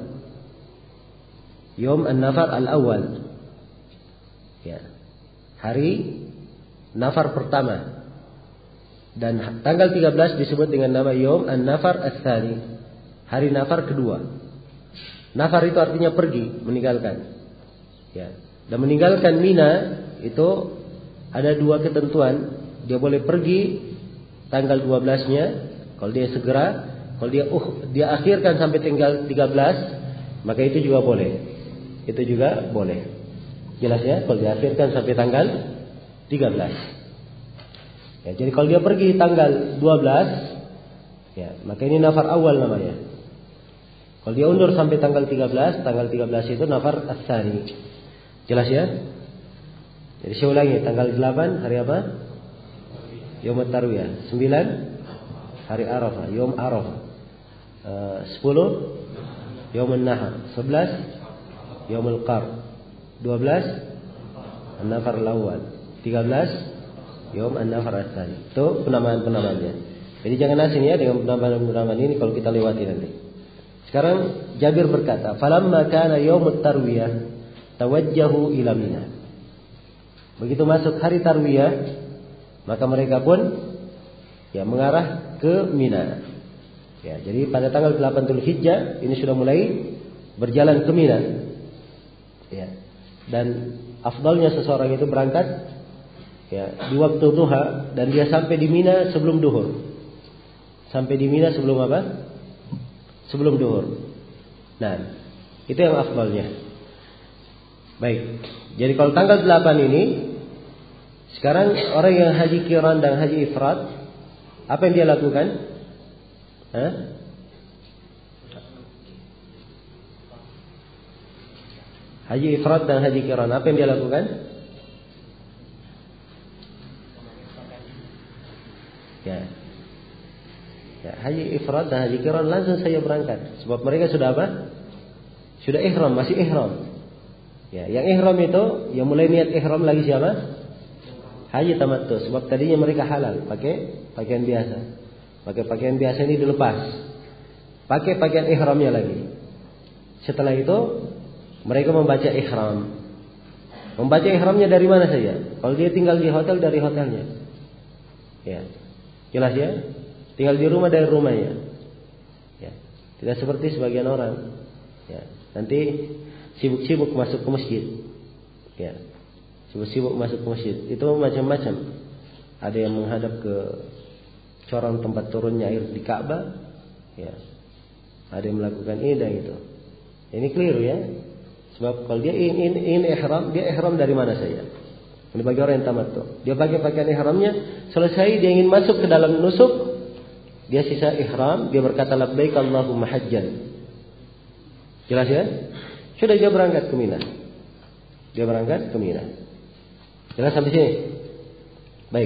Yaum An-Nafar Al-Awwal. Ya. Hari Nafar pertama. Dan tanggal tiga belas disebut dengan nama Yaum An-Nafar Ats-Tsani. Hari Nafar kedua. Nafar itu artinya pergi, meninggalkan. Ya. Dan meninggalkan Mina itu ada dua ketentuan. Dia boleh pergi tanggal dua belasnya. Kalau dia segera, kalau dia uh dia akhirkan sampai tanggal tiga belas, maka itu juga boleh. Itu juga boleh. Jelas ya, kalau dia akhirkan sampai tanggal tiga belas. Ya, jadi kalau dia pergi tanggal dua belas, ya, maka ini nafar awal namanya. Kalau dia undur sampai tanggal tiga belas, tanggal tiga belas itu nafar ats-tsani. Jelas ya? Jadi saya ulangi, tanggal delapan hari apa? Yaumut Tarwiyah. sembilan hari Arafah, Yaum Arafah. Uh, sepuluh Yaumun Nahar. sebelas Yaumul Qar. dua belas An-Nafar Al-Awwal. tiga belas Yaum An-Nafar Ats-Tsani. Itu penamaan-penamaannya. Jadi jangan asing ya dengan penamaan-penamaan ini kalau kita lewati nanti. Sekarang Jabir berkata, "Falamma kana yaumut tarwiyah tawajjahu ila Mina." Begitu masuk hari tarwiyah, maka mereka pun ya mengarah ke Mina. Ya, jadi pada tanggal delapan Dzulhijjah ini sudah mulai berjalan ke Mina. Ya. Dan afdalnya seseorang itu berangkat ya di waktu duha, dan dia sampai di Mina sebelum duhur. Sampai di Mina sebelum apa? Sebelum duhur. Nah, itu yang afdalnya. Baik. Jadi kalau tanggal delapan ini Sekarang orang yang haji qiran dan haji ifrad, apa yang dia lakukan? Hah? Haji ifrad dan haji qiran, apa yang dia lakukan? Ya. Ya, haji ifrad dan haji qiran langsung saja berangkat, sebab mereka sudah apa? Sudah ihram, masih ihram. Ya, yang ihram itu, yang mulai niat ihram lagi siapa? Haji tamattu, sebab tadinya mereka halal pakai pakaian biasa. Pakai pakaian biasa ini dilepas. Pakai pakaian ihramnya lagi. Setelah itu mereka membaca ihram. Membaca ihramnya dari mana saja? Kalau dia tinggal di hotel, dari hotelnya. Ya. Jelas ya? Tinggal di rumah, dari rumahnya. Ya. Tidak seperti sebagian orang. Ya. Nanti sibuk-sibuk masuk ke masjid. Ya. Sibuk-sibuk masuk ke masjid. Itu macam-macam. Ada yang menghadap ke corong tempat turunnya air di Ka'bah. Ya. Ada yang melakukan ini dan itu. Ini keliru ya. Sebab kalau dia ingin, ingin, ingin ihram, dia ihram dari mana saja. Ini bagi orang yang tamattu. Dia pakai pakaian ihramnya, selesai dia ingin masuk ke dalam nusuk, dia sisa ihram, dia berkata labbaik Allahumma hajjan. Jelas ya? Sudah dia berangkat ke Mina. Dia berangkat ke Mina. Jelas sampai sini? Baik.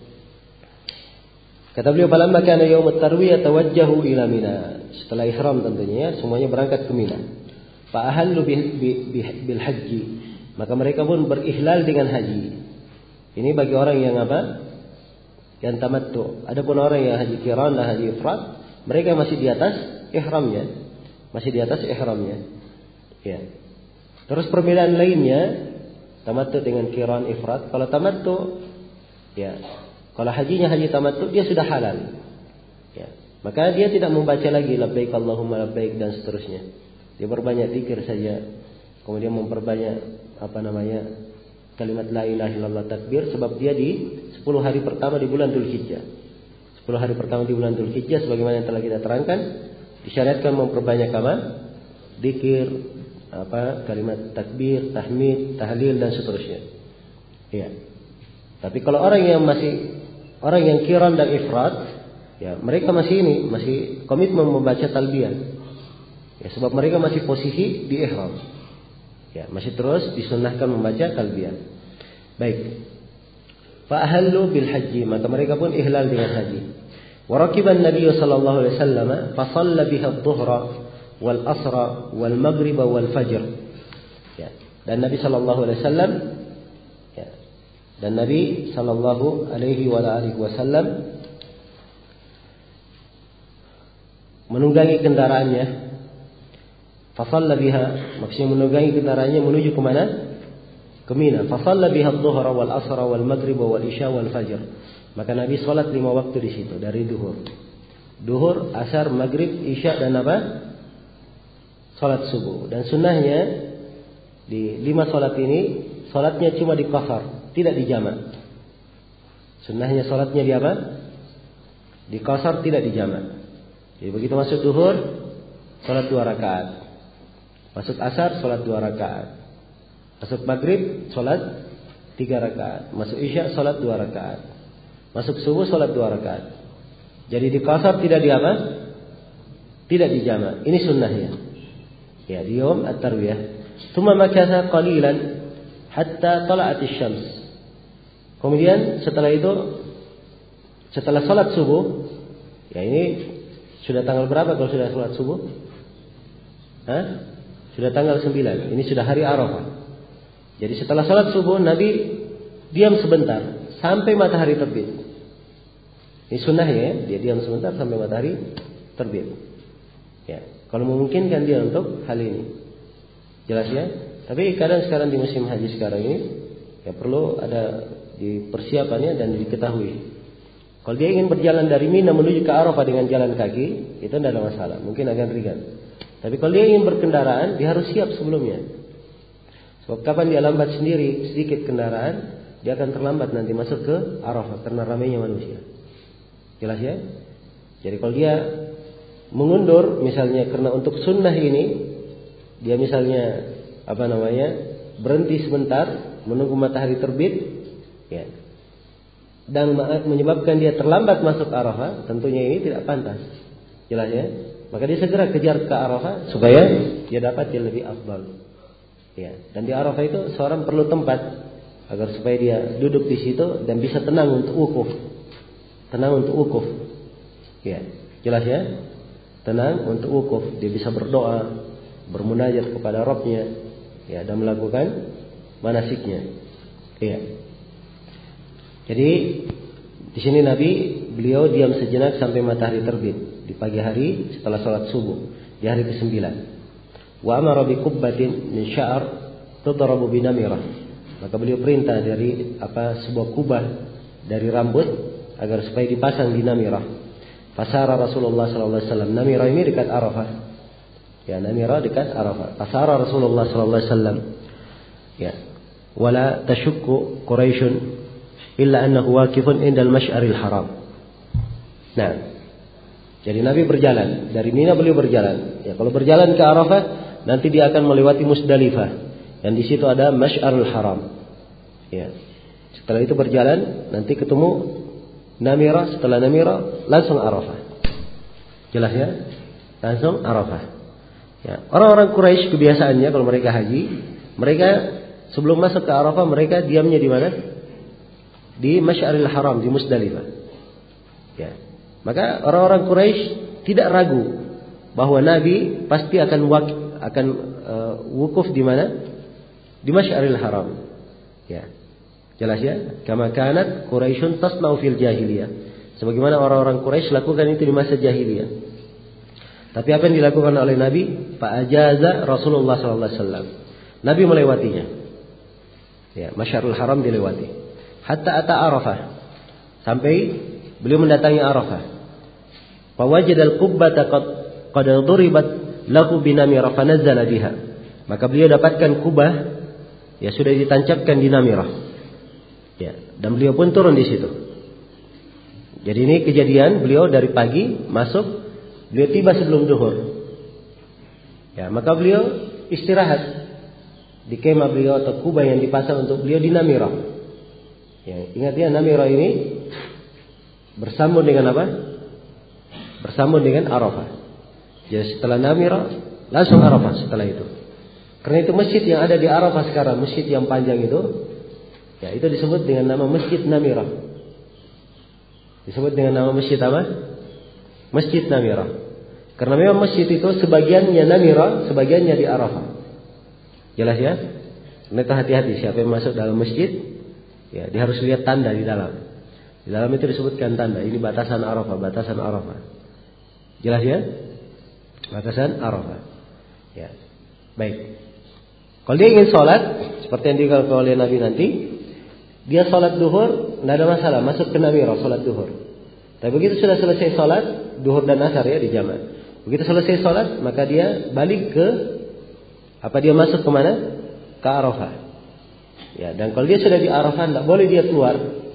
Kata beliau, "Falamma kana yaumut tarwiyah tawajjahu ila Mina." Setelah ihram tentunya, semuanya berangkat ke Mina. Fa ahallu bil haji. Maka mereka pun berihlal dengan haji. Ini bagi orang yang apa? Yang tamattu. Adapun orang yang haji qiran dan haji ifrad, mereka masih di atas ihramnya. Masih di atas ihramnya. Ya. Terus perbedaan lainnya, tamattu dengan qiran ifrad. Kalau tamattu, ya, kalau hajinya haji tamattu, dia sudah halal. Ya. Maka dia tidak membaca lagi labbaik Allahumma labbaik dan seterusnya. Dia berbanyak zikir saja. Kemudian memperbanyak apa namanya? Kalimat la ilaha illallah takbir, sebab dia di sepuluh hari pertama di bulan Dzulhijjah. sepuluh hari pertama di bulan Dzulhijjah sebagaimana yang telah kita terangkan, disyariatkan memperbanyak apa? Zikir, apa kalimat takbir, tahmid, tahlil dan seterusnya. Ya. Tapi kalau orang yang masih orang yang qiran dan ifrad, ya mereka masih ini, masih komitmen membaca talbiyah. Ya, sebab mereka masih posisi di ihram. Ya, masih terus disunnahkan membaca talbiyah. Baik. Fa ahallu bil haji, maka mereka pun ihlal dengan haji. Wa rakiban Nabi sallallahu alaihi wasallam fa shalla biha adh-dhuhra wal asra wal maghrib wal fajr. Ya. Dan Nabi sallallahu alaihi wasallam ya. Dan Nabi sallallahu alaihi wa alihi wasallam menunggangi kendaraannya. Fa shalla biha, maksudnya menunggangi kendaraannya menuju ke mana? Ke Mina. Fa shalla biha adh-dhuhra wal asra wal maghrib wal isya wal fajr. Maka Nabi salat lima waktu di situ dari duhur. Duhur, asar, maghrib, isya dan apa? Salat subuh. Dan sunnahnya di lima salat ini, salatnya cuma di qasar, tidak di jamak. Sunnahnya salatnya di apa? Di qasar, tidak di jamak. Jadi begitu masuk duhur, salat dua rakaat. Masuk asar, salat dua rakaat. Masuk maghrib, salat tiga rakaat. Masuk isya, salat dua rakaat. Masuk subuh, salat dua rakaat. Jadi di qasar, tidak di apa? Tidak di jamak. Ini sunnahnya. Ya, di yaum at-tarwiyah. Tsumma makatha qalilan hatta tala'at asy-syams. Kemudian setelah itu, setelah salat subuh, ya ini sudah tanggal berapa kalau sudah salat subuh? Hah? Sudah tanggal sembilan. Ini sudah hari Arafah. Jadi setelah salat subuh, Nabi diam sebentar sampai matahari terbit. Ini sunnah ya, dia diam sebentar sampai matahari terbit. Ya, kalau memungkinkan dia untuk hal ini. Jelas ya? Tapi kadang sekarang di musim haji sekarang ini, ya perlu ada di persiapannya dan diketahui. Kalau dia ingin berjalan dari Mina menuju ke Arafah dengan jalan kaki, itu tidak ada masalah, mungkin agak ringan. Tapi kalau dia ingin berkendaraan, dia harus siap sebelumnya. Sebab kapan dia lambat sendiri sedikit kendaraan, dia akan terlambat nanti masuk ke Arafah karena ramainya manusia. Jelas ya? Jadi kalau dia mengundur misalnya karena untuk sunnah ini, dia misalnya apa namanya berhenti sebentar menunggu matahari terbit, ya dan menyebabkan dia terlambat masuk Arafah, tentunya ini tidak pantas. Jelas ya? Maka dia segera kejar ke Arafah supaya dia dapat yang lebih afdal. Ya, dan di Arafah itu seorang perlu tempat agar supaya dia duduk di situ dan bisa tenang untuk wukuf. Tenang untuk wukuf. Ya, jelas ya? Tenang untuk wukuf, dia bisa berdoa, bermunajat kepada Rabb-nya, ya, dan melakukan manasiknya. Iya. Jadi di sini Nabi beliau diam sejenak sampai matahari terbit di pagi hari setelah sholat subuh di hari kesembilan. Wa amara bi qubbatin min sya'r tudrabu bi namirah. Maka beliau perintah dari apa sebuah kubah dari rambut agar supaya dipasang di namirah. Fasara Rasulullah sallallahu alaihi wasallam. Namirah ini dekat Arafah. Ya, namirah dekat Arafah. Fasara Rasulullah sallallahu alaihi wasallam. Ya. Wala tashukku Quraisyun illa annahu waqifun indal masy'aril haram. Nah, jadi Nabi berjalan dari Mina, beliau berjalan. Ya, kalau berjalan ke Arafah nanti dia akan melewati Musdalifah dan di situ ada Masy'arul Haram. Ya. Setelah itu berjalan nanti ketemu Namirah, setelah Namirah langsung Arafah. Jelas ya? Langsung Arafah. Ya, orang-orang Quraisy kebiasaannya kalau mereka haji, mereka sebelum masuk ke Arafah mereka diamnya di mana? Di Masy'aril Haram, di Musdalifah. Ya. Maka orang-orang Quraisy tidak ragu bahwa Nabi pasti akan wak, akan uh, wukuf di mana? Di Masy'aril Haram. Ya. Jelas ya? Kama kanat Quraisyun tasna'u fil jahiliyah. Sebagaimana orang-orang Quraisy lakukan itu di masa jahiliyah. Tapi apa yang dilakukan oleh Nabi? Fa'ajaza Rasulullah sallallahu alaihi wasallam. Nabi melewatinya. Ya, Masy'arul Haram dilewati. Hatta ata Arafah. Sampai beliau mendatangi Arafah. Fa wajada al-qubbata qad qad duribat lahu bi namirah fa nazzala biha. Maka beliau dapatkan kubah ya sudah ditancapkan di namirah. Ya, dan beliau pun turun di situ. Jadi ini kejadian beliau dari pagi masuk, beliau tiba sebelum zuhur. Ya, maka beliau istirahat di kemah beliau atau kubah yang dipasang untuk beliau di Namirah. Ya, ingat ya, Namirah ini bersambung dengan apa? Bersambung dengan Arafah. Jadi setelah Namirah langsung Arafah setelah itu. Karena itu masjid yang ada di Arafah sekarang, masjid yang panjang itu, ya, itu disebut dengan nama Masjid Namirah. Disebut dengan nama masjid apa? Masjid Namirah. Karena memang masjid itu sebagiannya Namirah, sebagiannya di Arafah. Jelas ya? Mereka hati-hati siapa yang masuk dalam masjid, ya, dia harus lihat tanda di dalam. Di dalam itu disebutkan tanda, ini batasan Arafah, batasan Arafah. Jelas ya? Batasan Arafah. Ya. Baik. Kalau dia ingin sholat seperti yang dikatakan oleh Nabi nanti, dia sholat duhur, tidak ada masalah, masuk ke Namirah sholat duhur. Tapi begitu sudah selesai sholat duhur dan asar ya di jamaah. Begitu selesai sholat maka dia balik ke apa dia masuk ke mana? Ke Arafah. Ya, dan kalau dia sudah di Arafah tidak boleh dia keluar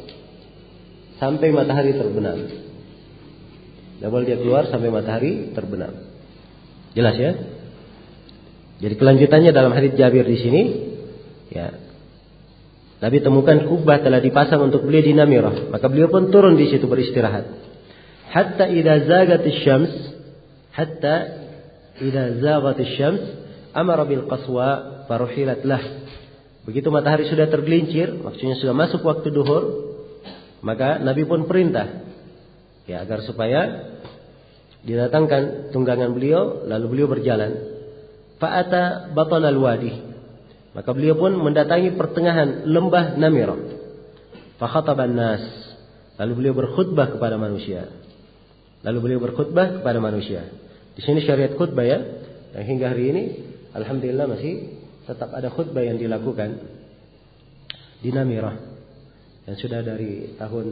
sampai matahari terbenam. Tidak boleh dia keluar sampai matahari terbenam. Jelas ya? Jadi kelanjutannya dalam hadits Jabir di sini, ya, Nabi temukan kubah telah dipasang untuk beliau di Namirah, maka beliau pun turun di situ beristirahat. Hatta idza zagatis syams, hatta idza zagatis syams, amara bil qaswa faruhilat lah. Begitu matahari sudah tergelincir, maksudnya sudah masuk waktu duhur, maka Nabi pun perintah, ya, agar supaya didatangkan tunggangan beliau, lalu beliau berjalan. Fa'ata batan al-wadi. Maka beliau pun mendatangi pertengahan lembah Namirah. Fa khataban nas. Lalu beliau berkhutbah kepada manusia. Lalu beliau berkhutbah kepada manusia. Di sini syariat khutbah ya. Dan hingga hari ini alhamdulillah masih tetap ada khutbah yang dilakukan di Namirah. Yang sudah dari tahun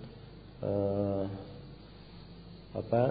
uh, apa?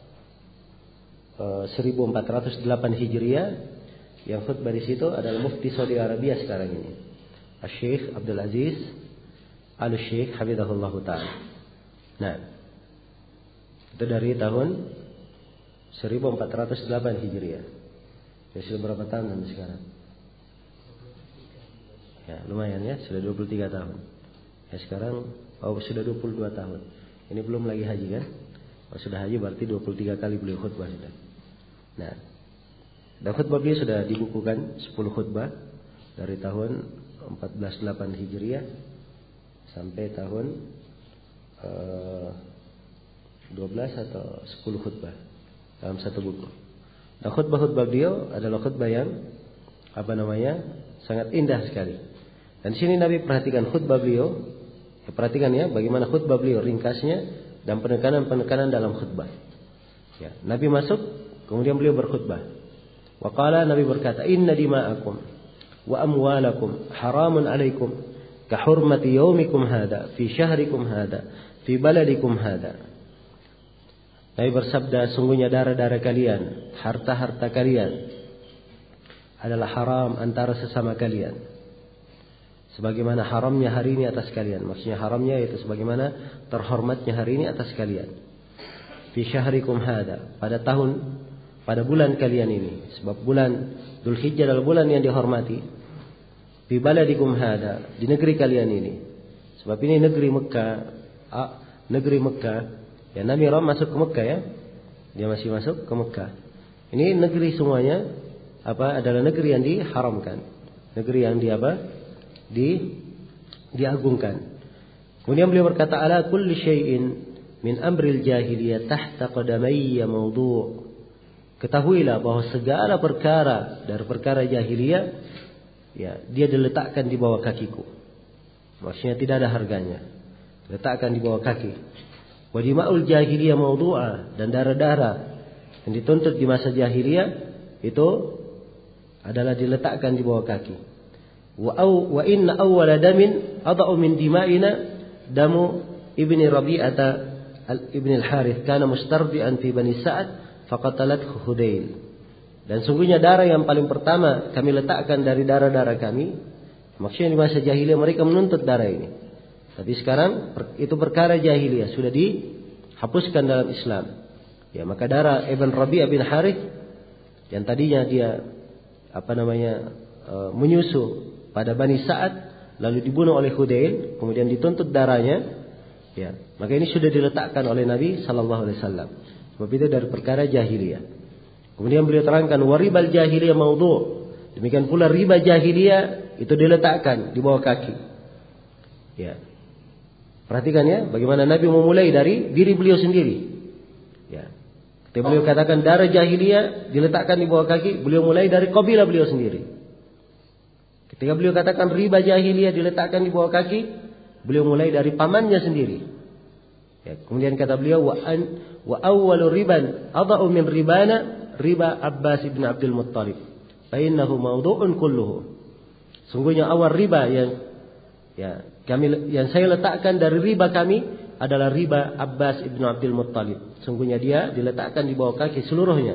seribu empat ratus delapan Hijriah, yang khutbah di situ adalah Mufti Saudi Arabia sekarang ini, Asy-Syaikh Abdul Aziz Al-Syaikh Hafizahullah Ta'ala. Nah, itu dari tahun seribu empat ratus delapan Hijriah. Ya, sudah berapa tahun sekarang? Ya, lumayan ya, sudah dua puluh tiga tahun. Ya, sekarang Oh, sudah dua puluh dua tahun. Ini belum lagi haji kan? Oh, sudah haji berarti dua puluh tiga kali beliau khutbah sudah. Nah, dan khutbah beliau sudah dibukukan sepuluh khutbah dari tahun empat belas delapan Hijriah sampai tahun uh, dua belas atau sepuluh khutbah dalam satu buku. Dan khutbah-khutbah beliau adalah khutbah yang apa namanya? Sangat indah sekali. Dan di sini Nabi perhatikan khutbah beliau, ya, perhatikan ya bagaimana khutbah beliau ringkasnya dan penekanan-penekanan dalam khutbah. Ya, Nabi masuk, kemudian beliau berkhutbah. Wa qala, Nabi berkata, "Inna dima'akum wa amwalakum haramun 'alaikum ka hurmati yaumikum hada fi syahrikum hada fi baladikum hada." Nabi bersabda, sungguhnya darah-darah kalian, harta-harta kalian adalah haram antara sesama kalian, sebagaimana haramnya hari ini atas kalian. Maksudnya haramnya itu sebagaimana terhormatnya hari ini atas kalian. Fi syahrikum hada, pada tahun, pada bulan kalian ini. Sebab bulan Dzulhijjah adalah bulan yang dihormati. Fi baladikum hada, di negeri kalian ini. Sebab ini negeri Mekah, ah, negeri Mekah. Ya, Nabi Ram masuk ke Mekah ya. Dia masih masuk ke Mekah. Ini negeri semuanya apa adalah negeri yang diharamkan. Negeri yang di apa? Di diagungkan. Kemudian beliau berkata, ala kulli syai'in min amril jahiliyah tahta qadamayya mawdu'. Ketahuilah bahwa segala perkara dari perkara jahiliyah, ya, dia diletakkan di bawah kakiku. Maksudnya tidak ada harganya. Letakkan di bawah kaki. Wa dima'ul jahiliyah mawdu'ah, dan darah-darah yang dituntut di masa jahiliyah itu adalah diletakkan di bawah kaki. Wa aw wa inna awwala damin adau min dima'ina damu ibni Rabi'ata ibni al-Harith kana mustardian fi Bani Sa'ad faqatalathu Hudail. Dan sungguhnya darah yang paling pertama kami letakkan dari darah-darah kami, maksudnya di masa jahiliyah mereka menuntut darah ini. Tapi sekarang itu perkara jahiliyah sudah dihapuskan dalam Islam. Ya, maka darah Ibn Rabi'ah bin Harith yang tadinya dia apa namanya e, menyusu pada Bani Sa'ad lalu dibunuh oleh Hudail, kemudian dituntut darahnya. Ya, maka ini sudah diletakkan oleh Nabi sallallahu alaihi wasallam. Sebab itu dari perkara jahiliyah. Kemudian beliau terangkan waribal jahiliyah maudhu'. Demikian pula riba jahiliyah itu diletakkan di bawah kaki. Ya. Perhatikan ya, bagaimana Nabi memulai dari diri beliau sendiri. Ya. Ketika beliau katakan darah jahiliyah diletakkan di bawah kaki, beliau mulai dari kabilah beliau sendiri. Ketika beliau katakan riba jahiliyah diletakkan di bawah kaki, beliau mulai dari pamannya sendiri. Ya. Kemudian kata beliau wa an wa awwalu riban adau min ribana riba Abbas bin Abdul Muttalib. Fa innahu mawdu'un kulluhu. Sungguhnya awal riba yang ya, kami yang saya letakkan dari riba kami adalah riba Abbas ibn Abdul Muttalib. Sungguhnya dia diletakkan di bawah kaki seluruhnya.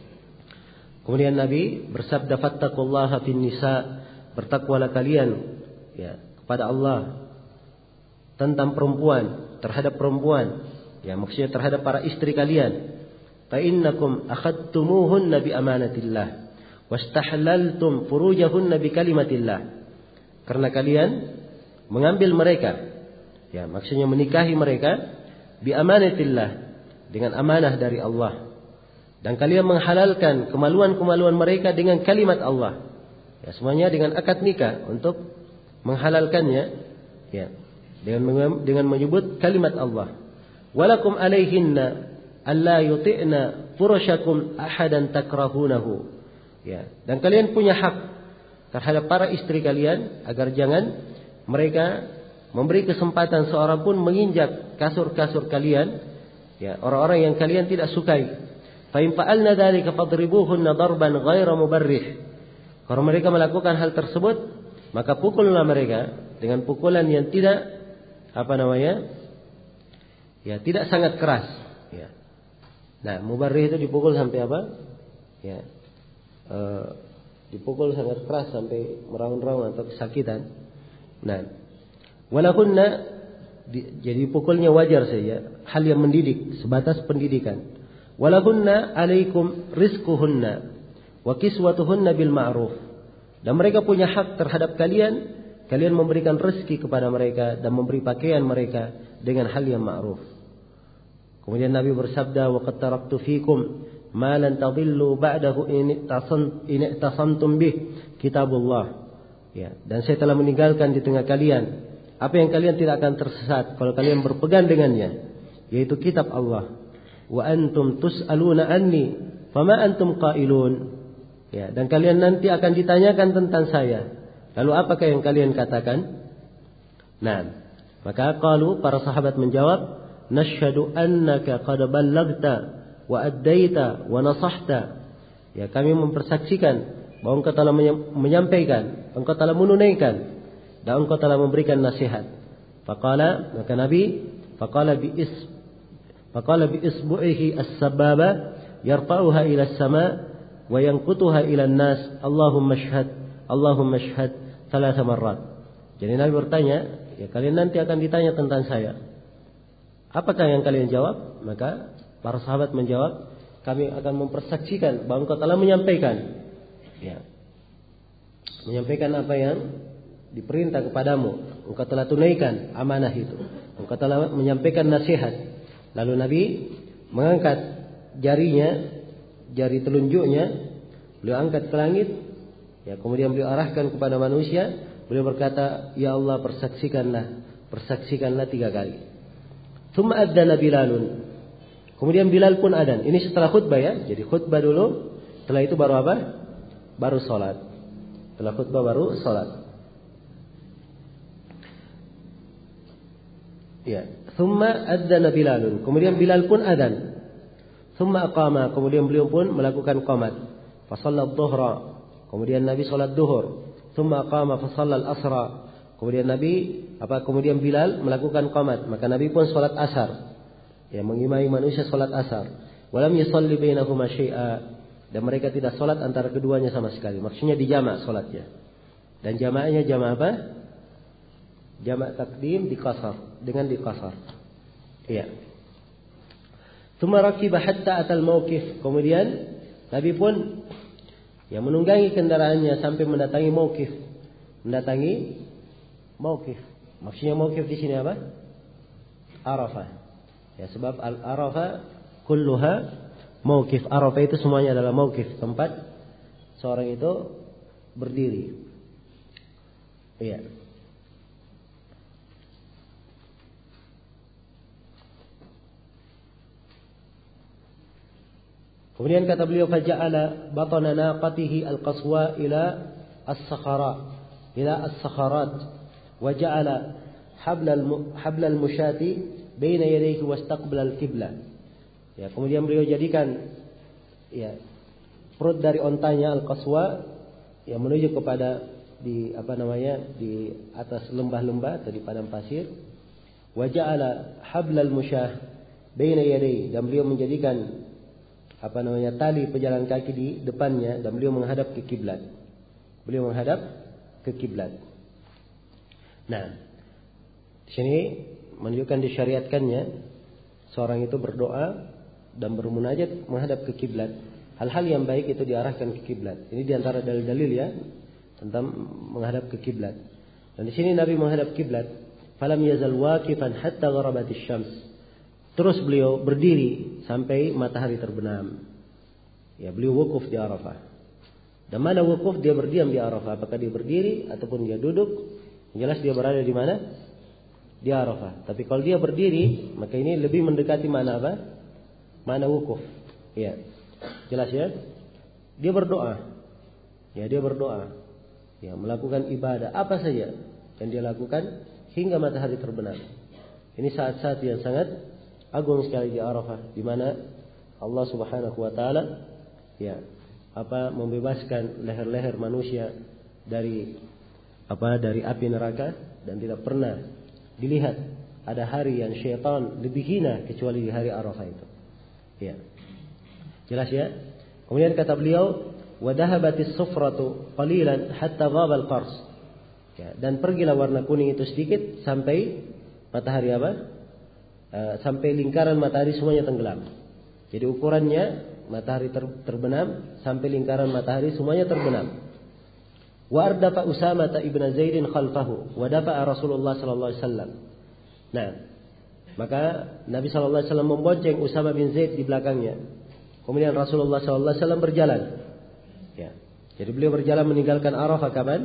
Kemudian Nabi bersabda, fattaqullaha fin nisa, bertakwalah kalian ya kepada Allah tentang perempuan, terhadap perempuan. Ya, maksudnya terhadap para istri kalian. Fa innakum akhadtumuhunna bi amanatillah wastahlaltum furujahunna bi kalimatillah. Karena kalian mengambil mereka, ya maksudnya menikahi mereka bi amanatillah, dengan amanah dari Allah, dan kalian menghalalkan kemaluan-kemaluan mereka dengan kalimat Allah, ya semuanya dengan akad nikah untuk menghalalkannya, ya dengan dengan menyebut kalimat Allah. Walakum alaihinna alla yuti'na furushakum ahadan takrahunahu, ya, dan kalian punya hak terhadap para istri kalian agar jangan mereka memberi kesempatan seorang pun menginjak kasur-kasur kalian, ya, orang-orang yang kalian tidak sukai. Fa in fa'alna dzalika fadribuhunna darban ghaira mubarrih. Kalau mereka melakukan hal tersebut, maka pukullah mereka dengan pukulan yang tidak apa namanya? Ya, tidak sangat keras, ya. Nah, mubarrih itu dipukul sampai apa? Ya. E, dipukul sangat keras sampai meraung-raung atau kesakitan. Nah, walahunna, jadi pukulnya wajar saja, hal yang mendidik, sebatas pendidikan. Walahunna alaikum rizquhunna wa kiswatuhunna bil ma'ruf. Dan mereka punya hak terhadap kalian kalian memberikan rezeki kepada mereka dan memberi pakaian mereka dengan hal yang ma'ruf. Kemudian Nabi bersabda, wa qad taraktu fikum ma lan tadillu ba'dahu in i'tasamtum bih kitabullah. Ya, dan saya telah meninggalkan di tengah kalian apa yang kalian tidak akan tersesat kalau kalian berpegang dengannya, yaitu kitab Allah. Wa antum tus'aluna anni fama antum qailun. Ya, dan kalian nanti akan ditanyakan tentang saya. Lalu apakah yang kalian katakan? Nah, maka qalu, para sahabat menjawab, nashhadu annaka qad ballaghta wa addaita wa nasahta. Ya, kami mempersaksikan bahwa engkau telah menyampaikan, engkau telah menunaikan, dan engkau telah memberikan nasihat. Faqala, maka Nabi, faqala bi is faqala bi isbu'ihi as-sababa yarfa'uha ila as-sama' wa yanqutuha ila an-nas, Allahumma shahad, Allahumma shahad thalatha marrat. Jadi Nabi bertanya, ya kalian nanti akan ditanya tentang saya. Apakah yang kalian jawab? Maka para sahabat menjawab, kami akan mempersaksikan bahwa engkau telah menyampaikan, ya, menyampaikan apa yang diperintah kepadamu. Engkau telah tunaikan amanah itu. Engkau telah menyampaikan nasihat. Lalu Nabi mengangkat jarinya, jari telunjuknya, beliau angkat ke langit. Ya, kemudian beliau arahkan kepada manusia. Beliau berkata, ya Allah, persaksikanlah, persaksikanlah tiga kali. Tsumma adzana Bilalun. Kemudian Bilal pun adzan. Ini setelah khutbah ya. Jadi khutbah dulu, setelah itu baru apa? Baru salat. Setelah khutbah baru salat. Ya, tsumma adzana Bilalun. Kemudian Bilal pun adzan. Tsumma aqama. Kemudian beliau pun melakukan qamat. Fa shallat dhuhra. Kemudian Nabi salat zuhur. Tsumma aqama fa shallal asra. Kemudian Nabi apa kemudian Bilal melakukan qamat, maka Nabi pun salat asar. Ya, mengimami manusia salat asar. Walam yusalli bainahuma syai'a, dan mereka tidak salat antara keduanya sama sekali. Maksudnya dijamak salatnya. Dan jamaknya jamak apa? Jamak takdim di qasar, dengan di qasar. Iya. Tsumma rakiba hatta atal mauqif. Kemudian Nabi pun ya menunggangi kendaraannya sampai mendatangi mauqif. Mendatangi mauqif. Maksudnya mauqif di sini apa? Arafah. Ya, sebab al-Arafah kulluha mauqif. Arafah itu semuanya adalah mauqif, tempat seorang itu berdiri. Iya. Kemudian kata beliau, faja'ala batana naqatihi al-qaswa ila as-sakhara, ila as-sakharat, wa ja'ala hablal hablal musyati baina yadayhi wastaqbala al-qiblah. Ya, kemudian beliau jadikan ya perut dari ontanya al-qaswa yang menuju kepada di apa namanya di atas lembah-lembah atau di padang pasir. Wa ja'ala hablal musyah baina yadayhi, dan beliau menjadikan apa namanya tali pejalan kaki di depannya, dan beliau menghadap ke kiblat. Beliau menghadap ke kiblat. Nah, di sini menunjukkan disyariatkannya seorang itu berdoa dan bermunajat menghadap ke kiblat. Hal-hal yang baik itu diarahkan ke kiblat. Ini diantara dalil-dalil ya tentang menghadap ke kiblat. Dan di sini Nabi menghadap kiblat. Falam yazal waqifan hatta gharabatis syams. Terus beliau berdiri sampai matahari terbenam. Ya, beliau wukuf di Arafah. Dan mana wukuf? Dia berdiam di Arafah. Apakah dia berdiri ataupun dia duduk? Jelas dia berada di mana? Di Arafah. Tapi kalau dia berdiri, maka ini lebih mendekati mana apa? Mana wukuf. Ya, jelas ya. Dia berdoa. Ya, dia berdoa. Ya, melakukan ibadah apa saja yang dia lakukan hingga matahari terbenam. Ini saat-saat yang sangat agung sekali di Arafah, di mana Allah Subhanahu wa taala ya apa membebaskan leher-leher manusia dari apa dari api neraka, dan tidak pernah dilihat ada hari yang syaitan lebih hina kecuali di hari Arafah itu. Ya. Jelas ya? Kemudian kata beliau, wa dhahabatis sufratu qalilan hatta ghaba al-qars. Ya, dan pergilah warna kuning itu sedikit sampai matahari apa? Uh, sampai lingkaran matahari semuanya tenggelam. Jadi ukurannya matahari ter, terbenam sampai lingkaran matahari semuanya terbenam. Wa ardafa Usamah ibn Zaid khalfahu wa dafa'a Rasulullah sallallahu alaihi wasallam. Nah, maka Nabi sallallahu alaihi wasallam membonceng Usamah bin Zaid di belakangnya. Kemudian Rasulullah sallallahu alaihi wasallam berjalan. Ya. Jadi beliau berjalan meninggalkan Arafah kapan?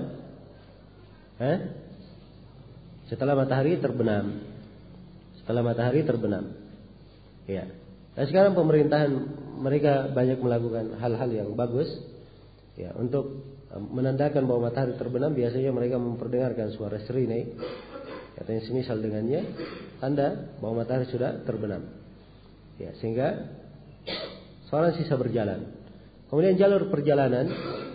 Hah? Setelah matahari terbenam. Setelah matahari terbenam. Ya. Dan sekarang pemerintahan mereka banyak melakukan hal-hal yang bagus. Ya, untuk menandakan bahwa matahari terbenam, biasanya mereka memperdengarkan suara sirine. Katanya semisal dengannya tanda bahwa matahari sudah terbenam. Ya, sehingga seorang sisa berjalan. Kemudian jalur perjalanan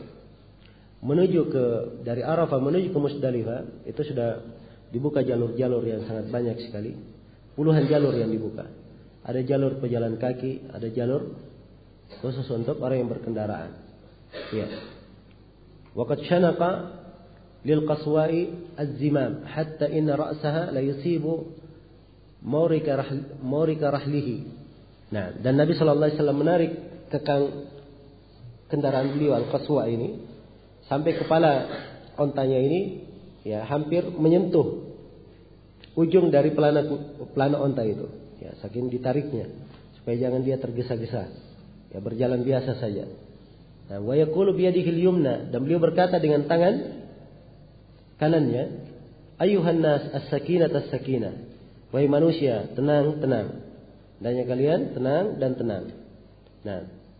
menuju ke dari Arafah menuju ke Musdalifah itu sudah dibuka jalur-jalur yang sangat banyak sekali. Puluhan jalur yang dibuka. Ada jalur pejalan kaki, ada jalur khusus untuk orang yang berkendaraan. Ya. Waqad syanaqa lil qaswa'i az-zimam hatta inna ra'saha la yusibu mawrika rahl mawrika rahlihi. Nah, dan Nabi sallallahu alaihi wasallam menarik kekang kendaraan beliau al-qaswa ini sampai kepala ontanya ini ya hampir menyentuh ujung dari pelana pelana onta itu. Ya, saking ditariknya supaya jangan dia tergesa-gesa. Ya, berjalan biasa saja. Nah, wa yaqulu bi yadihi al-yumna, dan beliau berkata dengan tangan kanannya, ayuhan nas as-sakinah as-sakinah. Wahai manusia, tenang, tenang. Hendaknya kalian tenang dan tenang. Nah,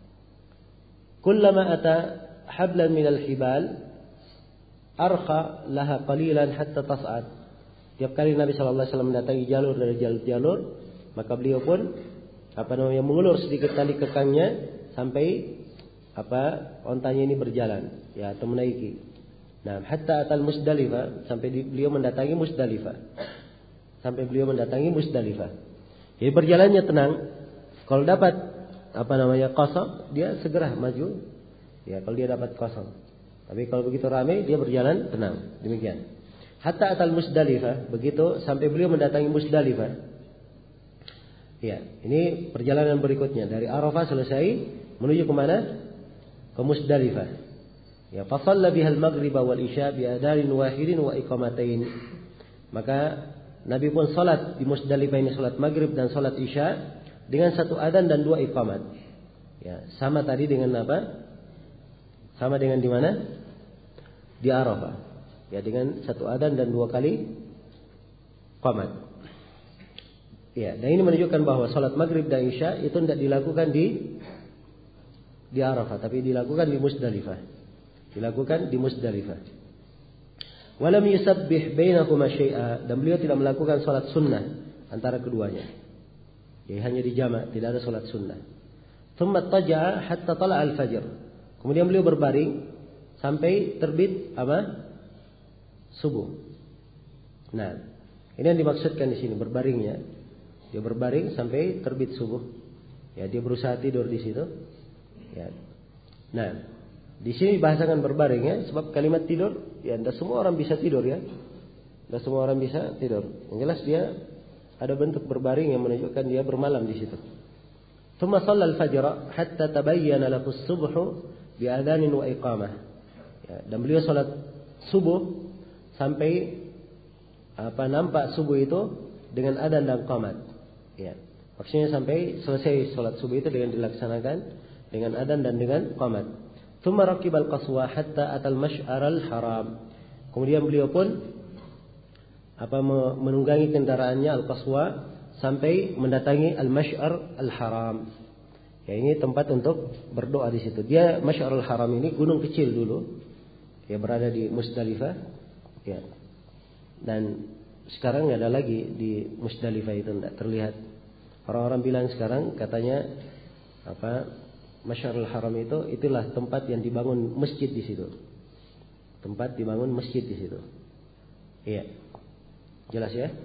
kullama ata hablan min al-hibal arkha laha qalilan hatta tas'ad. Tiap kali Nabi sallallahu alaihi wasallam mendatangi jalur dari jalur-jalur, maka beliau pun apa namanya mengulur sedikit tali kekangnya sampai apa ontanya ini berjalan ya atau menaiki. Nah, hatta atal Musdalifah, sampai di, beliau mendatangi Musdalifah. Sampai beliau mendatangi Musdalifah. Jadi berjalannya tenang. Kalau dapat apa namanya kosong, dia segera maju. Ya, kalau dia dapat kosong. Tapi kalau begitu ramai, dia berjalan tenang. Demikian. Hatta atal Musdalifah, begitu sampai beliau mendatangi Musdalifah. Ya, ini perjalanan berikutnya dari Arafah selesai menuju ke mana? Ke Musdalifah. Ya, fa shalla biha al-maghrib wal isya bi adarin wahidin wa iqamatain. Maka Nabi pun salat di Musdalifah ini, salat maghrib dan salat isya dengan satu adzan dan dua iqamat. Ya, sama tadi dengan apa? Sama dengan di mana? Di Arafah. Ya, dengan satu adzan dan dua kali iqamat. Ya, dan ini menunjukkan bahwa salat maghrib dan isya itu tidak dilakukan di di Arafah, tapi dilakukan di Musdalifah. Dilakukan di Musdalifah. Walam yusabbih bainahuma syai'a, dan beliau tidak melakukan salat sunnah antara keduanya. Jadi hanya di jama', tidak ada salat sunnah. Tsumma taja'a hatta tala' al-fajr. Kemudian beliau berbaring sampai terbit apa? Subuh. Nah, ini yang dimaksudkan di sini berbaringnya. Dia berbaring sampai terbit subuh. Ya, dia berusaha tidur di situ. Ya. Nah, di sini dibahasakan berbaring ya, sebab kalimat tidur, ya tidak semua orang bisa tidur ya. Tidak semua orang bisa tidur. Yang jelas dia ada bentuk berbaring yang menunjukkan dia bermalam di situ. Tsumma shalla al-fajr hatta tabayyana lahu as-subh bi adhanin wa iqamah. Ya, dan beliau salat subuh sampai apa nampak subuh itu dengan adzan dan qamat. Ya. Maksudnya sampai selesai salat subuh itu dengan dilaksanakan dengan adzan dan dengan qamat. Tsumma raqibal qaswa hatta atal masy'aral haram. Kemudian beliau pun apa menunggangi kendaraannya al-qaswa sampai mendatangi al-masy'ar al-haram. Ya, ini tempat untuk berdoa di situ. Dia Masy'arul Haram ini gunung kecil dulu. Ya, berada di Musdalifah. Ya. Dan sekarang enggak ada lagi di Musdalifah itu, tidak terlihat. Orang-orang bilang sekarang katanya apa Masy'arul Haram itu itulah tempat yang dibangun masjid di situ. Tempat dibangun masjid di situ. Iya. Jelas ya?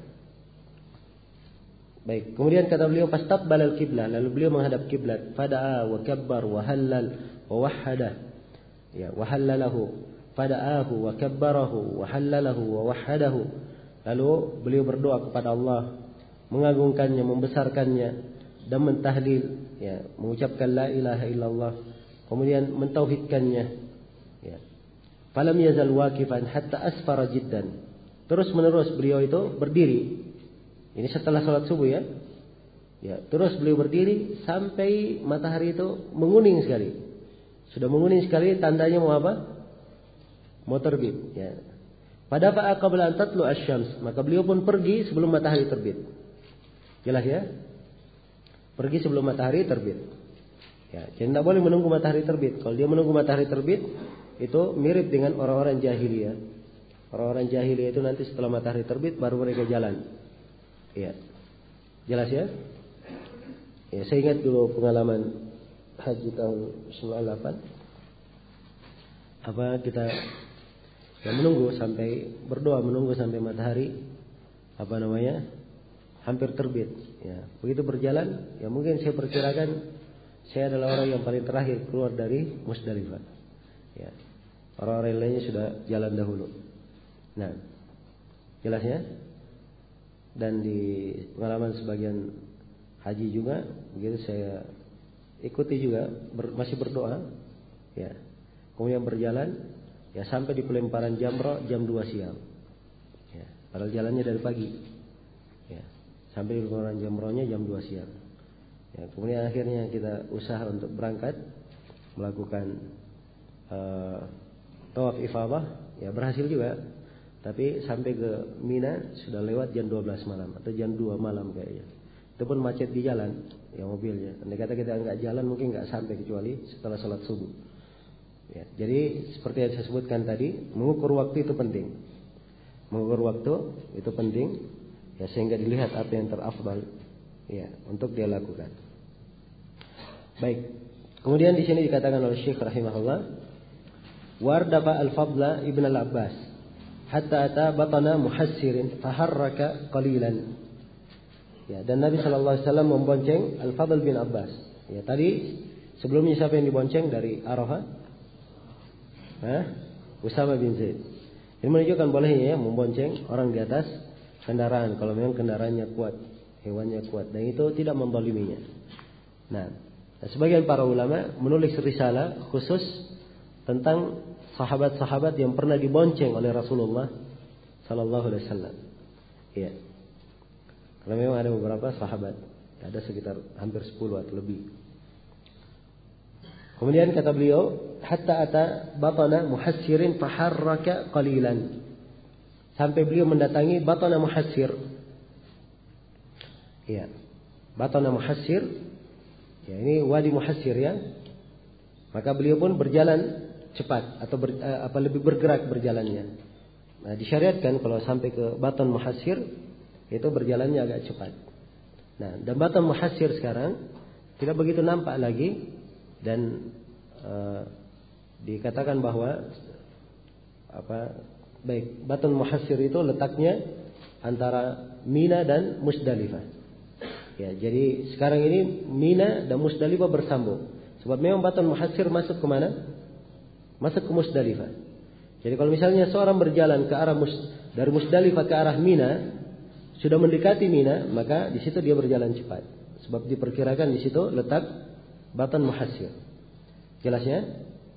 Baik, kemudian kata beliau fastaqbal al-qiblah, lalu beliau menghadap kiblat, fada'a wa kabbar wa halal wa wahhada. Ya, wa halalahu, fada'ahu wa kabbarahu wa halalahu wa wahhadahu. Lalu beliau berdoa kepada Allah, mengagungkannya, membesarkannya dan mentahlil, ya, mengucapkan la ilaha illallah, kemudian mentauhidkannya. Ya. Falam yazal waqifan hatta asfara jiddan. Terus menerus beliau itu berdiri. Ini setelah sholat subuh ya. Ya, terus beliau berdiri sampai matahari itu menguning sekali. Sudah menguning sekali, tandanya mau apa? Mau terbit. Ya. Pada fa'a qabla an tatlu asy-syams, maka beliau pun pergi sebelum matahari terbit. Jelas ya? Pergi sebelum matahari terbit. Ya, jadi tidak boleh menunggu matahari terbit. Kalau dia menunggu matahari terbit, itu mirip dengan orang-orang jahiliyah. Orang-orang jahiliyah itu nanti setelah matahari terbit baru mereka jalan. Ya. Jelas ya? Ya, saya ingat dulu pengalaman haji tahun sembilan puluh delapan. Apa kita ya, menunggu sampai berdoa menunggu sampai matahari apa namanya hampir terbit. Ya, begitu berjalan, ya mungkin saya perkirakan saya adalah orang yang paling terakhir keluar dari Musdalifah. Ya, orang-orang lainnya sudah jalan dahulu. Nah, jelasnya. Dan di pengalaman sebagian haji juga begitu saya ikuti juga ber, masih berdoa ya kemudian berjalan ya sampai di pelemparan jamrah jam dua siang ya padahal jalannya dari pagi ya sampai di pelemparan jamrahnya jam dua siang ya kemudian akhirnya kita usaha untuk berangkat melakukan uh, tawaf ifadah ya berhasil juga tapi sampai ke Mina sudah lewat jam dua belas malam atau jam dua malam kayaknya. Itu pun macet di jalan, ya mobilnya. Andai kata kita nggak jalan mungkin nggak sampai kecuali setelah sholat subuh. Ya, jadi seperti yang saya sebutkan tadi, mengukur waktu itu penting. Mengukur waktu itu penting, ya sehingga dilihat apa yang terafdal, ya untuk dia lakukan. Baik. Kemudian di sini dikatakan oleh Syekh rahimahullah, wardafa al-Fadla ibn al-Abbas. Hatta ata batana muhassirin faharraka qalilan. Ya, dan Nabi sallallahu alaihi wasallam membonceng Al-Fadl bin Abbas. Ya, tadi sebelumnya siapa yang dibonceng dari Arafah? Hah? Usama bin Zaid. Ini menunjukkan bolehnya ya membonceng orang di atas kendaraan kalau memang kendaraannya kuat, hewannya kuat dan itu tidak mendoliminya. Nah, sebagian para ulama menulis risalah khusus tentang sahabat-sahabat yang pernah dibonceng oleh Rasulullah sallallahu alaihi wasallam. Iya. Karena memang ada beberapa sahabat, ada sekitar hampir sepuluh atau lebih. Kemudian kata beliau, hatta ata batana muhassirin faharraka qalilan. Sampai beliau mendatangi batana muhassir. Iya. Batana muhassir. Ya, ini wadi muhassir ya. Maka beliau pun berjalan cepat atau ber, apa lebih bergerak berjalannya. Nah, disyariatkan kalau sampai ke Batan Muhassir itu berjalannya agak cepat. Nah, dan Batan Muhassir sekarang tidak begitu nampak lagi dan uh, dikatakan bahwa apa baik Batan Muhassir itu letaknya antara Mina dan Musdalifah. Ya, jadi sekarang ini Mina dan Musdalifah bersambung. Sebab memang Batan Muhassir masuk ke mana? Masuk ke Musdalifah. Jadi kalau misalnya seorang berjalan ke arah Mus, dari Musdalifah ke arah Mina, sudah mendekati Mina, maka di situ dia berjalan cepat. Sebab diperkirakan di situ letak Batan Muhassir. Jelasnya?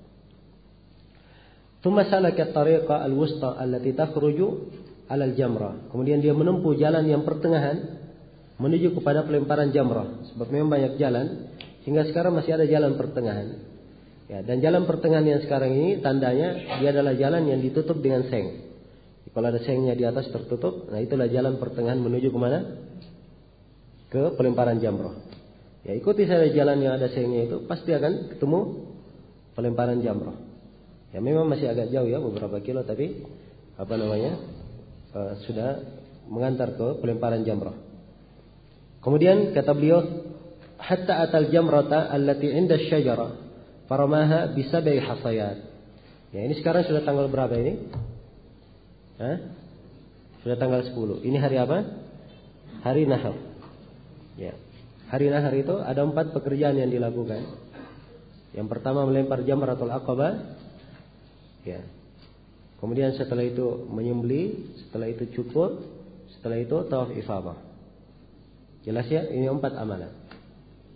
Tsumma salaka at-tariqa al-wusta allati takhruju 'ala al-jamrah. Kemudian dia menempuh jalan yang pertengahan menuju kepada pelemparan jamrah. Sebab memang banyak jalan, sehingga sekarang masih ada jalan pertengahan. Ya, dan jalan pertengahan yang sekarang ini tandanya dia adalah jalan yang ditutup dengan seng. Kalau ada sengnya di atas tertutup, nah itulah jalan pertengahan menuju ke mana? Ke pelemparan jamrah. Ya, ikuti saja jalan yang ada sengnya itu, pasti akan ketemu pelemparan jamrah. Ya, memang masih agak jauh ya, beberapa kilo, tapi apa namanya? Uh, sudah mengantar ke pelemparan jamrah. Kemudian kata beliau, hatta atal jamrata allati 'inda asy-syajarah faramaha bisabai hasayat. Ya, ini sekarang sudah tanggal berapa ini? Hah? Sudah tanggal sepuluh. Ini hari apa? Hari Nahar. Ya. Hari Nahar itu ada empat pekerjaan yang dilakukan. Yang pertama melempar jamratul aqabah. Ya. Kemudian setelah itu menyembelih, setelah itu cukur, setelah itu tawaf ifadah. Jelas ya? Ini empat amalan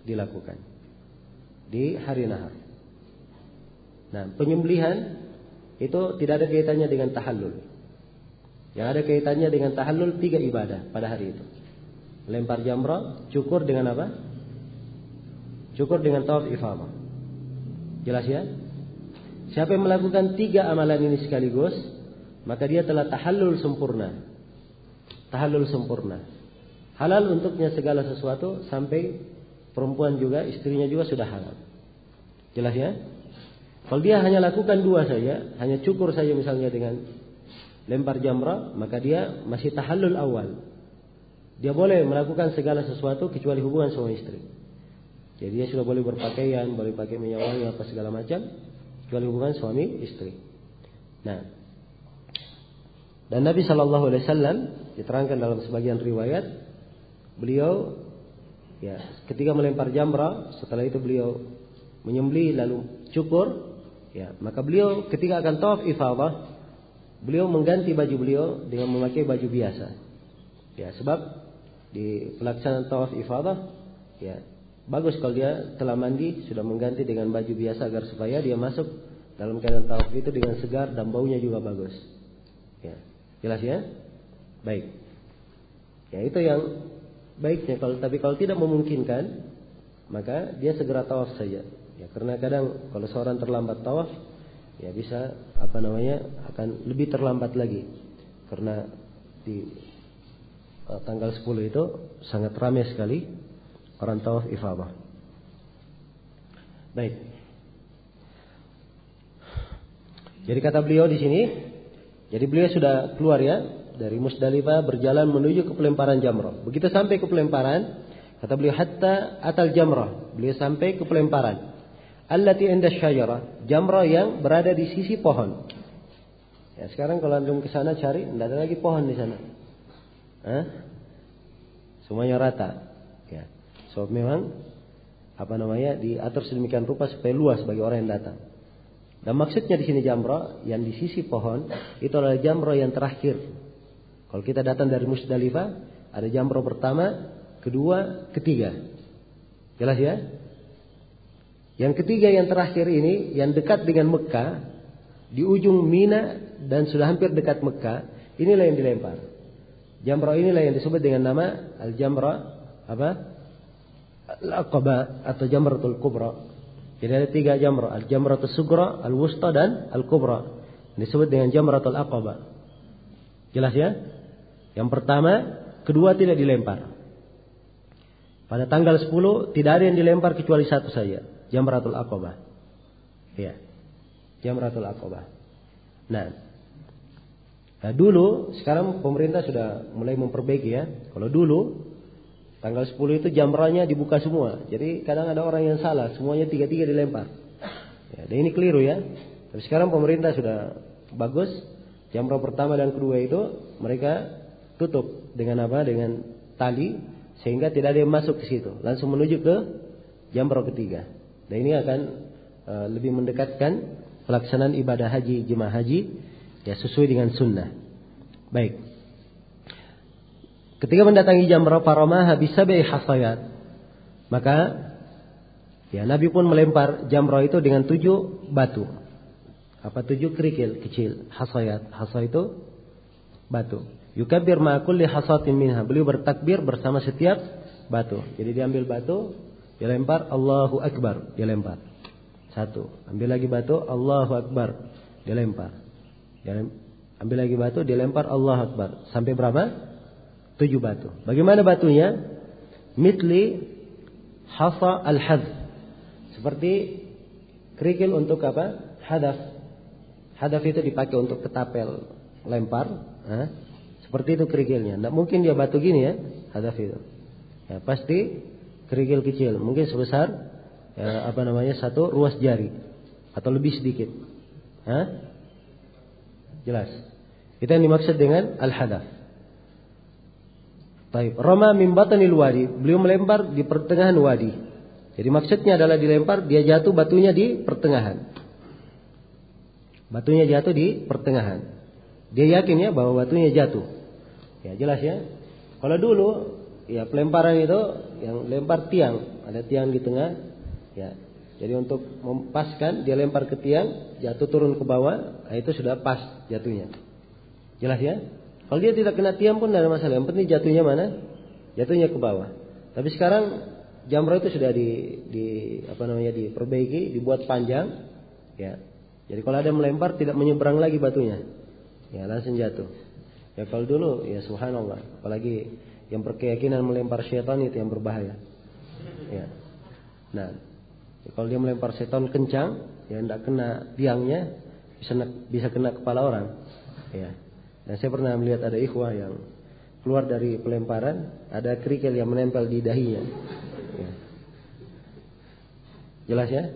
dilakukan di hari Nahar. Nah, penyembelihan itu tidak ada kaitannya dengan tahallul. Yang ada kaitannya dengan tahallul tiga ibadah pada hari itu. Lempar jamrah, cukur dengan apa? Cukur dengan tawaf ifadah. Jelas ya? Siapa yang melakukan tiga amalan ini sekaligus, maka dia telah tahallul sempurna. Tahallul sempurna. Halal untuknya segala sesuatu sampai perempuan juga, istrinya juga sudah halal. Jelas ya? Kalau dia hanya lakukan dua saja, hanya cukur saja misalnya dengan lempar jamrah, maka dia masih tahallul awal. Dia boleh melakukan segala sesuatu kecuali hubungan suami istri. Jadi dia sudah boleh berpakaian, boleh pakai minyak wangi apa segala macam, kecuali hubungan suami istri. Nah, dan Nabi Shallallahu Alaihi Wasallam diterangkan dalam sebagian riwayat, beliau ya ketika melempar jamrah, setelah itu beliau menyembelih lalu cukur, ya maka beliau ketika akan tawaf ifadah, beliau mengganti baju beliau dengan memakai baju biasa. Ya, sebab di pelaksanaan tawaf ifadah, ya bagus kalau dia telah mandi sudah mengganti dengan baju biasa agar supaya dia masuk dalam keadaan tawaf itu dengan segar dan baunya juga bagus. Ya, jelas ya? Baik. Ya itu yang baiknya. Kalau tapi kalau tidak memungkinkan, maka dia segera tawaf saja. Ya, karena kadang kalau seorang terlambat tawaf, ya bisa apa namanya akan lebih terlambat lagi, karena di uh, tanggal sepuluh itu sangat ramai sekali orang tawaf ifadah. Baik. Jadi kata beliau di sini, jadi beliau sudah keluar ya dari Musdalifah berjalan menuju ke pelemparan jamrah. Begitu sampai ke pelemparan, kata beliau hatta atal jamrah, beliau sampai ke pelemparan. Allati inda syajarah, jamrah yang berada di sisi pohon. Ya, sekarang kalau antum ke sana cari, tidak ada lagi pohon di sana. Hah? Semuanya rata. Ya. So memang apa namanya diatur sedemikian rupa supaya luas bagi orang yang datang. Dan maksudnya di sini jamrah yang di sisi pohon itu adalah jamrah yang terakhir. Kalau kita datang dari Musdalifah, ada jamrah pertama, kedua, ketiga. Jelas ya? Yang ketiga yang terakhir ini yang dekat dengan Mekah, di ujung Mina dan sudah hampir dekat Mekah, inilah yang dilempar. Jamrah inilah yang disebut dengan nama al-jamrah apa? Al-Aqabah atau Jamratul Kubra. Jadi ada tiga jamrah, al-Jamratul Sugra, al-Wusta dan al-Kubra. Disebut dengan Jamratul Aqabah. Jelas ya? Yang pertama, kedua tidak dilempar. Pada tanggal sepuluh tidak ada yang dilempar kecuali satu saja, Jamratul Aqabah. Ya. Jamratul Aqabah. Nah, nah, dulu sekarang pemerintah sudah mulai memperbaiki ya. Kalau dulu tanggal sepuluh itu jamrahnya dibuka semua. Jadi kadang ada orang yang salah, semuanya tiga-tiga dilempar. Ya, dan ini keliru ya. Tapi sekarang pemerintah sudah bagus. Jamrah pertama dan kedua itu mereka tutup dengan apa? Dengan tali sehingga tidak ada yang masuk ke situ. Langsung menuju ke jamrah ketiga. Dan ini akan uh, lebih mendekatkan pelaksanaan ibadah haji jemaah haji ya sesuai dengan sunnah. Baik. Ketika mendatangi jamrah faramaha bisabi hasayat, maka ya Nabi pun melempar jamrah itu dengan tujuh batu. Apa tujuh kerikil kecil, hasayat. Hasa itu batu. Yukabbir ma kulli hasatin minha. Beliau bertakbir bersama setiap batu. Jadi diambil batu, dilempar Allahu Akbar, dilempar. Satu. Ambil lagi batu, Allahu Akbar, dilempar. Ambil lagi batu, dilempar Allahu Akbar. Sampai berapa? Tujuh batu. Bagaimana batunya? Mitli hasa al-hadf. Seperti kerikil untuk apa? Hadaf. Hadaf itu dipakai untuk ketapel lempar. Nah, seperti itu kerikilnya. Tidak mungkin dia batu gini ya, hadaf itu. Ya, pasti kerikil kecil. Mungkin sebesar ya, apa namanya satu ruas jari atau lebih sedikit. Hah? Jelas. Itu yang dimaksud dengan al-hadaf. Baik, Roma min batanil wadi, beliau melempar di pertengahan wadi. Jadi maksudnya adalah dilempar, dia jatuh batunya di pertengahan. Batunya jatuh di pertengahan. Dia yakin ya bahwa batunya jatuh. Ya jelas ya. Kalau dulu ya pelemparan itu yang lempar tiang, ada tiang di tengah. Ya Jadi untuk mempaskan dia lempar ke tiang, jatuh turun ke bawah, nah itu sudah pas jatuhnya. Jelas ya? Kalau dia tidak kena tiang pun tidak ada masalah. Yang penting jatuhnya mana? Jatuhnya ke bawah. Tapi sekarang jamrah itu sudah di, di apa namanya diperbaiki, dibuat panjang, ya. Jadi kalau ada melempar tidak menyeberang lagi batunya, ya langsung jatuh. Ya kalau dulu ya subhanallah, apalagi yang berkeyakinan melempar syaitan itu yang berbahaya. Ya. Nah, ya, kalau dia melempar setan kencang, ya tidak kena tiangnya, bisa bisa kena kepala orang. Ya. Dan saya pernah melihat ada ikhwah yang keluar dari pelemparan, ada kerikil yang menempel di dahinya. Ya. Jelas ya?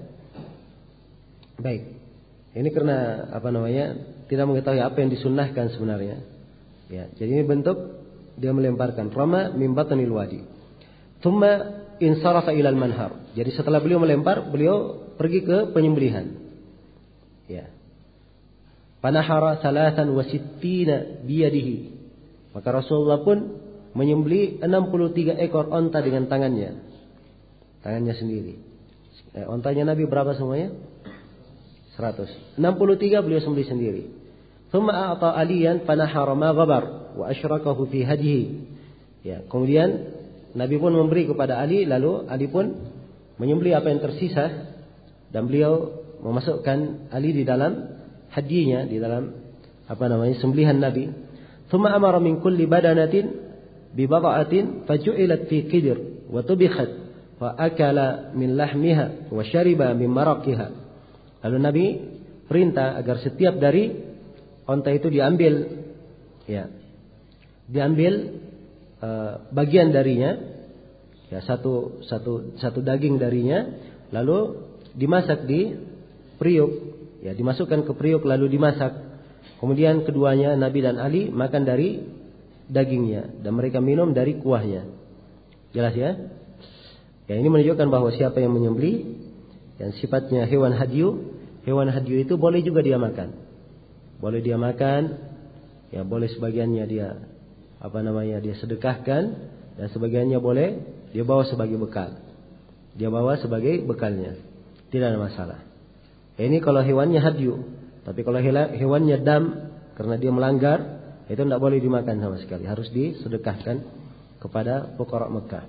Baik. Ini karena apa namanya tidak mengetahui apa yang disunnahkan sebenarnya. Ya, jadi ini bentuk dia melemparkan. Rama min batnil wadi. Thumma insarafa ilal manhar. Jadi setelah beliau melempar, beliau pergi ke penyembelihan. Ya. Panahara salatan wa sittina biyadihi. Maka Rasulullah pun menyembelih enam puluh tiga ekor onta dengan tangannya. Tangannya sendiri. Eh, ontanya Nabi berapa semuanya? seratus. enam puluh tiga beliau sembelih sendiri. Thumma a'ta aliyan fanahara ma ghabar wa asyrakahu fi hadihi. Ya, kemudian Nabi pun memberi kepada Ali, lalu Ali pun menyembelih apa yang tersisa dan beliau memasukkan Ali di dalam hadinya, di dalam apa namanya sembelihan Nabi. Thumma amara min kulli badanatin bi bad'atin faju'ilat fi qidr wa tubikhat wa akala min lahmiha wa shariba min maraqiha. Lalu Nabi perintah agar setiap dari onta itu diambil, ya, diambil uh, bagian darinya, ya satu satu satu daging darinya, lalu dimasak di periuk, ya dimasukkan ke periuk lalu dimasak. Kemudian keduanya Nabi dan Ali makan dari dagingnya dan mereka minum dari kuahnya. Jelas ya? Ya ini menunjukkan bahwa siapa yang menyembelih yang sifatnya hewan hadyu, hewan hadyu itu boleh juga dia makan. Boleh dia makan, ya boleh sebagiannya dia apa namanya dia sedekahkan dan sebagiannya boleh dia bawa sebagai bekal. Dia bawa sebagai bekalnya. Tidak ada masalah. Ya, ini kalau hewannya hadyu, tapi kalau hewannya dam karena dia melanggar, itu tidak boleh dimakan sama sekali, harus disedekahkan kepada fuqara Mekah.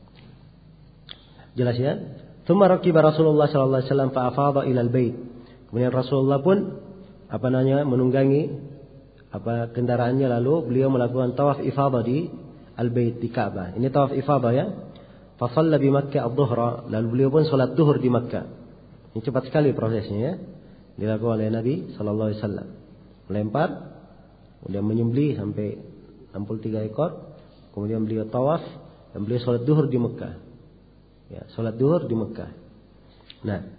Jelas ya? Tsumma rakiba Rasulullah sallallahu alaihi wasallam fa afadha ila al-bait. Kemudian Rasulullah pun apa namanya menunggangi apa kendaraannya lalu beliau melakukan tawaf ifadah di al-bait di Ka'bah. Ini tawaf ifadah ya. Fa shalla bi Makkah adh-dhuhra, lalu beliau pun salat zuhur di Makkah. Ini cepat sekali prosesnya ya. Dilakukan oleh Nabi sallallahu alaihi wasallam. Melempar, kemudian menyembelih sampai enam puluh tiga ekor, kemudian beliau tawaf dan beliau salat zuhur di Makkah. Ya, salat zuhur di Mekah. Nah,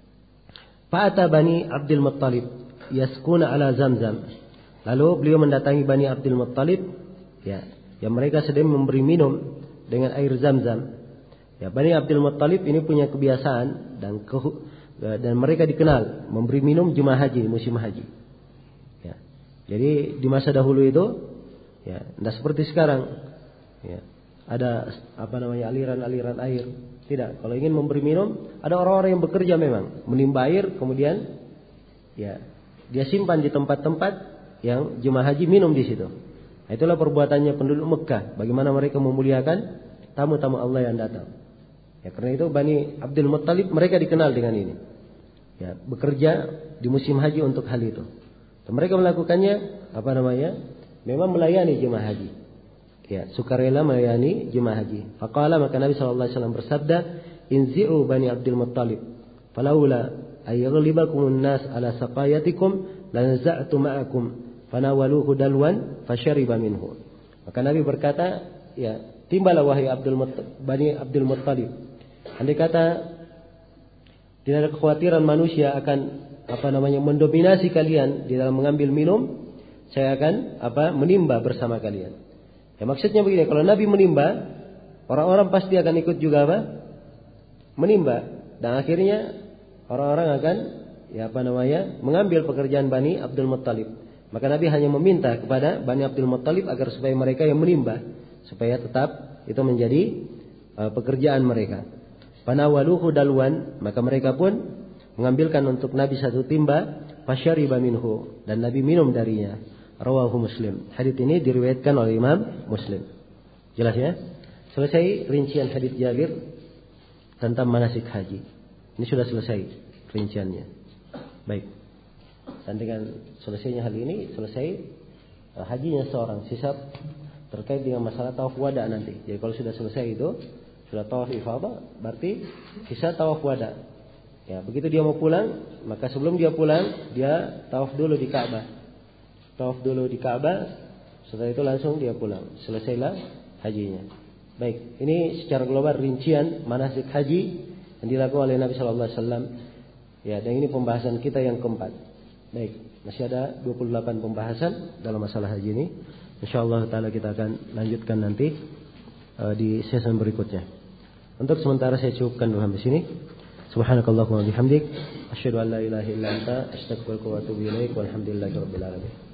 fa'ata Bani Abdul Muttalib yaskuna ala Zamzam. Lalu beliau mendatangi Bani Abdul Muttalib, ya, yang mereka sedang memberi minum dengan air Zamzam. Ya, Bani Abdul Muttalib ini punya kebiasaan dan ke, dan mereka dikenal memberi minum jemaah haji musim haji. Ya. Jadi di masa dahulu itu, ya, tidak seperti sekarang. Ya, ada apa namanya aliran-aliran air. Tidak, kalau ingin memberi minum, ada orang-orang yang bekerja memang menimba air, kemudian ya dia simpan di tempat-tempat yang jemaah haji minum di situ. Nah, itulah perbuatannya penduduk Mekah. Bagaimana mereka memuliakan tamu-tamu Allah yang datang. Ya karena itu Bani Abdul Muttalib mereka dikenal dengan ini. Ya bekerja di musim haji untuk hal itu. Dan mereka melakukannya apa namanya? Memang melayani jemaah haji. Ya, sukarela melayani jemaah haji. Faqala maka Nabi sallallahu alaihi wasallam bersabda, "Inzi'u Bani Abdul Muttalib, falaula ayyaghlibakumun nas ala saqayatikum lanaza'tu ma'akum fanawaluhu dalwan fashariba minhu." Maka Nabi berkata, ya, timbalah wahai Abdul Muttalib, Bani Abdul Muttalib. Andai kata tidak ada kekhawatiran manusia akan apa namanya mendominasi kalian di dalam mengambil minum, saya akan apa menimba bersama kalian. Ya maksudnya begini, kalau Nabi menimba, orang-orang pasti akan ikut juga apa? Menimba. Dan akhirnya orang-orang akan ya apa namanya? mengambil pekerjaan Bani Abdul Muttalib. Maka Nabi hanya meminta kepada Bani Abdul Muttalib agar supaya mereka yang menimba, supaya tetap itu menjadi uh, pekerjaan mereka. Panawaluhu dalwan, maka mereka pun mengambilkan untuk Nabi satu timba, fasyariba minhu, dan Nabi minum darinya. Rawahu Muslim. Hadits ini diriwayatkan oleh Imam Muslim. Jelas ya? Selesai rincian hadits Jabir tentang manasik haji. Ini sudah selesai rinciannya. Baik. Dan dengan selesainya hal ini, selesai uh, hajinya seorang. Sisa terkait dengan masalah tawaf wada nanti. Jadi kalau sudah selesai itu, sudah tawaf ifadah, berarti sisa tawaf wada. Ya, begitu dia mau pulang, maka sebelum dia pulang, dia tawaf dulu di Ka'bah. Tawaf dulu di Ka'bah, setelah itu langsung dia pulang. Selesailah hajinya. Baik, ini secara global rincian manasik haji yang dilakukan oleh Nabi Shallallahu Alaihi Wasallam. Ya, dan ini pembahasan kita yang keempat. Baik, masih ada dua puluh delapan pembahasan dalam masalah haji ini. Insyaallah taala kita akan lanjutkan nanti uh, di sesi berikutnya. Untuk sementara saya cukupkan dulu sampai sini. Subhanakallahumma wa bihamdik, asyhadu an la ilaha illa anta, astaghfiruka wa atubu ilaik, walhamdulillahirabbil alamin.